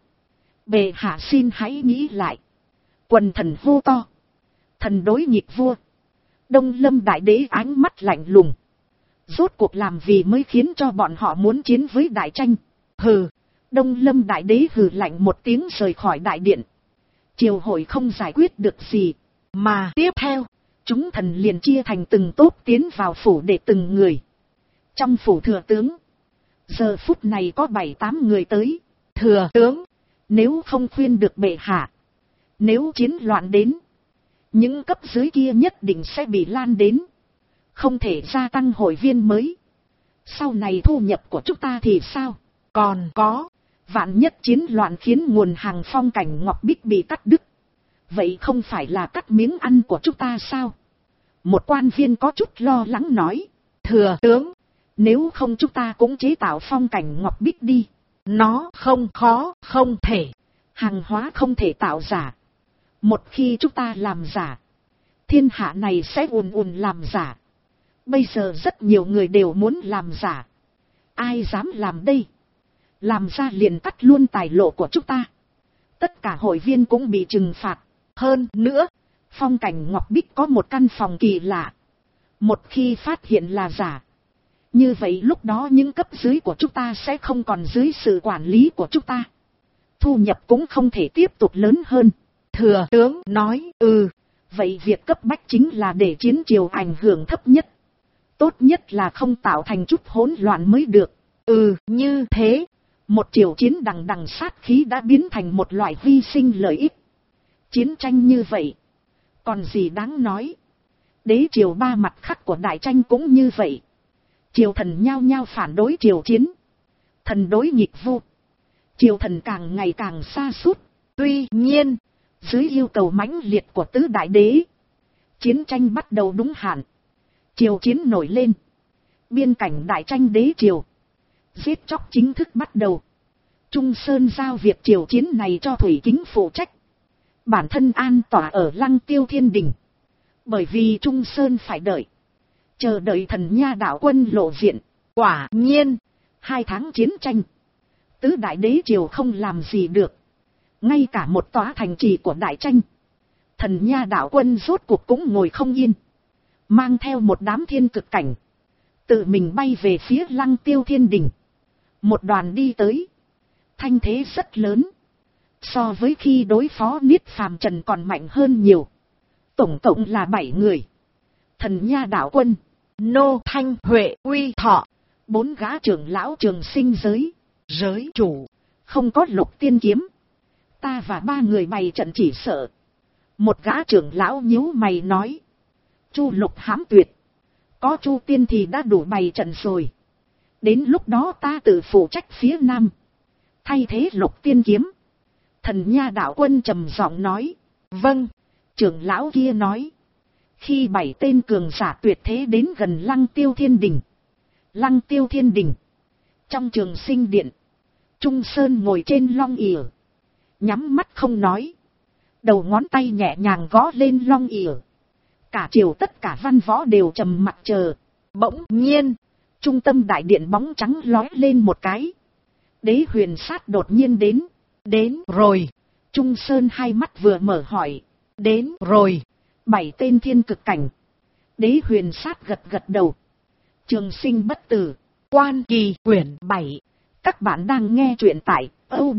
Bệ hạ xin hãy nghĩ lại. Quần thần hô to. Thần đối nghịch vua. Đông Lâm đại đế ánh mắt lạnh lùng. Rốt cuộc làm gì mới khiến cho bọn họ muốn chiến với Đại Tranh? Hừ. Đông Lâm đại đế hừ lạnh một tiếng rời khỏi đại điện. Triều hội không giải quyết được gì. Mà tiếp theo, chúng thần liền chia thành từng tốp tiến vào phủ để từng người. Trong phủ thừa tướng, giờ phút này có 7-8 người tới. Thừa tướng, nếu không khuyên được bệ hạ, nếu chiến loạn đến, những cấp dưới kia nhất định sẽ bị lan đến. Không thể gia tăng hội viên mới. Sau này thu nhập của chúng ta thì sao? Còn có, vạn nhất chiến loạn khiến nguồn hàng phong cảnh ngọc bích bị cắt đứt. Vậy không phải là cắt miếng ăn của chúng ta sao? Một quan viên có chút lo lắng nói. Thừa tướng, nếu không chúng ta cũng chế tạo phong cảnh ngọc bích đi. Nó không khó, không thể. Hàng hóa không thể tạo giả. Một khi chúng ta làm giả, thiên hạ này sẽ ùn ùn làm giả. Bây giờ rất nhiều người đều muốn làm giả. Ai dám làm đây? Làm ra liền cắt luôn tài lộ của chúng ta. Tất cả hội viên cũng bị trừng phạt. Hơn nữa, Phong Cảnh Ngọc Bích có một căn phòng kỳ lạ. Một khi phát hiện là giả, như vậy lúc đó những cấp dưới của chúng ta sẽ không còn dưới sự quản lý của chúng ta. Thu nhập cũng không thể tiếp tục lớn hơn. Thừa tướng nói, vậy việc cấp bách chính là để chiến triều ảnh hưởng thấp nhất. Tốt nhất là không tạo thành chút hỗn loạn mới được. Như thế, một triều chiến đằng đằng sát khí đã biến thành một loại hy sinh lợi ích. Chiến tranh như vậy, còn gì đáng nói. Đế triều ba mặt khắc của đại tranh cũng như vậy. Triều thần nhao nhao phản đối triều chiến. Thần đối nghịch vu. Triều thần càng ngày càng sa sút. Tuy nhiên, dưới yêu cầu mãnh liệt của tứ đại đế, chiến tranh bắt đầu đúng hạn. Triều chiến nổi lên. Biên cảnh đại tranh đế triều, giết chóc chính thức bắt đầu. Trung Sơn giao việc triều chiến này cho Thủy Kính phụ trách. Bản thân an tỏa ở Lăng Tiêu Thiên Đình. Bởi vì Trung Sơn phải đợi, chờ đợi Thần Nha đạo quân lộ diện. Quả nhiên, 2 tháng chiến tranh, tứ đại đế triều không làm gì được. Ngay cả một tòa thành trì của đại tranh, Thần Nha đạo quân rốt cuộc cũng ngồi không yên. Mang theo một đám thiên cực cảnh, tự mình bay về phía Lăng Tiêu Thiên Đình. Một đoàn đi tới, thanh thế rất lớn. So với khi đối phó Niết Phàm Trần còn mạnh hơn nhiều. Tổng cộng là 7 người. Thần Nha đạo quân, Nô Thanh Huệ Uy Thọ, 4 gã trưởng lão Trường Sinh giới chủ, không có Lục Tiên kiếm. Ta và 3 người bày trận chỉ sợ. Một gã trưởng lão nhíu mày nói, Chu Lục hãm tuyệt, có Chu Tiên thì đã đủ bày trận rồi. Đến lúc đó ta tự phụ trách phía nam, thay thế Lục Tiên kiếm. Thần Nha đạo quân trầm giọng nói, vâng. Trưởng lão kia nói, khi 7 tên cường giả tuyệt thế đến gần Lăng Tiêu Thiên Đình. Lăng Tiêu Thiên Đình, trong Trường Sinh điện, Trung Sơn ngồi trên long ỉa, nhắm mắt không nói, đầu ngón tay nhẹ nhàng gõ lên long ỉa. Cả triều tất cả văn võ đều trầm mặc chờ. Bỗng nhiên, trung tâm đại điện bóng trắng lói lên một cái. Đế Huyền Sát đột nhiên đến. Đến rồi. Trung Sơn hai mắt vừa mở hỏi, đến rồi. 7 tên thiên cực cảnh. Đế Huyền Sát gật gật đầu. Trường Sinh bất tử, Quan Kỳ quyển 7. Các bạn đang nghe truyện tại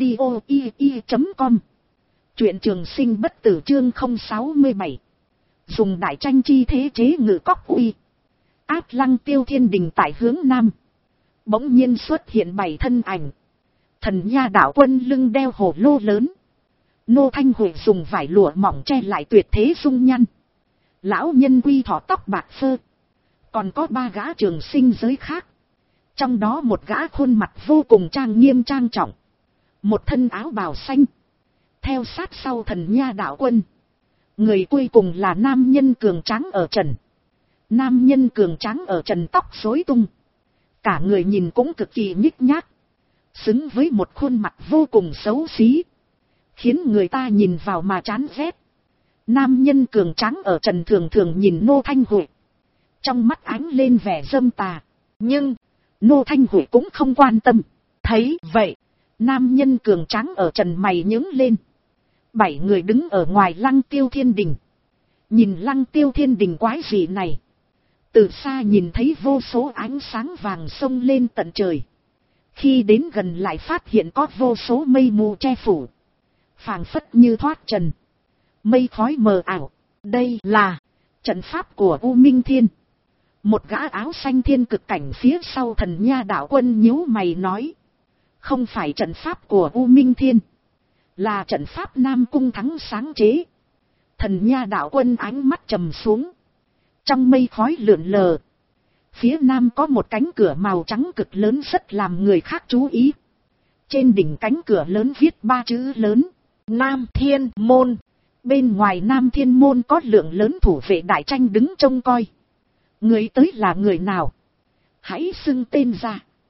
audio.com. Truyện Trường Sinh bất tử chương 067. Dùng đại tranh chi thế chế ngự cóc uy. Áp Lăng Tiêu Thiên Đình tại hướng nam. Bỗng nhiên xuất hiện 7 thân ảnh. Thần Nha đạo quân lưng đeo hồ lô lớn. Nô Thanh Huệ dùng vải lụa mỏng che lại tuyệt thế dung nhan. Lão nhân Quy Thọ tóc bạc phơ. Còn có 3 gã Trường Sinh giới khác. Trong đó một gã khuôn mặt vô cùng trang nghiêm trang trọng. Một thân áo bào xanh. Theo sát sau Thần Nha đạo quân. Người cuối cùng là nam nhân cường tráng ở trần. Nam nhân cường tráng ở trần tóc rối tung. Cả người nhìn cũng cực kỳ nhích nhác. Xứng với một khuôn mặt vô cùng xấu xí. Khiến người ta nhìn vào mà chán ghét. Nam nhân cường tráng ở trần thường thường nhìn Nô Thanh Huệ. Trong mắt ánh lên vẻ dâm tà. Nhưng Nô Thanh Huệ cũng không quan tâm. Thấy vậy, nam nhân cường tráng ở trần mày nhướng lên. 7 người đứng ở ngoài Lăng Tiêu Thiên Đình. Nhìn Lăng Tiêu Thiên Đình quái dị này. Từ xa nhìn thấy vô số ánh sáng vàng sông lên tận trời. Khi đến gần lại phát hiện có vô số mây mù che phủ. Phảng phất như thoát trần. Mây khói mờ ảo. Đây là trận pháp của U Minh Thiên. Một gã áo xanh thiên cực cảnh phía sau Thần Nha đạo quân nhíu mày nói. Không phải trận pháp của U Minh Thiên. Là trận pháp Nam Cung Thắng sáng chế. Thần Nha đạo quân ánh mắt trầm xuống. Trong mây khói lượn lờ. Phía nam có một cánh cửa màu trắng cực lớn rất làm người khác chú ý. Trên đỉnh cánh cửa lớn viết 3 chữ lớn. Nam Thiên Môn. Bên ngoài Nam Thiên Môn có lượng lớn thủ vệ đại tranh đứng trông coi. Người tới là người nào? Hãy xưng tên ra.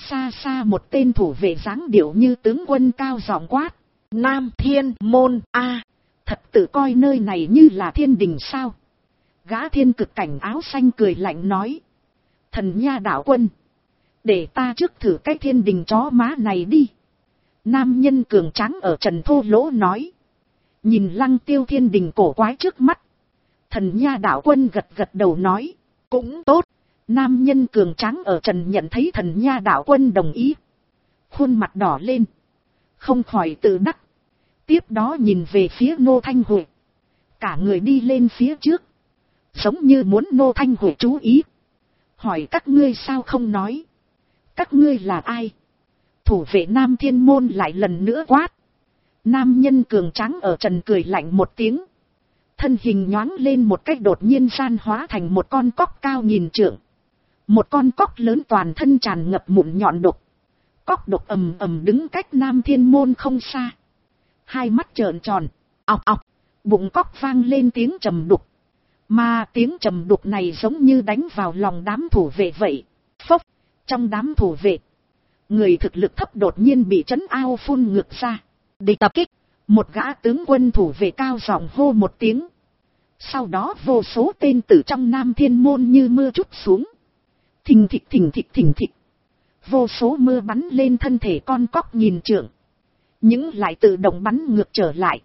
xa xa một tên thủ vệ dáng điệu như tướng quân cao giọng quát. Nam Thiên Môn A. Thật tự coi nơi này như là thiên đình sao? Gã thiên cực cảnh áo xanh cười lạnh nói. Thần nha đạo quân. Để ta trước thử cái thiên đình chó má này đi. Nam nhân cường tráng ở trần thô lỗ nói. Nhìn Lăng Tiêu thiên đình cổ quái trước mắt. Thần nha đạo quân gật gật đầu nói. Cũng tốt. Nam nhân cường tráng ở trần nhận thấy thần nha đạo quân đồng ý. Khuôn mặt đỏ lên. Không khỏi tự đắc. Tiếp đó nhìn về phía Nô Thanh Huệ. Cả người đi lên phía trước. Giống như muốn Nô Thanh Huệ chú ý. Hỏi các ngươi sao không nói. Các ngươi là ai? Thủ vệ Nam Thiên Môn lại lần nữa quát. Nam nhân cường tráng ở trần cười lạnh một tiếng. Thân hình nhoáng lên một cách đột nhiên san hóa thành một con cóc cao nghìn trượng. Một con cóc lớn toàn thân tràn ngập mụn nhọn độc. Cóc độc ầm ầm đứng cách Nam Thiên Môn không xa. Hai mắt trợn tròn, ọc ọc, bụng cóc vang lên tiếng trầm đục. Mà tiếng trầm đục này giống như đánh vào lòng đám thủ vệ vậy. Phốc, trong đám thủ vệ, người thực lực thấp đột nhiên bị trấn ao phun ngược ra. Địch tập kích, một gã tướng quân thủ vệ cao giọng hô một tiếng. Sau đó vô số tên tử trong Nam Thiên Môn như mưa trút xuống. Thình thịch thình thịch thình thịch. Vô số mưa bắn lên thân thể con cóc nghìn trượng. Những lại tự động bắn ngược trở lại.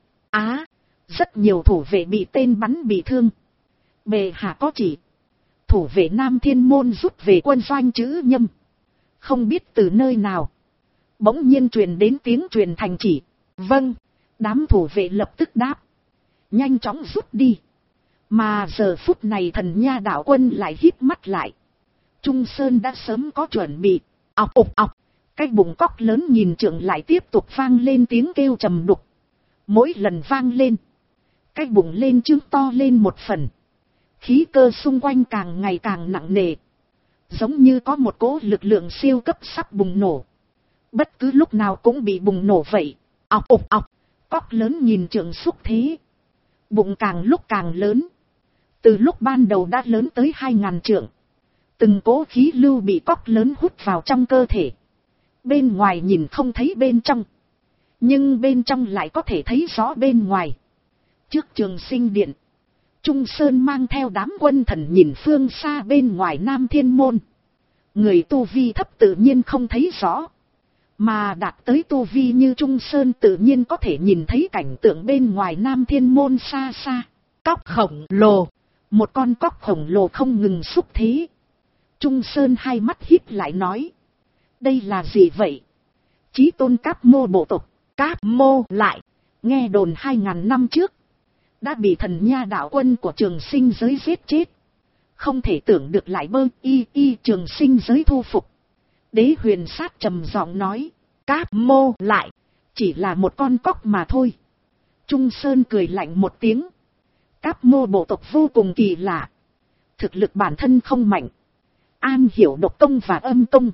Rất nhiều thủ vệ bị tên bắn bị thương. Bệ hạ có chỉ. Thủ vệ Nam Thiên Môn rút về quân doanh chữ Nhâm. Không biết từ nơi nào. Bỗng nhiên truyền đến tiếng truyền thành chỉ. Vâng. Đám thủ vệ lập tức đáp. Nhanh chóng rút đi. Mà giờ phút này thần nha đạo quân lại hít mắt lại. Trung Sơn đã sớm có chuẩn bị. Ọc ọc ọc. Cái bụng cóc lớn nghìn trượng lại tiếp tục vang lên tiếng kêu trầm đục. Mỗi lần vang lên. Cái bụng lên trương to lên một phần. Khí cơ xung quanh càng ngày càng nặng nề. Giống như có một cỗ lực lượng siêu cấp sắp bùng nổ. Bất cứ lúc nào cũng bị bùng nổ vậy. Ọc ọc ọc. Cóc lớn nghìn trượng xúc thế. Bụng càng lúc càng lớn. Từ lúc ban đầu đã lớn tới 2000 trượng. Từng cỗ khí lưu bị cóc lớn hút vào trong cơ thể. Bên ngoài nhìn không thấy bên trong. Nhưng bên trong lại có thể thấy rõ bên ngoài. Trước Trường Sinh Điện, Trung Sơn mang theo đám quân thần nhìn phương xa bên ngoài Nam Thiên Môn. Người tu vi thấp tự nhiên không thấy rõ. Mà đạt tới tu vi như Trung Sơn tự nhiên có thể nhìn thấy cảnh tượng bên ngoài Nam Thiên Môn xa xa. Cóc khổng lồ. Một con cóc khổng lồ không ngừng xúc thế. Trung Sơn hai mắt híp lại nói. Đây là gì vậy? Chí tôn Cáp Mô bộ tộc. Cáp Mô lại. Nghe đồn 2000 năm trước. Đã bị thần nha đạo quân của Trường Sinh giới giết chết. Không thể tưởng được lại Trường Sinh giới thu phục. Đế Huyền Sát trầm giọng nói. Cáp Mô lại. Chỉ là một con cóc mà thôi. Trung Sơn cười lạnh một tiếng. Cáp Mô bộ tộc vô cùng kỳ lạ. Thực lực bản thân không mạnh. An hiểu độc công và âm công.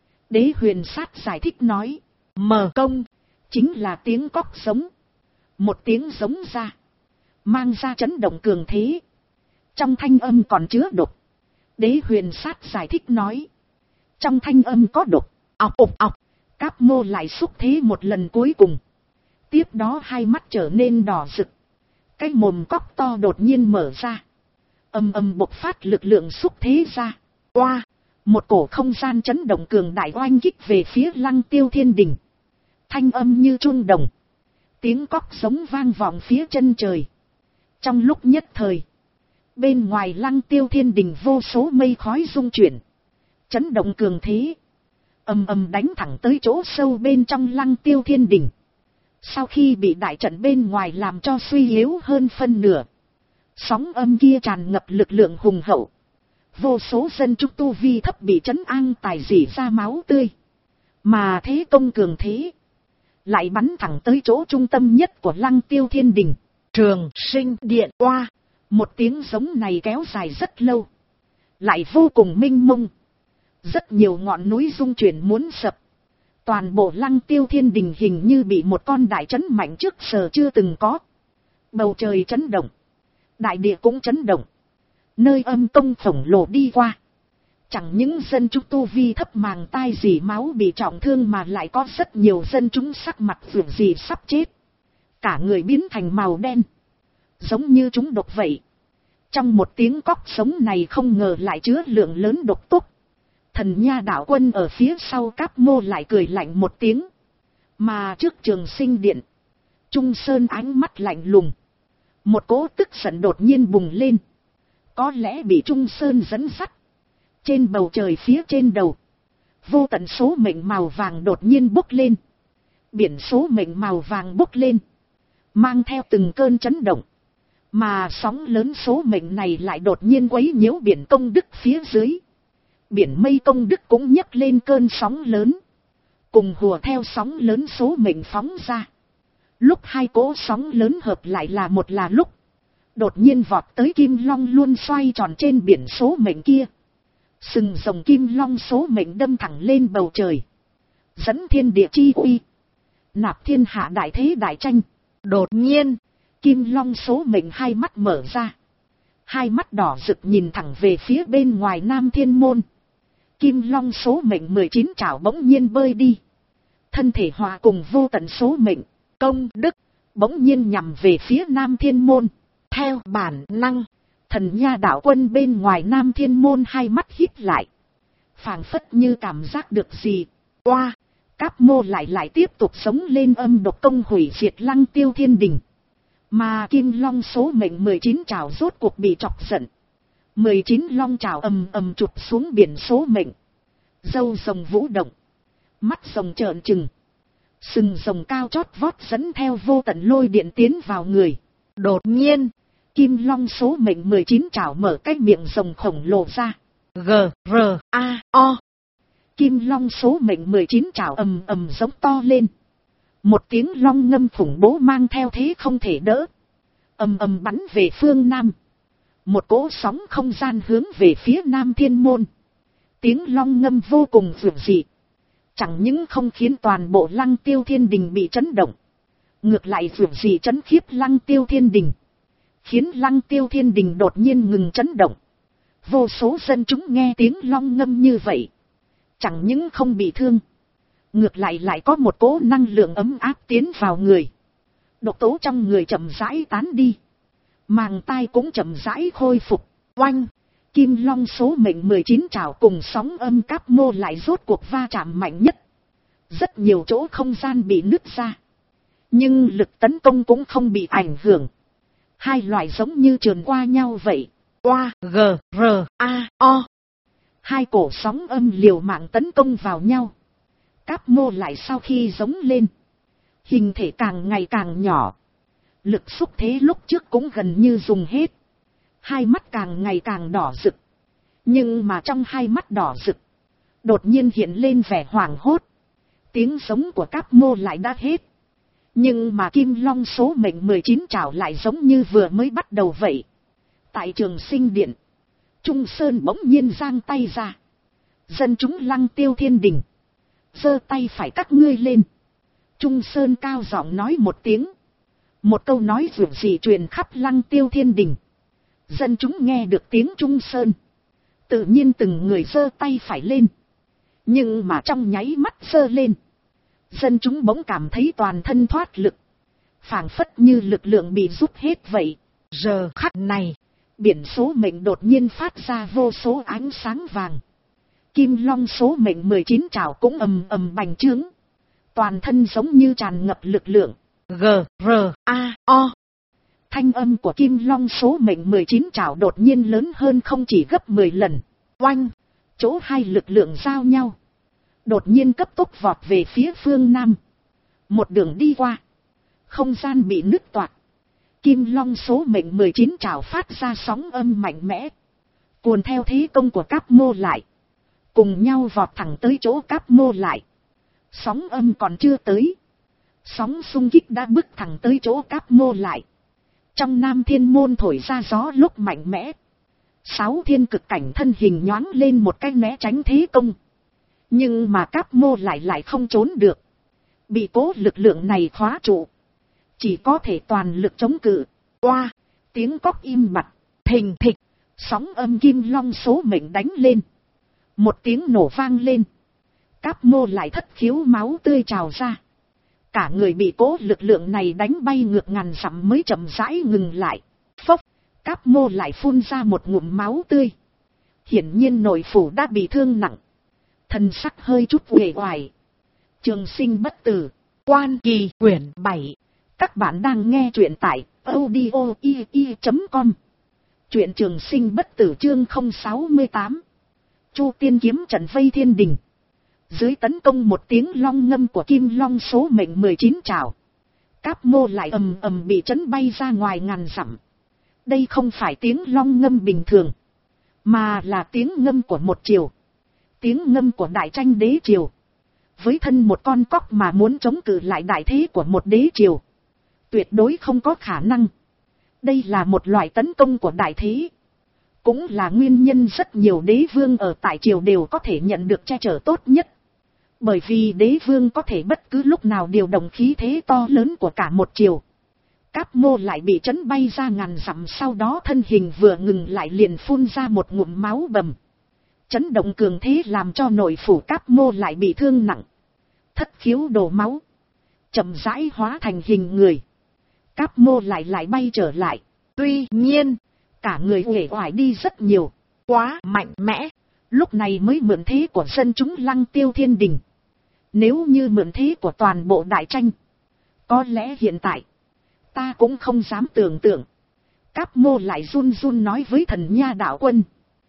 Đế Huyền Sát giải thích nói. Mờ công. Chính là tiếng cóc giống. Một tiếng giống ra. Mang ra chấn động cường thế. Trong thanh âm còn chứa độc. Đế Huyền Sát giải thích nói. Trong thanh âm có độc. Ọc ọc ọc. Cáp Mô lại xúc thế một lần cuối cùng. Tiếp đó hai mắt trở nên đỏ rực. Cái mồm cóc to đột nhiên mở ra. Ầm ầm bộc phát lực lượng xúc thế ra. Oa. Một cổ không gian chấn động cường đại oanh kích về phía Lăng Tiêu thiên đình. Thanh âm như chuông đồng. Tiếng cóc giống vang vọng phía chân trời. Trong lúc nhất thời. Bên ngoài Lăng Tiêu thiên đình vô số mây khói rung chuyển. Chấn động cường thế. Ầm ầm đánh thẳng tới chỗ sâu bên trong Lăng Tiêu thiên đình. Sau khi bị đại trận bên ngoài làm cho suy yếu hơn phân nửa. Sóng âm kia tràn ngập lực lượng hùng hậu. Vô số dân chúng tu vi thấp bị trấn an tài rỉ ra máu tươi. Mà thế công cường thế. Lại bắn thẳng tới chỗ trung tâm nhất của Lăng Tiêu thiên đình. Trường Sinh Điện. Oa. Một tiếng giống này kéo dài rất lâu. Lại vô cùng minh mông. Rất nhiều ngọn núi rung chuyển muốn sập. Toàn bộ Lăng Tiêu thiên đình hình như bị một con đại chấn mạnh trước giờ chưa từng có. Bầu trời chấn động. Đại địa cũng chấn động. Nơi âm công khổng lồ đi qua. Chẳng những dân chúng tu vi thấp màng tai dỉ máu bị trọng thương mà lại có rất nhiều dân chúng sắc mặt vượng gì sắp chết. Cả người biến thành màu đen. Giống như chúng độc vậy. Trong một tiếng cóc sống này không ngờ lại chứa lượng lớn độc túc. Thần Nha đạo quân ở phía sau Cáp Mô lại cười lạnh một tiếng. Mà trước Trường Sinh điện, Trung Sơn ánh mắt lạnh lùng. Một cỗ tức giận đột nhiên bùng lên. Có lẽ bị Trung Sơn dẫn dắt. Trên bầu trời phía trên đầu, vô tận số mệnh màu vàng đột nhiên bốc lên. Biển số mệnh màu vàng bốc lên, mang theo từng cơn chấn động. Mà sóng lớn số mệnh này lại đột nhiên quấy nhiễu biển công đức phía dưới. Biển mây công đức cũng nhấc lên cơn sóng lớn, cùng hùa theo sóng lớn số mệnh phóng ra. Lúc hai cỗ sóng lớn hợp lại là một là lúc, đột nhiên vọt tới kim long luôn xoay tròn trên biển số mệnh kia. Sừng rồng kim long số mệnh đâm thẳng lên bầu trời, dẫn thiên địa chi uy, nạp thiên hạ đại thế đại tranh. Đột nhiên, kim long số mệnh hai mắt mở ra, hai mắt đỏ rực nhìn thẳng về phía bên ngoài Nam Thiên Môn. Kim long số mệnh 19 trảo bỗng nhiên bơi đi, thân thể hòa cùng vô tận số mệnh công đức, bỗng nhiên nhằm về phía Nam Thiên Môn. Theo bản năng, Thần Nha đạo quân bên ngoài Nam Thiên Môn hai mắt híp lại, phảng phất như cảm giác được gì. Oa, Cáp Mô lại tiếp tục sống lên âm độc công hủy diệt Lăng Tiêu Thiên Đình. Mà Kim Long số mệnh 19 trảo rốt cuộc bị chọc giận. 19 long trảo ầm ầm chụp xuống biển số mệnh. Râu rồng vũ động, mắt rồng trợn trừng, sừng rồng cao chót vót dẫn theo vô tận lôi điện tiến vào người. Đột nhiên, Kim Long số mệnh 19 trảo mở cái miệng rồng khổng lồ ra. G-R-A-O. Kim Long số mệnh 19 trảo ầm ầm giống to lên. Một tiếng long ngâm khủng bố mang theo thế không thể đỡ, ầm ầm bắn về phương Nam. Một cỗ sóng không gian hướng về phía Nam Thiên Môn. Tiếng long ngâm vô cùng dữ dị, chẳng những không khiến toàn bộ Lăng Tiêu Thiên Đình bị chấn động, ngược lại dữ dị chấn khiếp Lăng Tiêu Thiên Đình, khiến Lăng Tiêu Thiên Đình đột nhiên ngừng chấn động. Vô số dân chúng nghe tiếng long ngâm như vậy, chẳng những không bị thương, ngược lại có một cỗ năng lượng ấm áp tiến vào người. Độc tố trong người chậm rãi tán đi, màng tai cũng chậm rãi khôi phục. Oanh, Kim Long số mệnh 19 trảo cùng sóng âm Cáp Mô lại rốt cuộc va chạm mạnh nhất. Rất nhiều chỗ không gian bị nứt ra, nhưng lực tấn công cũng không bị ảnh hưởng. Hai loại giống như trườn qua nhau vậy. Oa, G-R-A-O. Hai cổ sóng âm liều mạng tấn công vào nhau. Cáp Mô lại sau khi giống lên, hình thể càng ngày càng nhỏ. Lực xúc thế lúc trước cũng gần như dùng hết. Hai mắt càng ngày càng đỏ rực. Nhưng mà trong hai mắt đỏ rực, đột nhiên hiện lên vẻ hoảng hốt. Tiếng giống của Cáp Mô lại đã hết. Nhưng mà Kim Long số mệnh 19 trảo lại giống như vừa mới bắt đầu vậy. Tại Trường Sinh điện, Trung Sơn bỗng nhiên giang tay ra. Dân chúng Lăng Tiêu Thiên Đình, giơ tay phải các ngươi lên. Trung Sơn cao giọng nói một tiếng. Một câu nói dữ dị truyền khắp Lăng Tiêu Thiên Đình. Dân chúng nghe được tiếng Trung Sơn, tự nhiên từng người giơ tay phải lên. Nhưng mà trong nháy mắt giơ lên, dân chúng bỗng cảm thấy toàn thân thoát lực, phảng phất như lực lượng bị rút hết vậy. Giờ khắc này, biển số mệnh đột nhiên phát ra vô số ánh sáng vàng. Kim Long số mệnh 19 trảo cũng ầm ầm bành trướng, toàn thân giống như tràn ngập lực lượng. G-R-A-O. Thanh âm của Kim Long số mệnh 19 trảo đột nhiên lớn hơn không chỉ gấp 10 lần. Oanh, chỗ hai lực lượng giao nhau, đột nhiên cấp tốc vọt về phía phương Nam. Một đường đi qua, không gian bị nứt toạc. Kim Long số mệnh 19 trảo phát ra sóng âm mạnh mẽ, cuồn theo thế công của Cáp Mô lại, cùng nhau vọt thẳng tới chỗ Cáp Mô lại. Sóng âm còn chưa tới, sóng xung kích đã bước thẳng tới chỗ Cáp Mô lại. Trong Nam Thiên Môn thổi ra gió lúc mạnh mẽ. 6 thiên cực cảnh thân hình nhoáng lên một cái né tránh thế công. Nhưng mà Cáp Mô lại không trốn được, bị cố lực lượng này khóa trụ, chỉ có thể toàn lực chống cự. Oa, tiếng cóc im bặt, thình thịch, sóng âm Kim Long số mệnh đánh lên. Một tiếng nổ vang lên. Cáp Mô lại thất khiếu máu tươi trào ra. Cả người bị cố lực lượng này đánh bay ngược ngàn dặm mới chậm rãi ngừng lại. Phốc, Cáp Mô lại phun ra một ngụm máu tươi. Hiển nhiên nội phủ đã bị thương nặng. Thần sắc hơi chút uể oải. Trường sinh bất tử. Quan Kỳ quyển 7. Các bạn đang nghe truyện tại audio.com. Truyện Trường sinh bất tử chương 068. Chu tiên kiếm trận vây thiên đình. Dưới tấn công một tiếng long ngâm của kim long số mệnh 19 trảo. Cáp Mô lại ầm ầm bị chấn bay ra ngoài ngàn dặm. Đây không phải tiếng long ngâm bình thường, mà là tiếng ngâm của một triều. Tiếng ngâm của đại tranh đế triều. Với thân một con cóc mà muốn chống cự lại đại thế của một đế triều, tuyệt đối không có khả năng. Đây là một loại tấn công của đại thế. Cũng là nguyên nhân rất nhiều đế vương ở tại triều đều có thể nhận được che chở tốt nhất. Bởi vì đế vương có thể bất cứ lúc nào điều động khí thế to lớn của cả một triều. Cáp Mô lại bị chấn bay ra ngàn dặm, sau đó thân hình vừa ngừng lại liền phun ra một ngụm máu bầm. Chấn động cường thế làm cho nội phủ Cáp Mô lại bị thương nặng. Thất khiếu đổ máu. Chậm rãi hóa thành hình người. Cáp Mô lại bay trở lại. Tuy nhiên, cả người uể oải đi rất nhiều. Quá mạnh mẽ. Lúc này mới mượn thế của dân chúng Lăng Tiêu Thiên Đình. Nếu như mượn thế của toàn bộ đại tranh, có lẽ hiện tại ta cũng không dám tưởng tượng. Cáp Mô lại run run nói với Thần Nha Đạo Quân.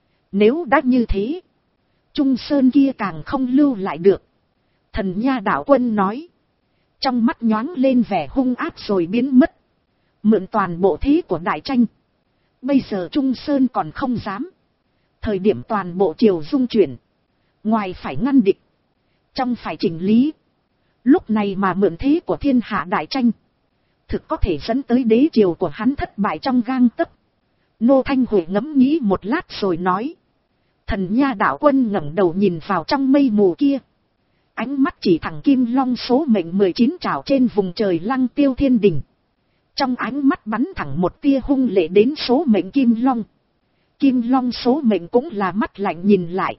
Nếu đã như thế, Trung Sơn kia càng không lưu lại được. Thần Nha Đạo Quân nói. Trong mắt nhoáng lên vẻ hung ác rồi biến mất. Mượn toàn bộ thế của đại tranh. Bây giờ Trung Sơn còn không dám. Thời điểm toàn bộ triều dung chuyển. Ngoài phải ngăn địch, trong phải chỉnh lý. Lúc này mà mượn thế của thiên hạ đại tranh, thực có thể dẫn tới đế triều của hắn thất bại trong gang tấc. Nô Thanh Huệ ngẫm nghĩ một lát rồi nói. Thần Nha Đạo Quân ngẩng đầu nhìn vào trong mây mù kia. Ánh mắt chỉ thẳng kim long số mệnh 19 trảo trên vùng trời Lăng Tiêu Thiên Đình. Trong ánh mắt bắn thẳng một tia hung lệ đến số mệnh kim long. Kim long số mệnh cũng là mắt lạnh nhìn lại.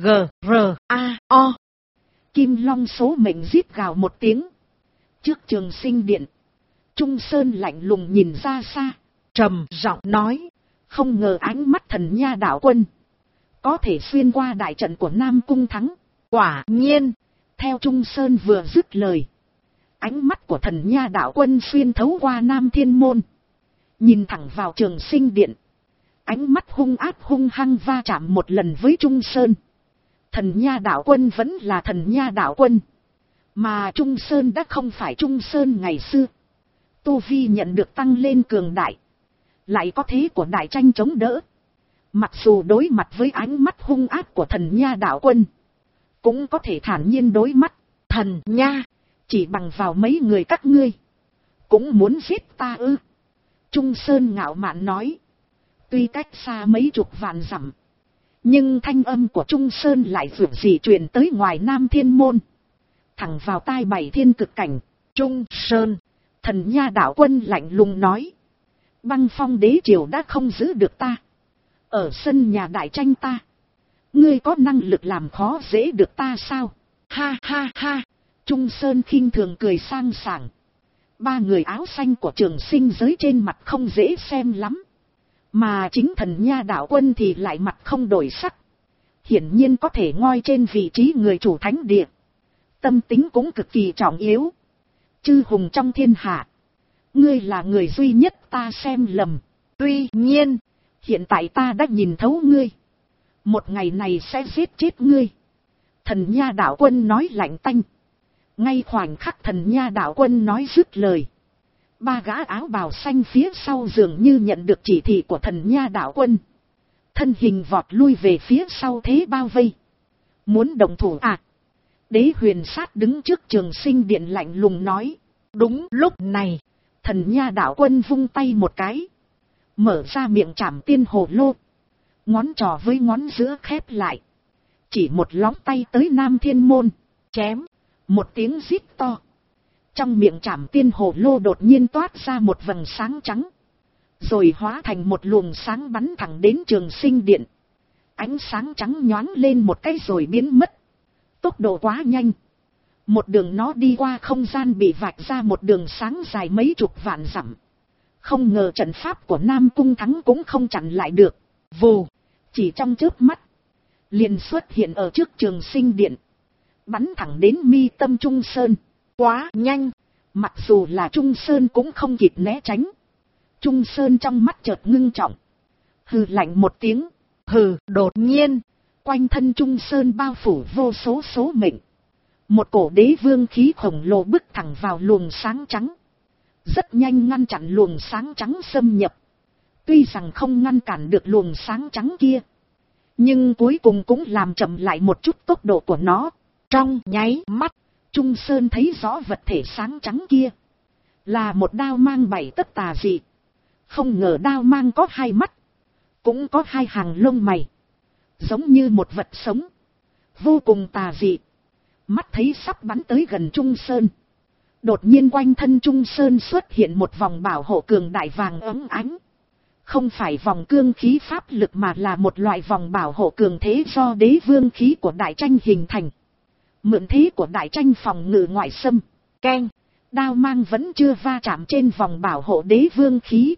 G-R-A-O. Kim long số mệnh rít gào một tiếng. Trước Trường Sinh Điện, Trung Sơn lạnh lùng nhìn ra xa, trầm giọng nói. Không ngờ ánh mắt Thần Nha Đạo Quân có thể xuyên qua đại trận của Nam Cung Thắng. Quả nhiên. Theo Trung Sơn vừa dứt lời, ánh mắt của Thần Nha Đạo Quân xuyên thấu qua Nam Thiên Môn, nhìn thẳng vào Trường Sinh Điện. Ánh mắt hung ác hung hăng va chạm một lần với Trung Sơn. Thần Nha Đạo Quân vẫn là Thần Nha Đạo Quân, mà Trung Sơn đã không phải Trung Sơn ngày xưa. Tu vi nhận được tăng lên cường đại, lại có thế của đại tranh chống đỡ. Mặc dù đối mặt với ánh mắt hung ác của Thần Nha Đạo Quân, cũng có thể thản nhiên đối mắt. Thần Nha, chỉ bằng vào mấy người các ngươi, cũng muốn giết ta ư? Trung Sơn ngạo mạn nói. Tuy cách xa mấy chục vạn dặm, nhưng thanh âm của Trung Sơn lại vượt gì truyền tới ngoài Nam Thiên Môn, thẳng vào tai bảy thiên cực cảnh. Trung Sơn, Thần Nha Đạo Quân lạnh lùng nói. Băng Phong đế triều đã không giữ được ta. Ở sân nhà đại tranh ta, ngươi có năng lực làm khó dễ được ta sao? Ha ha ha. Trung Sơn khinh thường cười sang sảng. Ba người áo xanh của Trường Sinh giới trên mặt không dễ xem lắm, mà chính Thần Nha Đạo Quân thì lại mặt không đổi sắc. Hiển nhiên có thể ngoi trên vị trí người chủ thánh địa. Tâm tính cũng cực kỳ trọng yếu. Chư hùng trong thiên hạ, ngươi là người duy nhất ta xem lầm. Tuy nhiên, hiện tại ta đã nhìn thấu ngươi. Một ngày này sẽ giết chết ngươi. Thần Nha Đạo Quân nói lạnh tanh. Ngay khoảnh khắc Thần Nha Đạo Quân nói dứt lời, ba gã áo bào xanh phía sau dường như nhận được chỉ thị của Thần Nha Đạo Quân. Thân hình vọt lui về phía sau thế bao vây. Muốn động thủ à? Đế Huyền Sát đứng trước Trường Sinh Điện lạnh lùng nói. Đúng lúc này, Thần Nha Đạo Quân vung tay một cái, mở ra miệng trảm tiên hồ lô. Ngón trỏ với ngón giữa khép lại, chỉ một lóng tay tới Nam Thiên Môn. Chém. Một tiếng rít to. Trong miệng trảm tiên hồ lô đột nhiên toát ra một vầng sáng trắng, rồi hóa thành một luồng sáng bắn thẳng đến Trường Sinh Điện. Ánh sáng trắng nhoáng lên một cái rồi biến mất. Tốc độ quá nhanh. Một đường nó đi qua không gian bị vạch ra một đường sáng dài mấy chục vạn dặm. Không ngờ trận pháp của Nam Cung Thắng cũng không chặn lại được. Vù, chỉ trong chớp mắt, liền xuất hiện ở trước Trường Sinh Điện. Bắn thẳng đến mi tâm Trung Sơn. Quá nhanh, mặc dù là Trung Sơn cũng không kịp né tránh. Trung Sơn trong mắt chợt ngưng trọng. Hừ lạnh một tiếng. Hừ, đột nhiên, quanh thân Trung Sơn bao phủ vô số số mệnh. Một cổ đế vương khí khổng lồ bức thẳng vào luồng sáng trắng. Rất nhanh ngăn chặn luồng sáng trắng xâm nhập. Tuy rằng không ngăn cản được luồng sáng trắng kia, nhưng cuối cùng cũng làm chậm lại một chút tốc độ của nó. Trong nháy mắt, Trung Sơn thấy rõ vật thể sáng trắng kia. Là một đao mang 7 tấc tà dị. Không ngờ đao mang có 2 mắt. Cũng có 2 hàng lông mày. Giống như một vật sống. Vô cùng tà dị. Mắt thấy sắp bắn tới gần Trung Sơn. Đột nhiên quanh thân Trung Sơn xuất hiện một vòng bảo hộ cường đại vàng óng ánh. Không phải vòng cương khí pháp lực mà là một loại vòng bảo hộ cường thế do đế vương khí của đại tranh hình thành. Mượn thế của đại tranh phòng ngự ngoại xâm. Keng, đao mang vẫn chưa va chạm trên vòng bảo hộ đế vương khí.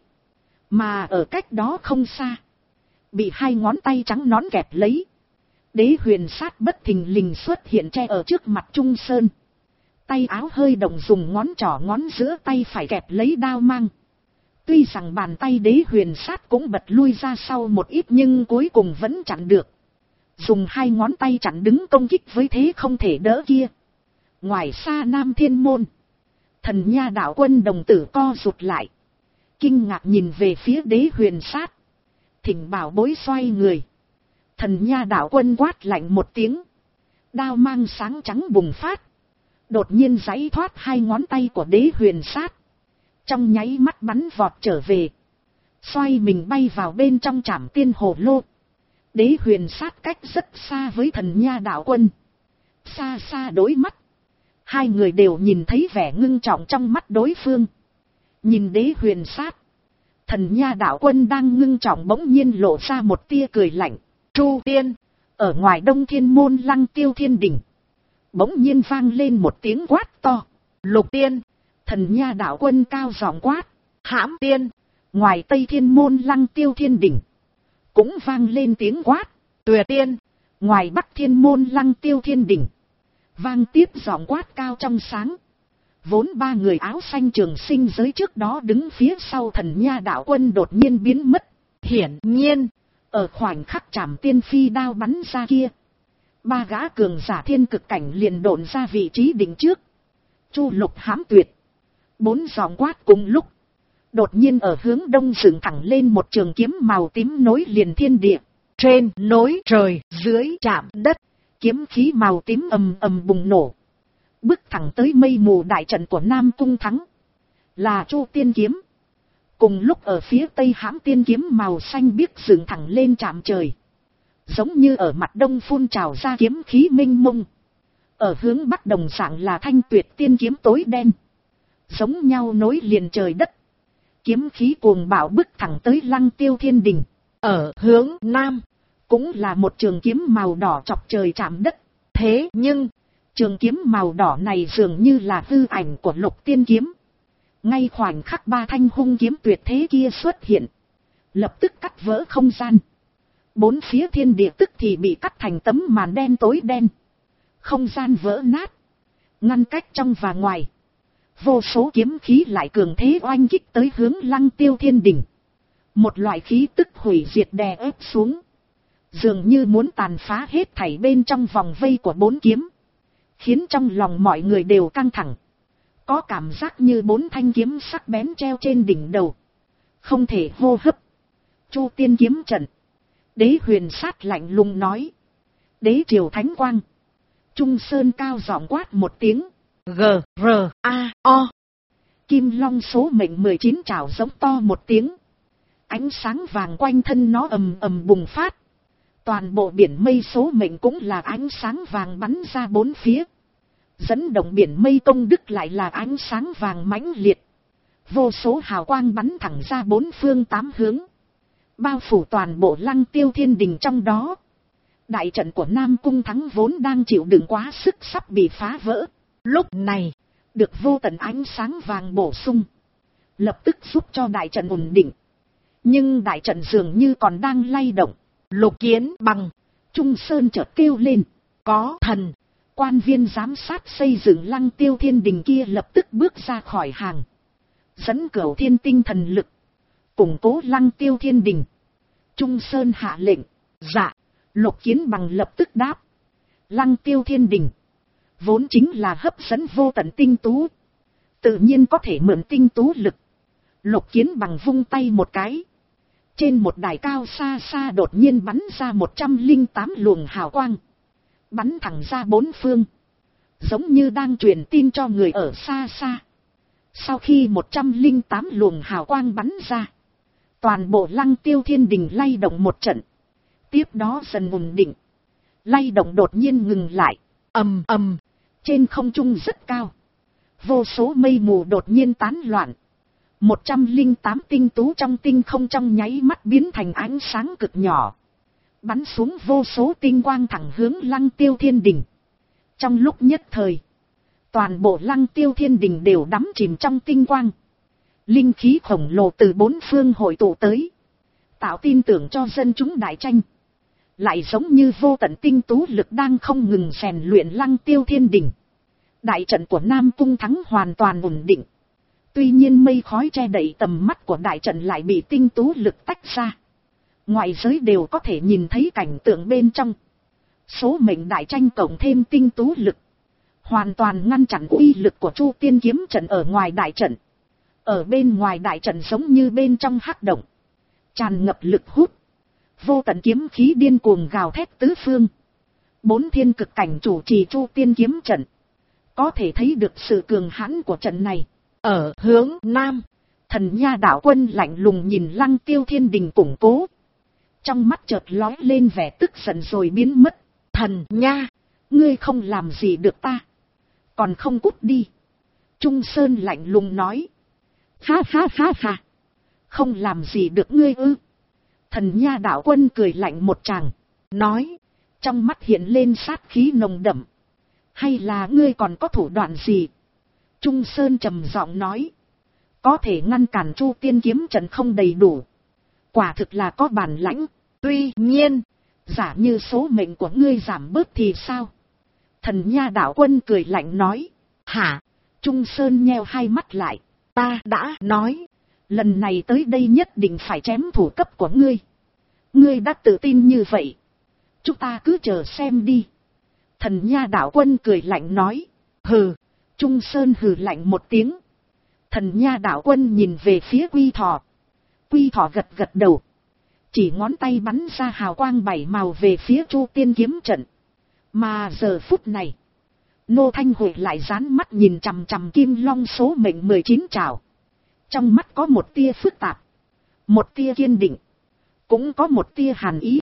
Mà ở cách đó không xa, bị 2 ngón tay trắng nón kẹp lấy. Đế huyền sát bất thình lình xuất hiện che ở trước mặt Trung Sơn. Tay áo hơi động dùng ngón trỏ ngón giữa tay phải kẹp lấy đao mang. Tuy rằng bàn tay đế huyền sát cũng bật lui ra sau một ít nhưng cuối cùng vẫn chặn được. Dùng 2 ngón tay chặn đứng công kích với thế không thể đỡ kia. Ngoài xa Nam Thiên Môn, Thần Nha đạo quân đồng tử co rụt lại. Kinh ngạc nhìn về phía đế huyền sát. Thỉnh bảo bối xoay người. Thần Nha đạo quân quát lạnh một tiếng. Đao mang sáng trắng bùng phát. Đột nhiên giãy thoát 2 ngón tay của đế huyền sát. Trong nháy mắt bắn vọt trở về. Xoay mình bay vào bên trong trảm tiên hồ lô. Đế huyền sát cách rất xa với thần Nha đạo quân. Xa xa đối mắt. 2 người đều nhìn thấy vẻ ngưng trọng trong mắt đối phương. Nhìn đế huyền sát. Thần Nha đạo quân đang ngưng trọng bỗng nhiên lộ ra một tia cười lạnh. Chu Tiên, ở ngoài Đông Thiên Môn Lăng Tiêu Thiên Đỉnh. Bỗng nhiên vang lên một tiếng quát to. Lục Tiên, thần Nha đạo quân cao giọng quát. Hãm Tiên, ngoài Tây Thiên Môn Lăng Tiêu Thiên Đỉnh. Cũng vang lên tiếng quát. Tuyệt Tiên, ngoài Bắc Thiên Môn Lăng Tiêu Thiên Đỉnh. Vang tiếp giọng quát cao trong sáng. Vốn 3 người áo xanh Trường Sinh giới trước đó đứng phía sau thần Nha đạo quân đột nhiên biến mất. Hiển nhiên, ở khoảnh khắc trảm tiên phi đao bắn ra kia, 3 gã cường giả thiên cực cảnh liền độn ra vị trí đỉnh trước. Chu Lục Hãm Tuyệt. 4 giọng quát cùng lúc. Đột nhiên ở hướng đông dựng thẳng lên một trường kiếm màu tím nối liền thiên địa. Trên nối trời, dưới chạm đất. Kiếm khí màu tím ầm ầm bùng nổ. Bước thẳng tới mây mù đại trận của Nam Cung Thắng. Là Chu Tiên kiếm. Cùng lúc ở phía tây Hãm Tiên kiếm màu xanh biếc dựng thẳng lên chạm trời. Giống như ở mặt đông phun trào ra kiếm khí minh mông. Ở hướng bắc đồng dạng là Thanh Tuyệt Tiên kiếm tối đen. Giống nhau nối liền trời đất. Kiếm khí cuồng bạo bức thẳng tới Lăng Tiêu Thiên Đình. Ở hướng nam, cũng là một trường kiếm màu đỏ chọc trời chạm đất. Thế nhưng, trường kiếm màu đỏ này dường như là hư ảnh của Lục Tiên kiếm. Ngay khoảnh khắc 3 thanh hung kiếm tuyệt thế kia xuất hiện. Lập tức cắt vỡ không gian. 4 phía thiên địa tức thì bị cắt thành tấm màn đen tối đen. Không gian vỡ nát. Ngăn cách trong và ngoài. Vô số kiếm khí lại cường thế oanh kích tới hướng Lăng Tiêu Thiên Đỉnh. Một loại khí tức hủy diệt đè ép xuống. Dường như muốn tàn phá hết thảy bên trong vòng vây của 4 kiếm. Khiến trong lòng mọi người đều căng thẳng. Có cảm giác như 4 thanh kiếm sắc bén treo trên đỉnh đầu. Không thể hô hấp. Chu Tiên kiếm trận. Đế huyền sát lạnh lùng nói. Đế triều thánh quang. Trung Sơn cao giọng quát một tiếng. G-R-A-O. Kim long số mệnh 19 trảo giống to một tiếng. Ánh sáng vàng quanh thân nó ầm ầm bùng phát. Toàn bộ biển mây số mệnh cũng là ánh sáng vàng bắn ra 4 phía. Dẫn động biển mây công đức lại là ánh sáng vàng mãnh liệt. Vô số hào quang bắn thẳng ra 4 phương 8 hướng. Bao phủ toàn bộ Lăng Tiêu Thiên Đình trong đó. Đại trận của Nam Cung Thắng vốn đang chịu đựng quá sức sắp bị phá vỡ. Lúc này, Được vô tận ánh sáng vàng bổ sung. Lập tức giúp cho đại trận ổn định. Nhưng đại trận dường như còn đang lay động. Lục Kiến Bằng, Trung Sơn chợt kêu lên. có thần. Quan viên giám sát xây dựng Lăng Tiêu Thiên Đình kia lập tức bước ra khỏi hàng. Dẫn Cửu Thiên tinh thần lực. Củng cố Lăng Tiêu Thiên Đình. Trung Sơn hạ lệnh. Dạ. Lục Kiến Bằng lập tức đáp. Lăng Tiêu Thiên Đình vốn chính là hấp dẫn vô tận tinh tú. Tự nhiên có thể mượn tinh tú lực. Lục Kiến Bằng vung tay một cái. Trên một đài cao xa xa đột nhiên bắn ra 108 luồng hào quang. Bắn thẳng ra bốn phương. Giống như đang truyền tin cho người ở xa xa. Sau khi 108 luồng hào quang bắn ra, toàn bộ Lăng Tiêu Thiên Đình lay động một trận. Tiếp đó dần ổn định. Lay động đột nhiên ngừng lại. Ầm ầm. Trên không trung rất cao. Vô số mây mù đột nhiên tán loạn. 108 tinh tú trong tinh không trong nháy mắt biến thành ánh sáng cực nhỏ. Bắn xuống vô số tinh quang thẳng hướng Lăng Tiêu Thiên Đình. Trong lúc nhất thời, toàn bộ Lăng Tiêu Thiên Đình đều đắm chìm trong tinh quang. Linh khí khổng lồ từ bốn phương hội tụ tới. Tạo tin tưởng cho dân chúng đại tranh. Lại giống như vô tận tinh tú lực đang không ngừng rèn luyện Lăng Tiêu Thiên Đình. Đại trận của Nam Cung Thắng hoàn toàn ổn định. Tuy nhiên mây khói che đậy tầm mắt của đại trận lại bị tinh tú lực tách ra. Ngoại giới đều có thể nhìn thấy cảnh tượng bên trong. Số mệnh đại tranh cộng thêm tinh tú lực. Hoàn toàn ngăn chặn uy lực của Chu Tiên kiếm trận ở ngoài đại trận. Ở bên ngoài đại trận giống như bên trong hắc động. Tràn ngập lực hút. Vô tận kiếm khí điên cuồng gào thét tứ phương. 4 thiên cực cảnh chủ trì Chu Tiên kiếm trận. Có thể thấy được sự cường hãn của trận này. Ở hướng Nam, Thần Nha đạo quân lạnh lùng nhìn Lăng Tiêu Thiên Đình củng cố. Trong mắt chợt lóe lên vẻ tức giận rồi biến mất. Thần Nha, ngươi không làm gì được ta. Còn không cút đi. Trung Sơn lạnh lùng nói. Ha ha ha ha. Không làm gì được ngươi ư. Thần Nha đạo quân cười lạnh một tràng. Nói. Trong mắt hiện lên sát khí nồng đậm. Hay là ngươi còn có thủ đoạn gì? Trung Sơn trầm giọng nói. Có thể ngăn cản Chu Tiên kiếm trận không đầy đủ. Quả thực là có bản lãnh. Tuy nhiên, giả như số mệnh của ngươi giảm bớt thì sao? Thần Nha đạo quân cười lạnh nói. Hả? Trung Sơn nheo hai mắt lại. Ta đã nói. Lần này tới đây nhất định phải chém thủ cấp của ngươi. Ngươi đã tự tin như vậy. Chúng ta cứ chờ xem đi. Thần Nha đạo quân cười lạnh nói. Hừ. Trung Sơn hừ lạnh một tiếng. Thần Nha đạo quân nhìn về phía Quy Thọ. Quy Thọ gật gật đầu. Chỉ ngón tay bắn ra hào quang 7 màu về phía Chu Tiên kiếm trận. Mà giờ phút này, Nô Thanh Hội lại dán mắt nhìn chằm chằm Kim Long số mệnh 19 trảo. Trong mắt có một tia phức tạp, một tia kiên định, cũng có một tia hàn ý.